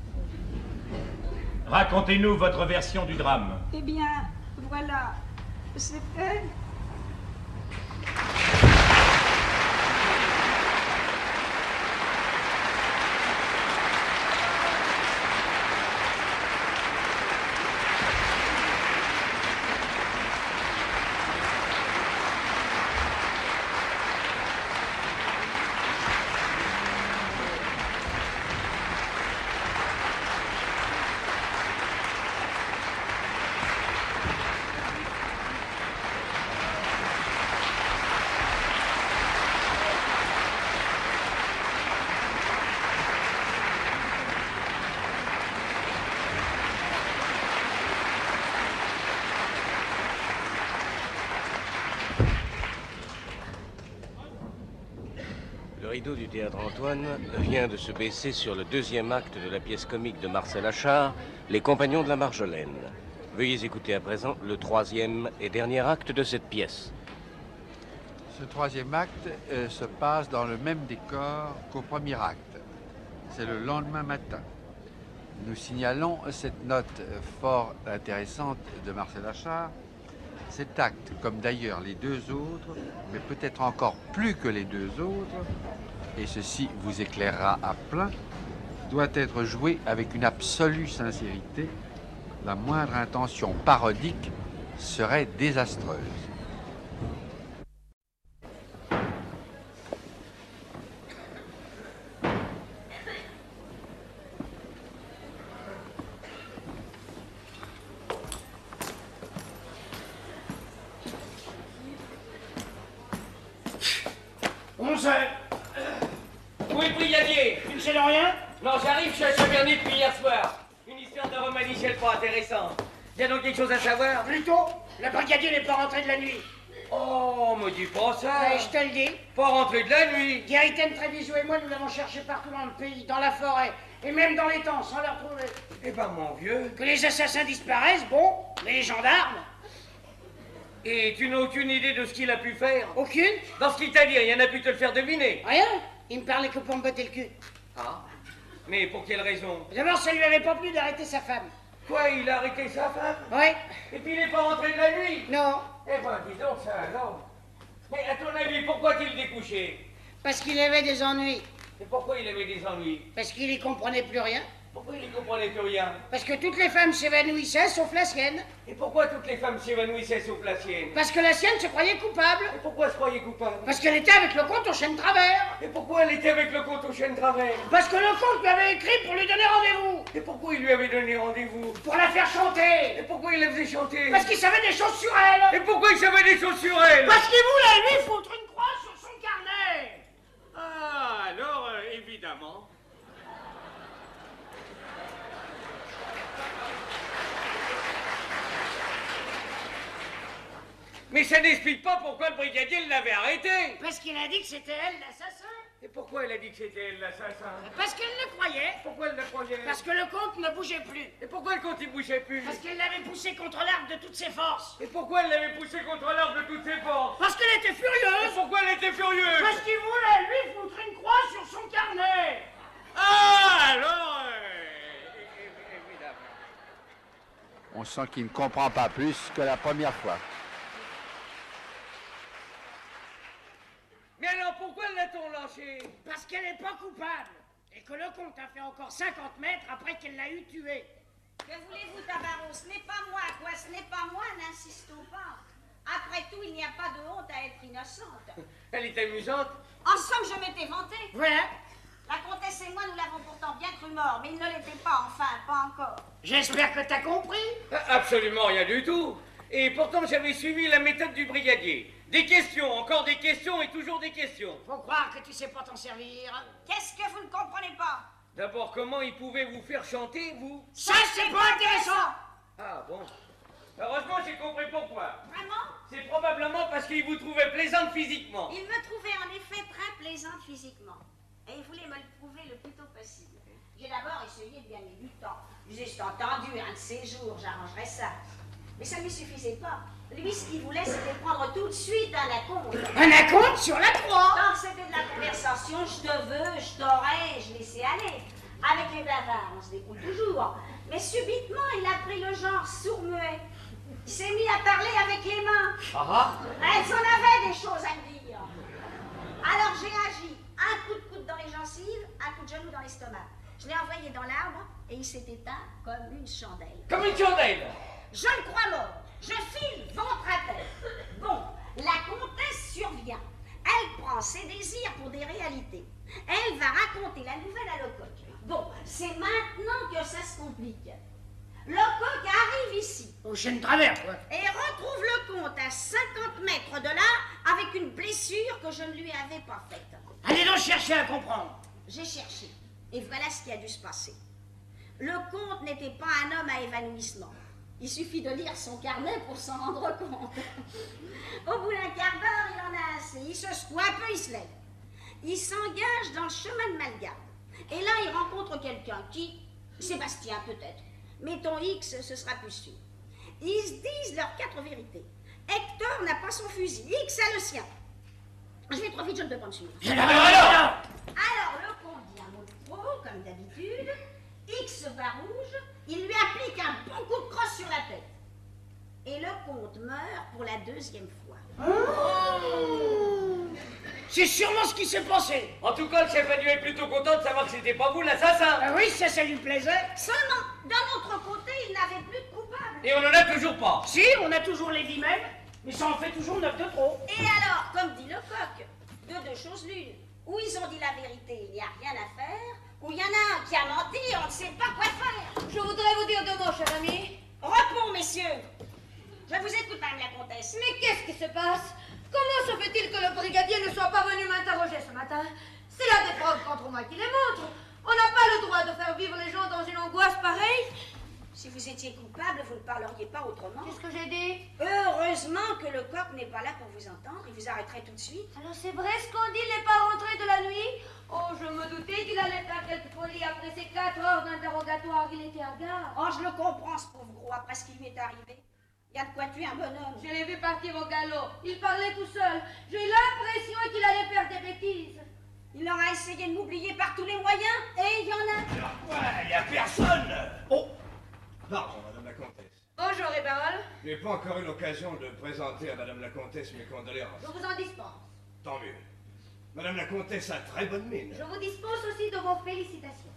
Racontez-nous votre version du drame. Eh bien, voilà, c'était... Le rideau du théâtre Antoine vient de se baisser sur le deuxième acte de la pièce comique de Marcel Achard, Les Compagnons de la Marjolaine. Veuillez écouter à présent le troisième et dernier acte de cette pièce. Ce troisième acte euh, se passe dans le même décor qu'au premier acte. C'est le lendemain matin. Nous signalons cette note fort intéressante de Marcel Achard. Cet acte, comme d'ailleurs les deux autres, mais peut-être encore plus que les deux autres, et ceci vous éclairera à plein, doit être joué avec une absolue sincérité. La moindre intention parodique serait désastreuse. onze heures. Où est le brigadier? Tu ne sais de rien? Non, j'arrive, je suis à Chaverny depuis hier soir. Une histoire de romaniciel pas intéressante. Il y a donc quelque chose à savoir? Plutôt, le brigadier n'est pas rentré de la nuit. Oh, me dis pas ça. Ouais, je te le dis. Pas rentré de la nuit. Guéritaine Tréviso et moi, nous l'avons cherché partout dans le pays, dans la forêt, et même dans les temps, sans le retrouver. Eh ben, mon vieux. Que les assassins disparaissent, bon, mais les gendarmes? Et tu n'as aucune idée de ce qu'il a pu faire? Aucune? Dans ce qu'il t'a dit, rien n'a pu te le faire deviner. Rien. Il me parlait que pour me botter le cul. Ah. Mais pour quelle raison? D'abord, ça lui avait pas plu d'arrêter sa femme. Quoi, il a arrêté sa femme? Oui. Et puis il n'est pas rentré de la nuit? Non. Eh ben, dis donc ça alors. Mais à ton avis, pourquoi a-t-il découché? Parce qu'il avait des ennuis. Et pourquoi il avait des ennuis? Parce qu'il y comprenait plus rien. Pourquoi il ne comprenait plus rien? Parce que toutes les femmes s'évanouissaient, sauf la sienne. Et pourquoi toutes les femmes s'évanouissaient sauf la sienne? Parce que la sienne se croyait coupable. Et pourquoi se croyait coupable? Parce qu'elle était avec le comte au chêne travers. Et pourquoi elle était avec le comte au chêne travers? Parce que le comte lui avait écrit pour lui donner rendez-vous. Et pourquoi il lui avait donné rendez-vous? Pour la faire chanter. Et pourquoi il la faisait chanter? Parce qu'il savait des choses sur elle. Et pourquoi il savait des choses sur elle? Parce qu'il voulait lui foutre une croix sur son carnet. Ah, alors, euh, évidemment. Mais ça n'explique pas pourquoi le brigadier l'avait arrêté. Parce qu'il a dit que c'était elle l'assassin. Et pourquoi elle a dit que c'était elle l'assassin? Parce qu'elle le croyait. Pourquoi elle le croyait? Parce que le comte ne bougeait plus. Et pourquoi le comte ne bougeait plus? Parce qu'elle l'avait poussé contre l'arbre de toutes ses forces. Et pourquoi elle l'avait poussé contre l'arbre de toutes ses forces? Parce qu'elle était Et furieuse. pourquoi elle était furieuse? Parce qu'il voulait lui foutre une croix sur son carnet. Ah, alors, euh, évidemment. On sent qu'il ne comprend pas plus que la première fois. Mais alors pourquoi l'a-t-on lâché? Parce qu'elle n'est pas coupable. Et que le comte a fait encore cinquante mètres après qu'elle l'a eu tué. Que voulez-vous, Tabarot? Ce n'est pas moi, quoi, ce n'est pas moi, n'insistons pas. Après tout, il n'y a pas de honte à être innocente. Elle est amusante. En somme, je m'étais vantée. Voilà. La comtesse et moi, nous l'avons pourtant bien cru mort, mais il ne l'était pas, enfin, pas encore. J'espère que t'as compris. Absolument rien du tout. Et pourtant, j'avais suivi la méthode du brigadier. Des questions, encore des questions et toujours des questions. Faut croire que tu sais pas t'en servir. Qu'est-ce que vous ne comprenez pas? D'abord, comment il pouvait vous faire chanter, vous? Ça, c'est pas intéressant. Ah bon. Heureusement, j'ai compris pourquoi. Vraiment? C'est probablement parce qu'il vous trouvait plaisante physiquement. Il me trouvait en effet très plaisante physiquement. Et il voulait me le prouver le plus tôt possible. J'ai d'abord essayé de gagner du temps. Je disais, c'est entendu, un de ces jours, j'arrangerai ça. Mais ça ne lui suffisait pas. Lui, ce qu'il voulait, c'était prendre tout de suite un acompte. Un acompte sur la croix. Tant que c'était de la conversation, je te veux, je t'aurais, je laissais aller. Avec les bavards, on se découle toujours. Mais subitement, il a pris le genre sourd-muet. Il s'est mis à parler avec les mains. Ah Elles en avaient des choses à me dire. Alors j'ai agi. Un coup de coude dans les gencives, un coup de genou dans l'estomac. Je l'ai envoyé dans l'arbre et il s'est éteint comme une chandelle. Comme une chandelle. Je le crois mort. Je file ventre à terre. Bon, la comtesse survient. Elle prend ses désirs pour des réalités. Elle va raconter la nouvelle à Lecoq. Bon, c'est maintenant que ça se complique. Lecoq arrive ici. Au chêne travers, quoi. Et retrouve le comte à cinquante mètres de là avec une blessure que je ne lui avais pas faite. Allez donc chercher à comprendre. J'ai cherché. Et voilà ce qui a dû se passer. Le comte n'était pas un homme à évanouissement. Il suffit de lire son carnet pour s'en rendre compte. Au bout d'un quart d'heure, il en a assez. Il se secoue un peu, il se lève. Il s'engage dans le chemin de Malgarde. Et là, il rencontre quelqu'un qui... Sébastien, peut-être. Mettons X, ce sera plus sûr. Ils se disent leurs quatre vérités. Hector n'a pas son fusil. X a le sien. Je vais trop vite, je ne peux pas me suivre. Alors, le comte dit un mot de trop, comme d'habitude. X va rouge. Il lui applique un bon coup de crosse sur la tête. Et le comte meurt pour la deuxième fois. Oh. C'est sûrement ce qui s'est passé. En tout cas, le chef Adieu est plutôt content de savoir que c'était pas vous l'assassin. Ah oui, ça, ça lui plaisait. Seulement, d'un autre côté, il n'avait plus de coupable. Et on en a toujours pas. Si, on a toujours les dix mêmes, mais ça en fait toujours neuf de trop. Et alors, comme dit Lecoq, de deux choses l'une. Ou ils ont dit la vérité, il n'y a rien à faire, ou il y en a un qui a menti, on ne sait pas quoi faire. Je voudrais vous dire deux mots, cher ami. Repos, messieurs. Je vous écoute, madame la comtesse. Mais qu'est-ce qui se passe? Comment se fait-il que le brigadier ne soit pas venu m'interroger ce matin? C'est là des preuves contre moi qui les montrent. On n'a pas le droit de faire vivre les gens dans une angoisse pareille. Si vous étiez coupable, vous ne parleriez pas autrement. Qu'est-ce que j'ai dit? Heureusement que Lecoq n'est pas là pour vous entendre. Il vous arrêterait tout de suite. Alors c'est vrai ce qu'on dit, il n'est pas rentré de la nuit? Oh, je me doutais qu'il allait faire quelque folie après ces quatre heures d'interrogatoire. Il était à gare. Oh, je le comprends, ce pauvre gros, après ce qui lui est arrivé. Il y a de quoi tuer un bonhomme. Je l'ai vu partir au galop. Il parlait tout seul. J'ai eu l'impression qu'il allait faire des bêtises. Il aura essayé de m'oublier par tous les moyens, et il y en a. Ouais, il n'y a personne. Oh, pardon, madame la comtesse. Bonjour, Rébarol. Je n'ai pas encore eu l'occasion de présenter à madame la comtesse mes condoléances. Je vous en dispense. Tant mieux. Madame la comtesse a très bonne mine. Je vous dispense aussi de vos félicitations.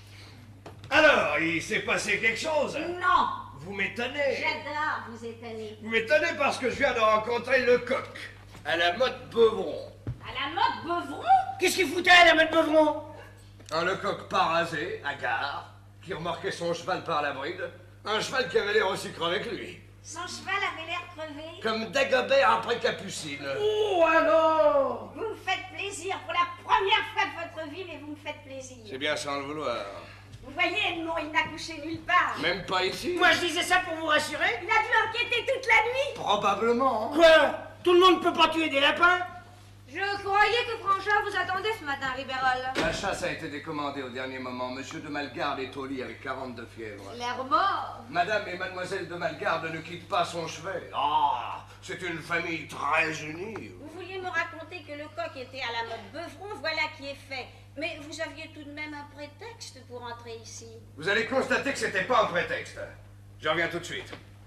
Alors, il s'est passé quelque chose? Non. Vous m'étonnez. J'adore vous étonner. Vous m'étonnez parce que je viens de rencontrer Lecoq, à la mode Beuvron. À la mode Beuvron? Qu'est-ce qu'il foutait à la mode Beuvron? Un Lecoq pas rasé, à gare, qui remorquait son cheval par la bride. Un cheval qui avait l'air aussi crevé que lui. Son cheval avait l'air crevé. Comme Dagobert après Capucine. Oh, alors! Vous me faites plaisir pour la première fois de votre vie, mais vous me faites plaisir. C'est bien sans le vouloir. Vous voyez, Edmond, il n'a couché nulle part. Même pas ici? Moi, je disais ça pour vous rassurer. Il a dû enquêter toute la nuit. Probablement. Quoi? Tout le monde peut pas tuer des lapins? Je croyais que Franchard vous attendait ce matin, Ribérol. La chasse a été décommandée au dernier moment. Monsieur de Malgarde est au lit avec quarante de fièvre. L'air mort. Madame et mademoiselle de Malgarde ne quittent pas son chevet. Ah, c'est une famille très unie. Vous vouliez me raconter que Lecoq était à la mode Beuvron, voilà qui est fait. Mais vous aviez tout de même un prétexte pour entrer ici. Vous allez constater que c'était pas un prétexte. Je reviens tout de suite.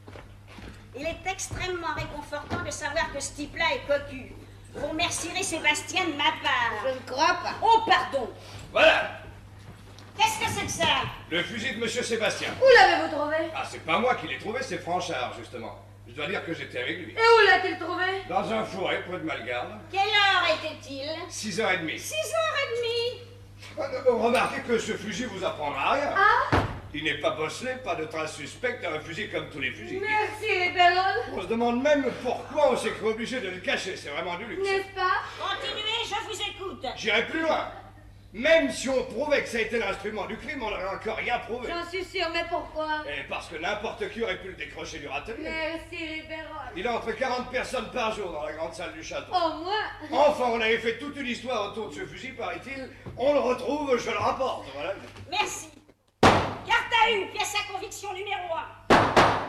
Il est extrêmement réconfortant de savoir que ce type-là est cocu. Vous remercierez Sébastien de ma part. Je ne crois pas. Oh, pardon. Voilà, Qu'est-ce que c'est que ça? le fusil de monsieur Sébastien. Où l'avez-vous trouvé? Ah, c'est pas moi qui l'ai trouvé, c'est Franchard, justement. Je dois dire que j'étais avec lui. Et où l'a-t-il trouvé? Dans un fourré près de Malgarde. Quelle heure était-il? Six heures et demie. Six heures et demie. Euh, Remarquez que ce fusil vous apprendra à rien. Ah? Il n'est pas bosselé, pas de trace suspecte, un fusil comme tous les fusils. Merci, Ribérol. On se demande même pourquoi on s'est cru obligé de le cacher, c'est vraiment du luxe. N'est-ce pas? Continuez, je vous écoute. J'irai plus loin. Même si on prouvait que ça a été l'instrument du crime, on n'aurait encore rien prouvé. J'en suis sûre, mais pourquoi? Et parce que n'importe qui aurait pu le décrocher du râtelier. Merci, Ribérol. Il entre quarante personnes par jour dans la grande salle du château. Au moins. Enfin, on avait fait toute une histoire autour de ce fusil, paraît-il. On le retrouve, je le rapporte, voilà. Merci. Garde à une, pièce à conviction numéro un.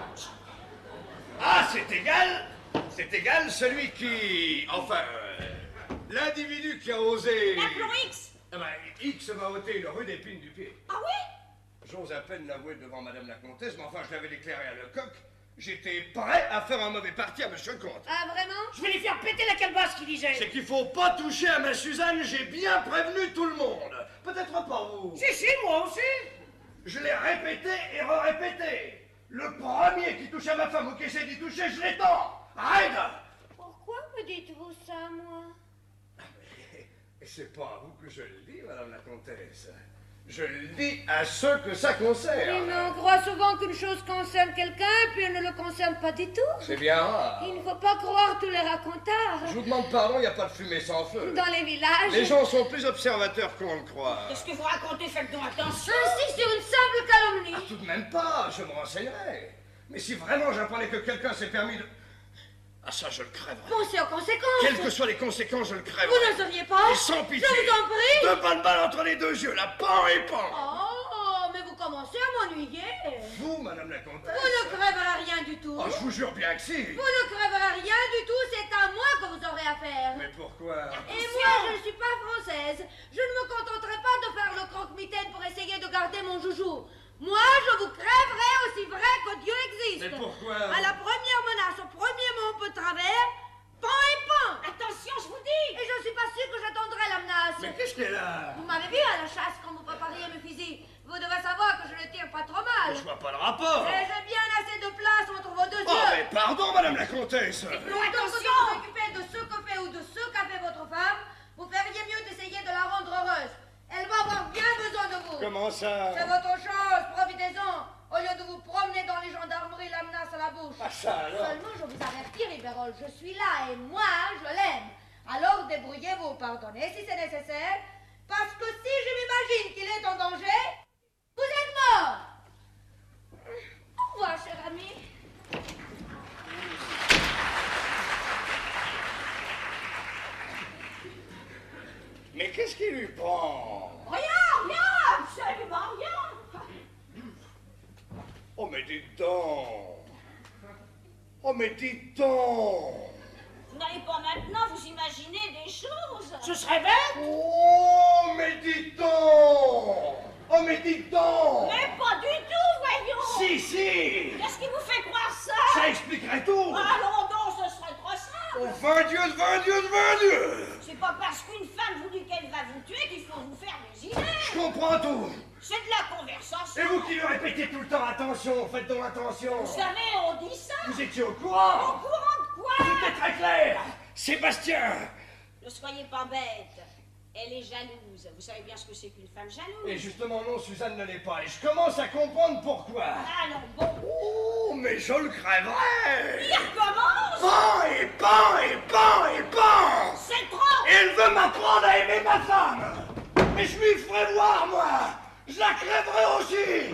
Ah, c'est égal. C'est égal, celui qui... Enfin, euh, l'individu qui a osé... L'aplomb X. Ah ben, X m'a ôté le rue d'épine du pied. Ah oui? J'ose à peine l'avouer devant Madame la Comtesse, mais enfin, je l'avais déclaré à Lecoq. J'étais prêt à faire un mauvais parti à Monsieur le Comte. Ah, vraiment? Je vais lui faire péter la calebasse qui disait. C'est qu'il faut pas toucher à ma Suzanne, j'ai bien prévenu tout le monde. Peut-être pas vous. Si, si, moi aussi. Je l'ai répété et re-répété. Le premier qui touche à ma femme ou qui essaie d'y toucher, je l'étends. Arrête! Pourquoi me dites-vous ça, moi? C'est pas à vous que je le dis, Madame la Comtesse. Je le dis à ceux que ça concerne. Oui, mais on croit souvent qu'une chose concerne quelqu'un, puis elle ne le concerne pas du tout. C'est bien rare. Il ne faut pas croire tous les racontards. Je vous demande pardon, il n'y a pas de fumée sans feu. Dans les villages... Les gens sont plus observateurs qu'on le croit. Qu'est-ce que vous racontez? Faites donc attention. Ainsi sur une simple calomnie. Ah, tout de même pas, je me renseignerai. Mais si vraiment j'apprenais que quelqu'un s'est permis de... Ah ça, je le crèverais. Pensez aux conséquences. Quelles que soient les conséquences, je le crèverais. Vous ne sauriez pas? Et sans pitié. Je vous en prie. Deux bonnes balles entre les deux yeux, là, pan et pan. Oh, mais vous commencez à m'ennuyer. Vous, Madame la Comtesse. Vous ne crèverez rien du tout. Oh, je vous jure bien que si. Vous ne crèverez rien du tout, c'est à moi que vous aurez affaire. Mais pourquoi? Et moi, je ne suis pas française. Je ne me contenterai pas de faire le croque-mitaine pour essayer de garder mon joujou. Moi, je vous crèverai aussi vrai que Dieu existe. Mais pourquoi? À la première menace, au premier mot un peu de travers, pan et pan. Attention, je vous dis. Et je ne suis pas sûre que j'attendrai la menace. Mais qu'est-ce qu'elle a? Vous m'avez vu à la chasse quand vous prépariez mes fusils. Vous devez savoir que je ne tire pas trop mal. Je vois pas le rapport. Et j'ai bien assez de place entre vos deux Oh, yeux. mais pardon, Madame la Comtesse. Plutôt que de vous occuper de ce que fait ou de ce qu'a fait votre femme, vous feriez mieux d'essayer de la rendre heureuse. Elle va avoir bien besoin de vous. Comment ça? C'est votre chose, profitez-en. Au lieu de vous promener dans les gendarmeries la menace à la bouche. Ah ça alors? Seulement, je vous avertis, Ribérol, je suis là et moi, je l'aime. Alors débrouillez-vous, pardonnez si c'est nécessaire, parce que si je m'imagine qu'il est en danger, vous êtes mort. Au revoir, cher ami. Mais qu'est-ce qui lui prend? Rien, rien, absolument rien. Oh, mais dites donc. Oh, mais dites donc. Vous n'allez pas maintenant vous imaginer des choses. Ce serait bête. Oh, mais dites donc. Oh, mais dites donc. Mais pas du tout, voyons. Si, si. Qu'est-ce qui vous fait croire ça? Ça expliquerait tout. Ah non, non, ce serait trop simple. Oh, vingt Dieu, vingt Dieu, vingt Dieu. C'est pas parce qu'une femme vous dit qu'elle va vous tuer qu'il faut vous faire des idées. Je comprends tout. C'est de la conversation. Et vous qui lui répétez tout le temps attention, faites donc attention. Vous savez, on dit ça. Vous étiez au courant. Au courant de quoi? C'était très clair. Sébastien. Ne soyez pas bête. Elle est jalouse. Vous savez bien ce que c'est qu'une femme jalouse. Et justement, non, Suzanne ne l'est pas. Et je commence à comprendre pourquoi. Ah non, bon. Oh, mais je le crèverai. Il recommence. Pan et pan et pan et pan. C'est trop. Elle veut m'apprendre à aimer ma femme. Mais je lui ferai voir, moi. Je la crèverai aussi.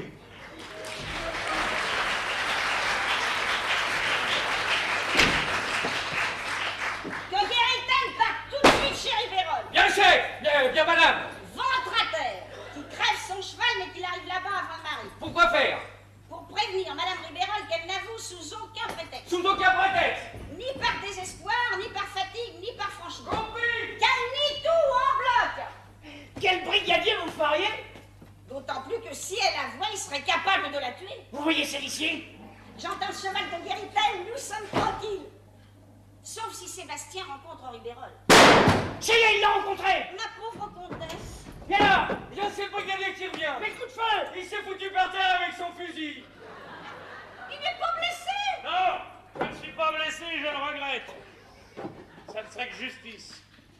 Que Guéritain parte tout de suite chez Ribérol. Bien, chef. Bien, bien, madame. Ventre à terre. Qui crève son cheval mais qu'il arrive là-bas avant de Marie. Pourquoi faire? Pour prévenir Madame Ribérol qu'elle n'avoue sous aucun prétexte. Sous aucun prétexte. Ni par désespoir, ni par fatigue, ni par franchise. Compris. Qu'elle nie tout en bloc. Quel brigadier vous feriez? D'autant plus que si elle avouait, il serait capable de la tuer. Vous voyez celle-ci? J'entends le cheval de Guéritain, nous sommes tranquilles. Sauf si Sébastien rencontre Ribérol. Ça y est, il l'a rencontré. Ma pauvre comtesse. Viens là. Bien, c'est le brigadier qui revient. Mets le coup de feu. Il s'est foutu par terre avec son fusil. Il n'est pas blessé. Non, je ne suis pas blessé, je le regrette. Ça ne serait que justice.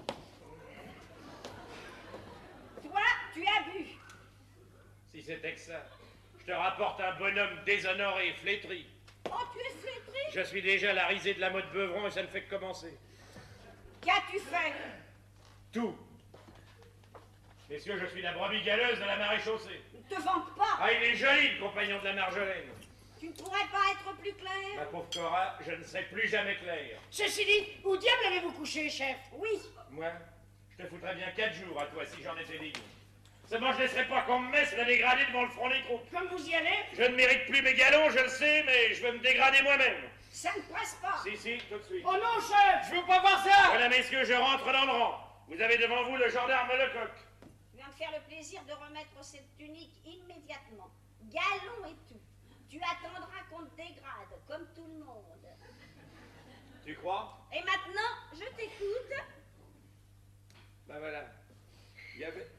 Toi, tu as bu. Si c'était que ça, je te rapporte un bonhomme déshonoré et flétri. Oh, tu es flétri. Je suis déjà la risée de la mode Beuvron et ça ne fait que commencer. Qu'as-tu fait? Tout. Messieurs, je suis la brebis galeuse de la marée chaussée. Ne te vante pas. Ah, il est joli, le compagnon de la Marjolaine. Tu ne pourrais pas être plus clair? Ma pauvre Cora, je ne serai plus jamais clair. Ceci dit, où diable avez-vous couché, chef? Oui. Moi, je te foutrais bien quatre jours à toi si j'en étais digne. Seulement, je ne laisserai pas qu'on me mette la dégradée devant le front des troupes. Comme vous y allez? Je ne mérite plus mes galons, je le sais, mais je veux me dégrader moi-même. Ça ne passe pas. Si, si, tout de suite. Oh non, chef, je veux pas voir ça. Voilà, messieurs, je rentre dans le rang. Vous avez devant vous le gendarme Lecoq. Je viens de faire le plaisir de remettre cette tunique immédiatement. Galon et tout. Tu attendras qu'on te dégrade, comme tout le monde. Tu crois? Et maintenant, je t'écoute. Ben voilà. Il y avait...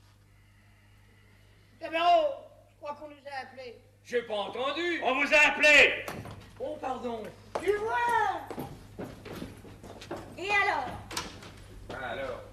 Tabarot, je crois qu'on nous a appelés. J'ai pas entendu. On vous a appelé. Oh, pardon. Tu vois? Et alors? Ah, alors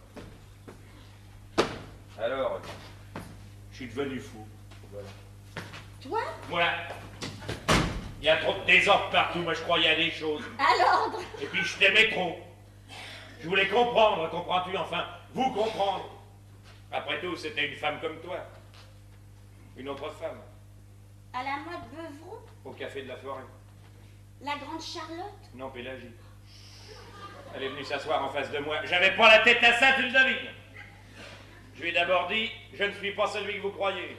Alors, je suis devenu fou. Voilà. Toi? Voilà. Il y a trop de désordre partout, moi je croyais à des choses. À l'ordre. Et puis je t'aimais trop. Je voulais comprendre, comprends-tu, enfin, vous comprendre. Après tout, c'était une femme comme toi. Une autre femme. À la mode Beuvron? Au café de la forêt. La grande Charlotte? Non, Pélagie. Elle est venue s'asseoir en face de moi. J'avais pas la tête à ça, tu le devines. Je lui ai d'abord dit, je ne suis pas celui que vous croyez.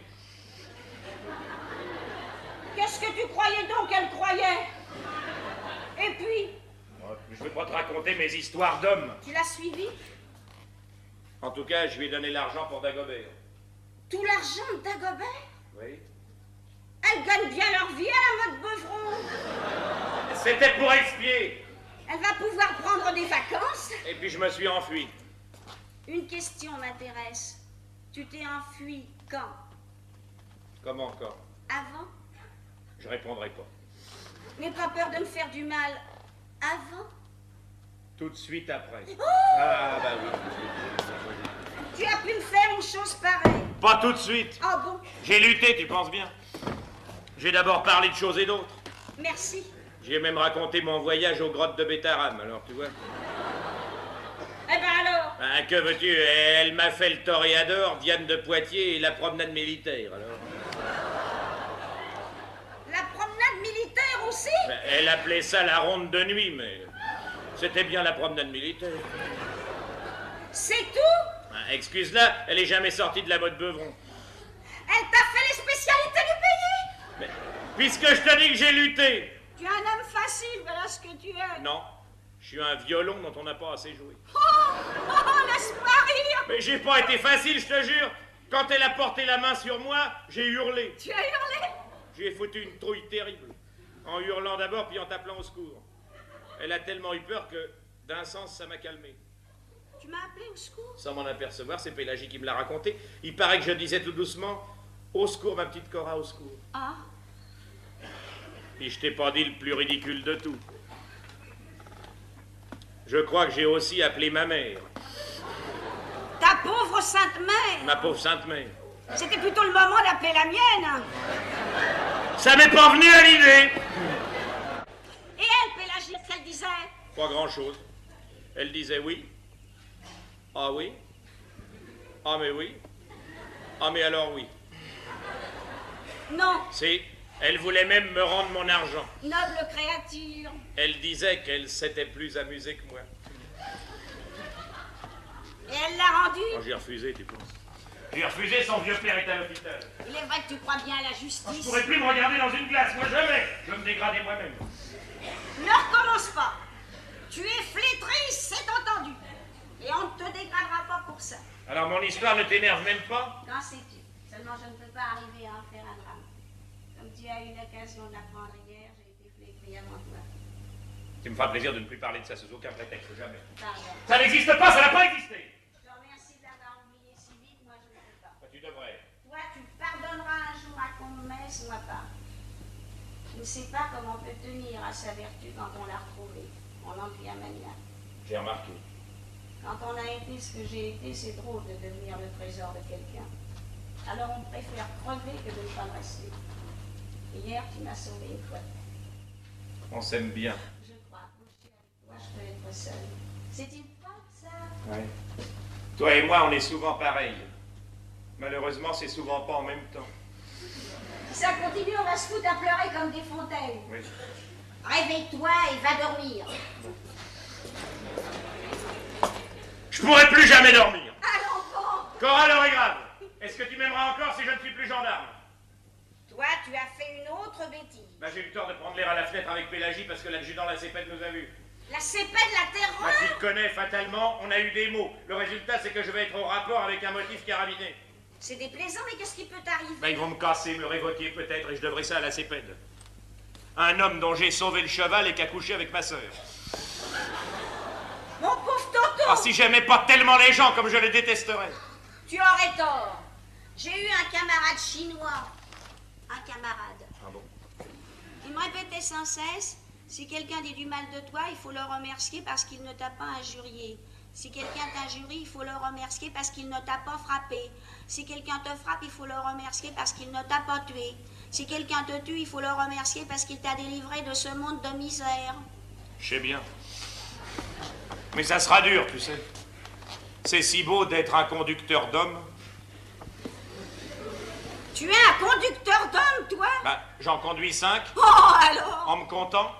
Qu'est-ce que tu croyais donc qu'elle croyait? Et puis? Je ne veux pas te raconter mes histoires d'hommes. Tu l'as suivie? En tout cas, je lui ai donné l'argent pour Dagobert. Tout l'argent de Dagobert? Oui. Elles gagnent bien leur vie à la mode Beuvron. C'était pour expier. Elle va pouvoir prendre des vacances. Et puis je me suis enfui. Une question m'intéresse. Tu t'es enfui quand? Comment quand? Avant? Je répondrai pas. N'aie pas peur de me faire du mal. Avant? Tout de suite après. Oh! Ah bah oui, tout de suite. Tu as pu me faire une chose pareille. Pas tout de suite. Ah bon? J'ai lutté, tu penses bien. J'ai d'abord parlé de choses et d'autres. Merci. J'ai même raconté mon voyage aux grottes de Bétaram, alors tu vois. Eh ben alors? Ben, que veux-tu? Elle m'a fait le toréador, Diane de Poitiers et la promenade militaire, alors. La promenade militaire aussi? Ben, elle appelait ça la ronde de nuit, mais c'était bien la promenade militaire. C'est tout? Ben, excuse-la, elle est jamais sortie de la mode Beuvron. Elle t'a fait les spécialités du pays? Mais, puisque je te dis que j'ai lutté. Tu es un homme facile, voilà ce que tu es. Non, je suis un violon dont on n'a pas assez joué. Oh, oh laisse-moi rire. Mais j'ai pas été facile, je te jure. Quand elle a porté la main sur moi, j'ai hurlé. Tu as hurlé? J'ai foutu une trouille terrible. En hurlant d'abord, puis en t'appelant au secours. Elle a tellement eu peur que, d'un sens, ça m'a calmé. Tu m'as appelé au secours? Sans m'en apercevoir, c'est Pélagie qui me l'a raconté. Il paraît que je disais tout doucement, au secours, ma petite Cora, au secours. Ah. Puis je t'ai pas dit le plus ridicule de tout. Je crois que j'ai aussi appelé ma mère. Ta pauvre sainte mère. Ma pauvre sainte mère. C'était plutôt le moment d'appeler la mienne. Ça m'est pas venu à l'idée. Et elle, Pélagie, qu'est-ce qu'elle disait? Pas grand-chose. Elle disait oui. Ah oui. Ah mais oui. Ah mais alors oui. Non. Si. Elle voulait même me rendre mon argent. Noble créature. Elle disait qu'elle s'était plus amusée que moi. Et elle l'a rendu? Oh, j'ai refusé, tu penses? J'ai refusé, son vieux père est à l'hôpital. Il est vrai que tu crois bien à la justice. Oh, je pourrais plus me regarder dans une glace, moi jamais. Je vais me dégrader moi-même. Ne recommence pas. Tu es flétrisse, c'est entendu. Et on ne te dégradera pas pour ça. Alors mon histoire ne t'énerve même pas? Qu'en sais-tu? Seulement je ne peux pas arriver à en faire un drame. Comme tu as eu l'occasion de l'apprendre hier, j'ai été flétrie avant toi. Tu me feras plaisir de ne plus parler de ça sous aucun prétexte, jamais. Pardon. Ça n'existe pas, ça n'a pas existé. Je te remercie de l'avoir oublié si vite, moi je ne peux pas. Bah, tu devrais. Toi, tu pardonneras un jour à Combe-Metz, moi pas. Je ne sais pas comment on peut tenir à sa vertu quand on l'a retrouvée. On en devient maniaque. J'ai remarqué. Quand on a été ce que j'ai été, c'est drôle de devenir le trésor de quelqu'un. Alors on préfère crever que de ne pas le rester. Hier, tu m'as sauvé une fois. On s'aime bien. Je crois. Moi, je suis avec toi, je peux être seule. C'est une faute, ça? Ouais. Toi et moi, on est souvent pareils. Malheureusement, c'est souvent pas en même temps. Si ça continue, on va se foutre à pleurer comme des fontaines. Oui. Réveille-toi et va dormir. Je pourrai plus jamais dormir. Allons bon. Cora, l'heure est grave. Est-ce que tu m'aimeras encore si je ne suis plus gendarme? Toi, tu as fait une autre bêtise. Bah, j'ai eu tort de prendre l'air à la fenêtre avec Pélagie parce que l'adjudant la Cépède nous a vus. La Cépède, la terreur. Bah, tu le connais, fatalement, on a eu des mots. Le résultat, c'est que je vais être au rapport avec un motif carabiné. C'est déplaisant, mais qu'est-ce qui peut t'arriver? Bah, ils vont me casser, me révoquer peut-être, et je devrais ça à la Cépède. Un homme dont j'ai sauvé le cheval et qui a couché avec ma sœur. Mon pauvre Toto. Ah, si j'aimais pas tellement les gens comme je les détesterais. Tu aurais tort. J'ai eu un camarade chinois. Un camarade. Ah bon? Il me répétait sans cesse, si quelqu'un dit du mal de toi, il faut le remercier parce qu'il ne t'a pas injurié. Si quelqu'un t'injurie, il faut le remercier parce qu'il ne t'a pas frappé. Si quelqu'un te frappe, il faut le remercier parce qu'il ne t'a pas tué. Si quelqu'un te tue, il faut le remercier parce qu'il t'a délivré de ce monde de misère. Je sais bien. Mais ça sera dur, tu sais. C'est si beau d'être un conducteur d'hommes. Tu es un conducteur d'hommes, toi? Bah, j'en conduis cinq. Oh, alors? En me comptant.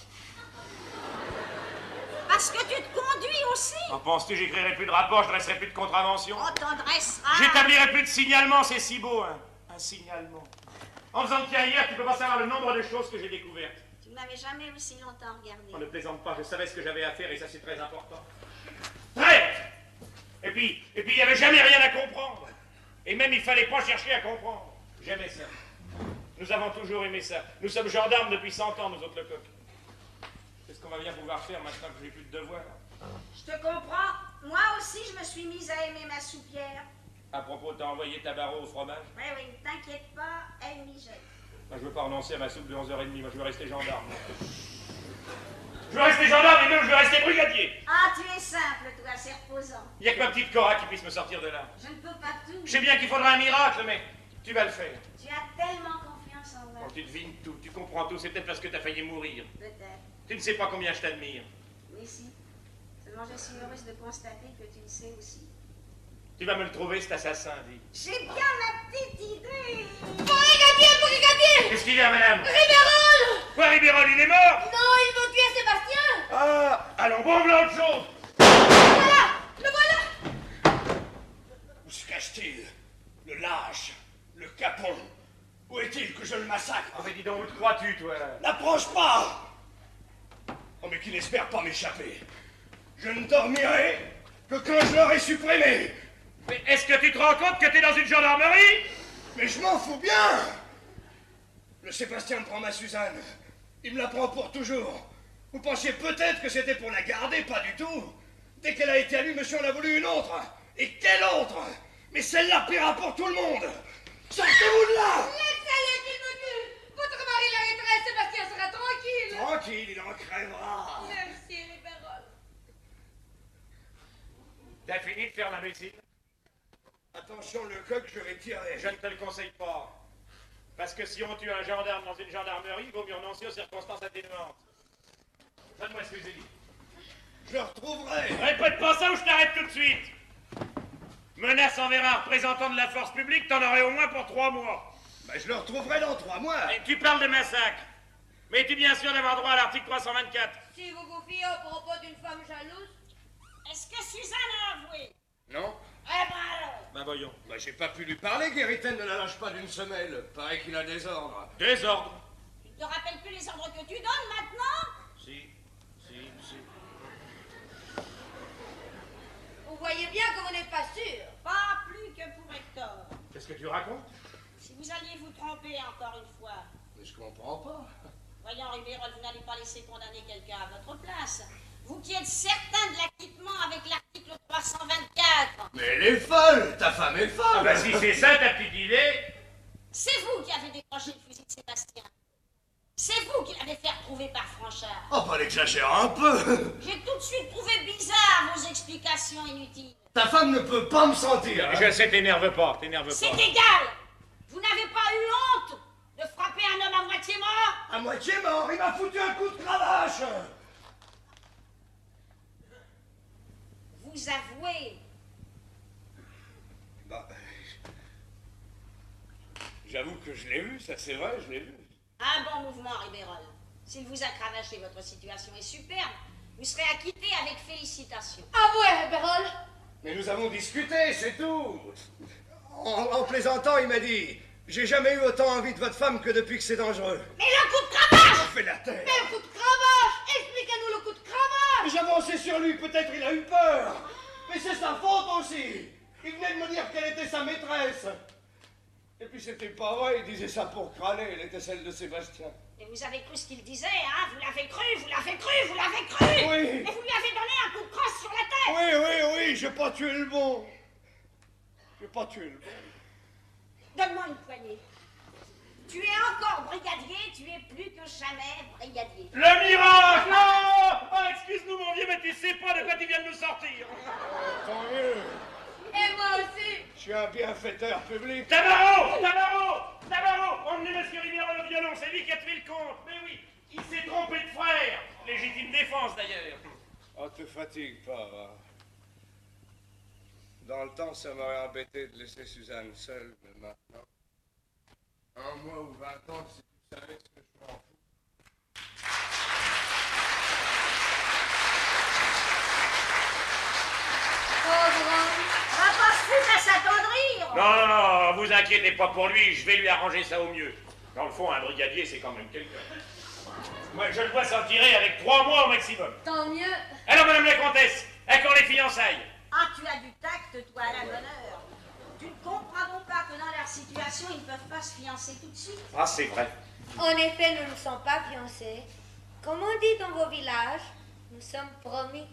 Parce que tu te conduis aussi? En penses-tu, j'écrirai plus de rapport, je dresserai plus de contraventions? On t'en dressera. J'établirai plus de signalement, c'est si beau, hein. Un signalement. En faisant de carrière, tu peux pas savoir le nombre de choses que j'ai découvertes. Tu ne m'avais jamais aussi longtemps regardé. On ne plaisante pas, je savais ce que j'avais à faire et ça c'est très important. Très! Et puis, et puis il n'y avait jamais rien à comprendre. Et même il fallait pas chercher à comprendre. J'aimais ça. Nous avons toujours aimé ça. Nous sommes gendarmes depuis cent ans, nous autres Lecoq. Qu'est-ce qu'on va bien pouvoir faire maintenant que j'ai plus de devoirs? Je te comprends. Moi aussi, je me suis mise à aimer ma soupière. À propos, t'as envoyé ta barreau au fromage? Oui, oui, ne t'inquiète pas, elle m'y jette. Moi, je veux pas renoncer à ma soupe de onze heures trente, moi je veux rester gendarme. Je veux rester gendarme et même je veux rester brigadier. Ah, tu es simple, toi, c'est reposant. Il n'y a que ma petite Cora qui puisse me sortir de là. Je ne peux pas tout. Je sais bien qu'il faudra un miracle, mais tu vas le faire. Tu as tellement confiance en moi. Quand tu devines tout, tu comprends tout, c'est peut-être parce que tu as failli mourir. Peut-être. Tu ne sais pas combien je t'admire. Mais si. Seulement, je suis heureuse de constater que tu le sais aussi. Tu vas me le trouver, cet assassin, dis. J'ai bien ma petite idée. Brigadier, brigadier! Qu'est-ce qu'il y a, madame? Ribérol! Quoi, Ribérol, il est mort? Non, il veut tuer Sébastien! Ah, allons, bon, voilà autre chose. Voilà! Le voilà! Où se cache-t-il? Le lâche, le capon. Où est-il que je le massacre? Ah, mais dis donc, où te crois-tu, toi? N'approche pas! Oh, mais qu'il n'espère pas m'échapper. Je ne dormirai que quand je l'aurai supprimé. Mais est-ce que tu te rends compte que t'es dans une gendarmerie? Mais je m'en fous bien! Le Sébastien me prend ma Suzanne. Il me la prend pour toujours. Vous pensiez peut-être que c'était pour la garder, pas du tout. Dès qu'elle a été à lui, monsieur en a voulu une autre. Et quelle autre? Mais celle-là paiera pour tout le monde. Sortez-vous de là! Laissez-le qu'il me tue! Votre mari l'arrêtera et Sébastien sera tranquille! Tranquille, il en crèvera. Merci, Ribérol. T'as fini de faire l'imbécile? Attention, le coq, je vais tirer. Je ne te le conseille pas. Parce que si on tue un gendarme dans une gendarmerie, il vaut mieux renoncer aux circonstances atténuantes. Donne-moi ce fusil. Je le retrouverai. Répète pas ça ou je t'arrête tout de suite. Menace envers un représentant de la force publique, t'en aurais au moins pour trois mois. Ben, je le retrouverai dans trois mois. Et tu parles de massacre. Mais es-tu bien sûr d'avoir droit à l'article trois cent vingt-quatre? Si vous vous fiez au propos d'une femme jalouse, Est-ce que Suzanne a avoué? Non? Eh ben alors. Ben voyons. Ben, j'ai pas pu lui parler, Guéritaine ne la lâche pas d'une semelle. Paraît qu'il a des ordres. Des ordres? Tu te rappelles plus les ordres que tu donnes maintenant? Si, si, si. vous voyez bien que vous n'êtes pas sûr. Pas plus que pour Hector. Qu'est-ce que tu racontes? Si vous alliez vous tromper encore une fois. Mais je comprends pas. Voyons, Ribérol, vous n'allez pas laisser condamner quelqu'un à votre place. Vous qui êtes certain de l'acquittement avec l'article trois cent vingt-quatre. Mais elle est folle, ta femme est folle. Ah ben si c'est ça ta petite idée. C'est vous qui avez décroché le fusil de Sébastien. C'est vous qui l'avez fait retrouver par Franchard. Oh, pas l'exagérer un peu. J'ai tout de suite trouvé bizarre vos explications inutiles. Ta femme ne peut pas me sentir. Je sais, t'énerve pas, t'énerve pas. C'est égal. Vous n'avez pas eu honte de frapper un homme à moitié mort? À moitié mort, il m'a foutu un coup de cravache. Vous avouez. Bah, j'avoue que je l'ai vu, ça c'est vrai, je l'ai vu. Un bon mouvement, Ribérol. S'il vous a cravaché, votre situation est superbe. Vous serez acquitté avec félicitations. Avouez, Ribérol. Mais nous avons discuté, c'est tout. En, en plaisantant, il m'a dit, j'ai jamais eu autant envie de votre femme que depuis que c'est dangereux. Mais le coup de cravache! On fait la terre. Mais le coup de cravache! Expliquez-nous le coup de cravache! J'ai avancé sur lui, peut-être il a eu peur. Mais c'est sa faute aussi. Il venait de me dire qu'elle était sa maîtresse. Et puis c'était pas vrai, il disait ça pour crâner, elle était celle de Sébastien. Et vous avez cru ce qu'il disait, hein? Vous l'avez cru, vous l'avez cru, vous l'avez cru! Oui. Et vous lui avez donné un coup de crosse sur la tête! Oui, oui, oui, j'ai pas tué le bon. J'ai pas tué le bon. Donne-moi une poignée. Tu es encore brigadier, tu es plus que jamais brigadier. Le miracle! Non! Oh, excuse-nous, mon vieux, mais tu sais pas de quoi tu viens de nous sortir. Tant mieux. Et moi aussi. Je suis un bienfaiteur public. Tabarot! Tabarot! Tabarot! Emmenez monsieur Ribérol au violon, c'est lui qui a tué le comte. Mais oui, il s'est trompé de frère. Légitime défense, d'ailleurs. Oh, te fatigue pas, va. Dans le temps, ça m'aurait embêté de laisser Suzanne seule, mais maintenant... Un mois ou vingt ans, si tu savais ce que je m'en fous. Pauvre homme. On va pas se foutre à s'attendrir! Non, non, non, vous inquiétez pas pour lui, je vais lui arranger ça au mieux. Dans le fond, un brigadier, c'est quand même quelqu'un. Moi, je le vois s'en tirer avec trois mois au maximum. Tant mieux. Alors, madame la comtesse, à quand les fiançailles? Ah, tu as du tact, toi, à la bonne heure. Tu ne comprends donc pas que dans leur situation, ils ne peuvent pas se fiancer tout de suite? Ah, c'est vrai. En effet, nous ne sommes pas fiancés. Comme on dit dans vos villages, nous sommes promis.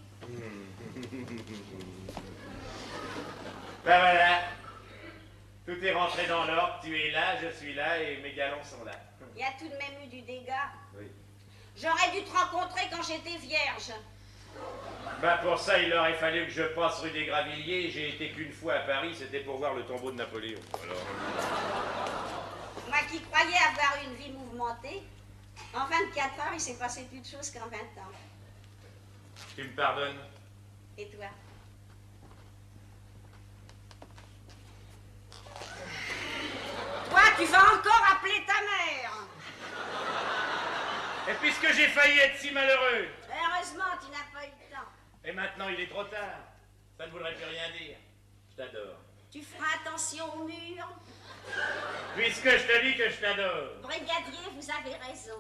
Ben voilà. Tout est rentré dans l'ordre, tu es là, je suis là et mes galons sont là. Il y a tout de même eu du dégât. Oui. J'aurais dû te rencontrer quand j'étais vierge. Ben pour ça, il aurait fallu que je passe rue des Gravilliers. J'ai été qu'une fois à Paris, c'était pour voir le tombeau de Napoléon. Alors... Moi qui croyais avoir une vie mouvementée, en vingt-quatre heures, il s'est passé plus de choses qu'en vingt ans. Tu me pardonnes? Et toi? Toi, tu vas encore appeler ta mère. Et puisque j'ai failli être si malheureux. Heureusement, tu n'as pas eu le temps. Et maintenant, il est trop tard. Ça ne voudrait plus rien dire. Je t'adore. Tu feras attention au mur. Puisque je te dis que je t'adore. Brigadier, vous avez raison.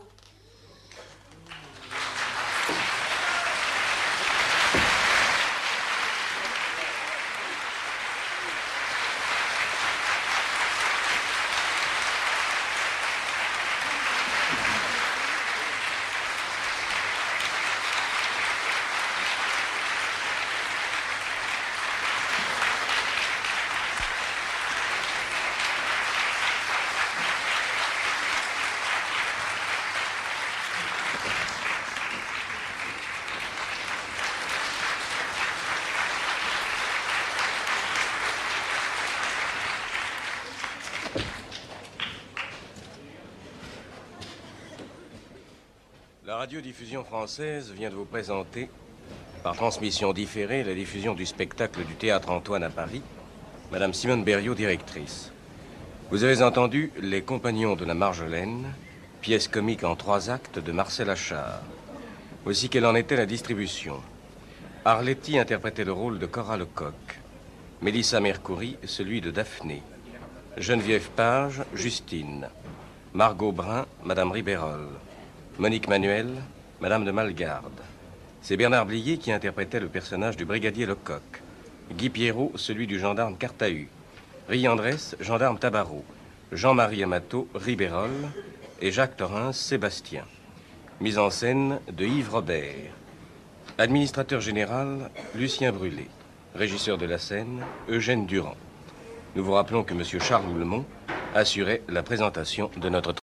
La radiodiffusion française vient de vous présenter, par transmission différée, la diffusion du spectacle du Théâtre Antoine à Paris, Madame Simone Berriot, directrice. Vous avez entendu Les Compagnons de la Marjolaine, pièce comique en trois actes de Marcel Achard. Voici quelle en était la distribution. Arletty interprétait le rôle de Cora Lecoq, Mélissa Mercouri celui de Daphné, Geneviève Page, Justine, Margot Brun, Madame Ribérol, Monique Manuel, Madame de Malgarde. C'est Bernard Blier qui interprétait le personnage du brigadier Lecoq, Guy Pierrot celui du gendarme Cartahus, Rie Andrès, gendarme Tabarot, Jean-Marie Amato, Ribérol et Jacques Thorens, Sébastien. Mise en scène de Yves Robert. Administrateur général, Lucien Brulé. Régisseur de la scène, Eugène Durand. Nous vous rappelons que M. Charles Houlmont assurait la présentation de notre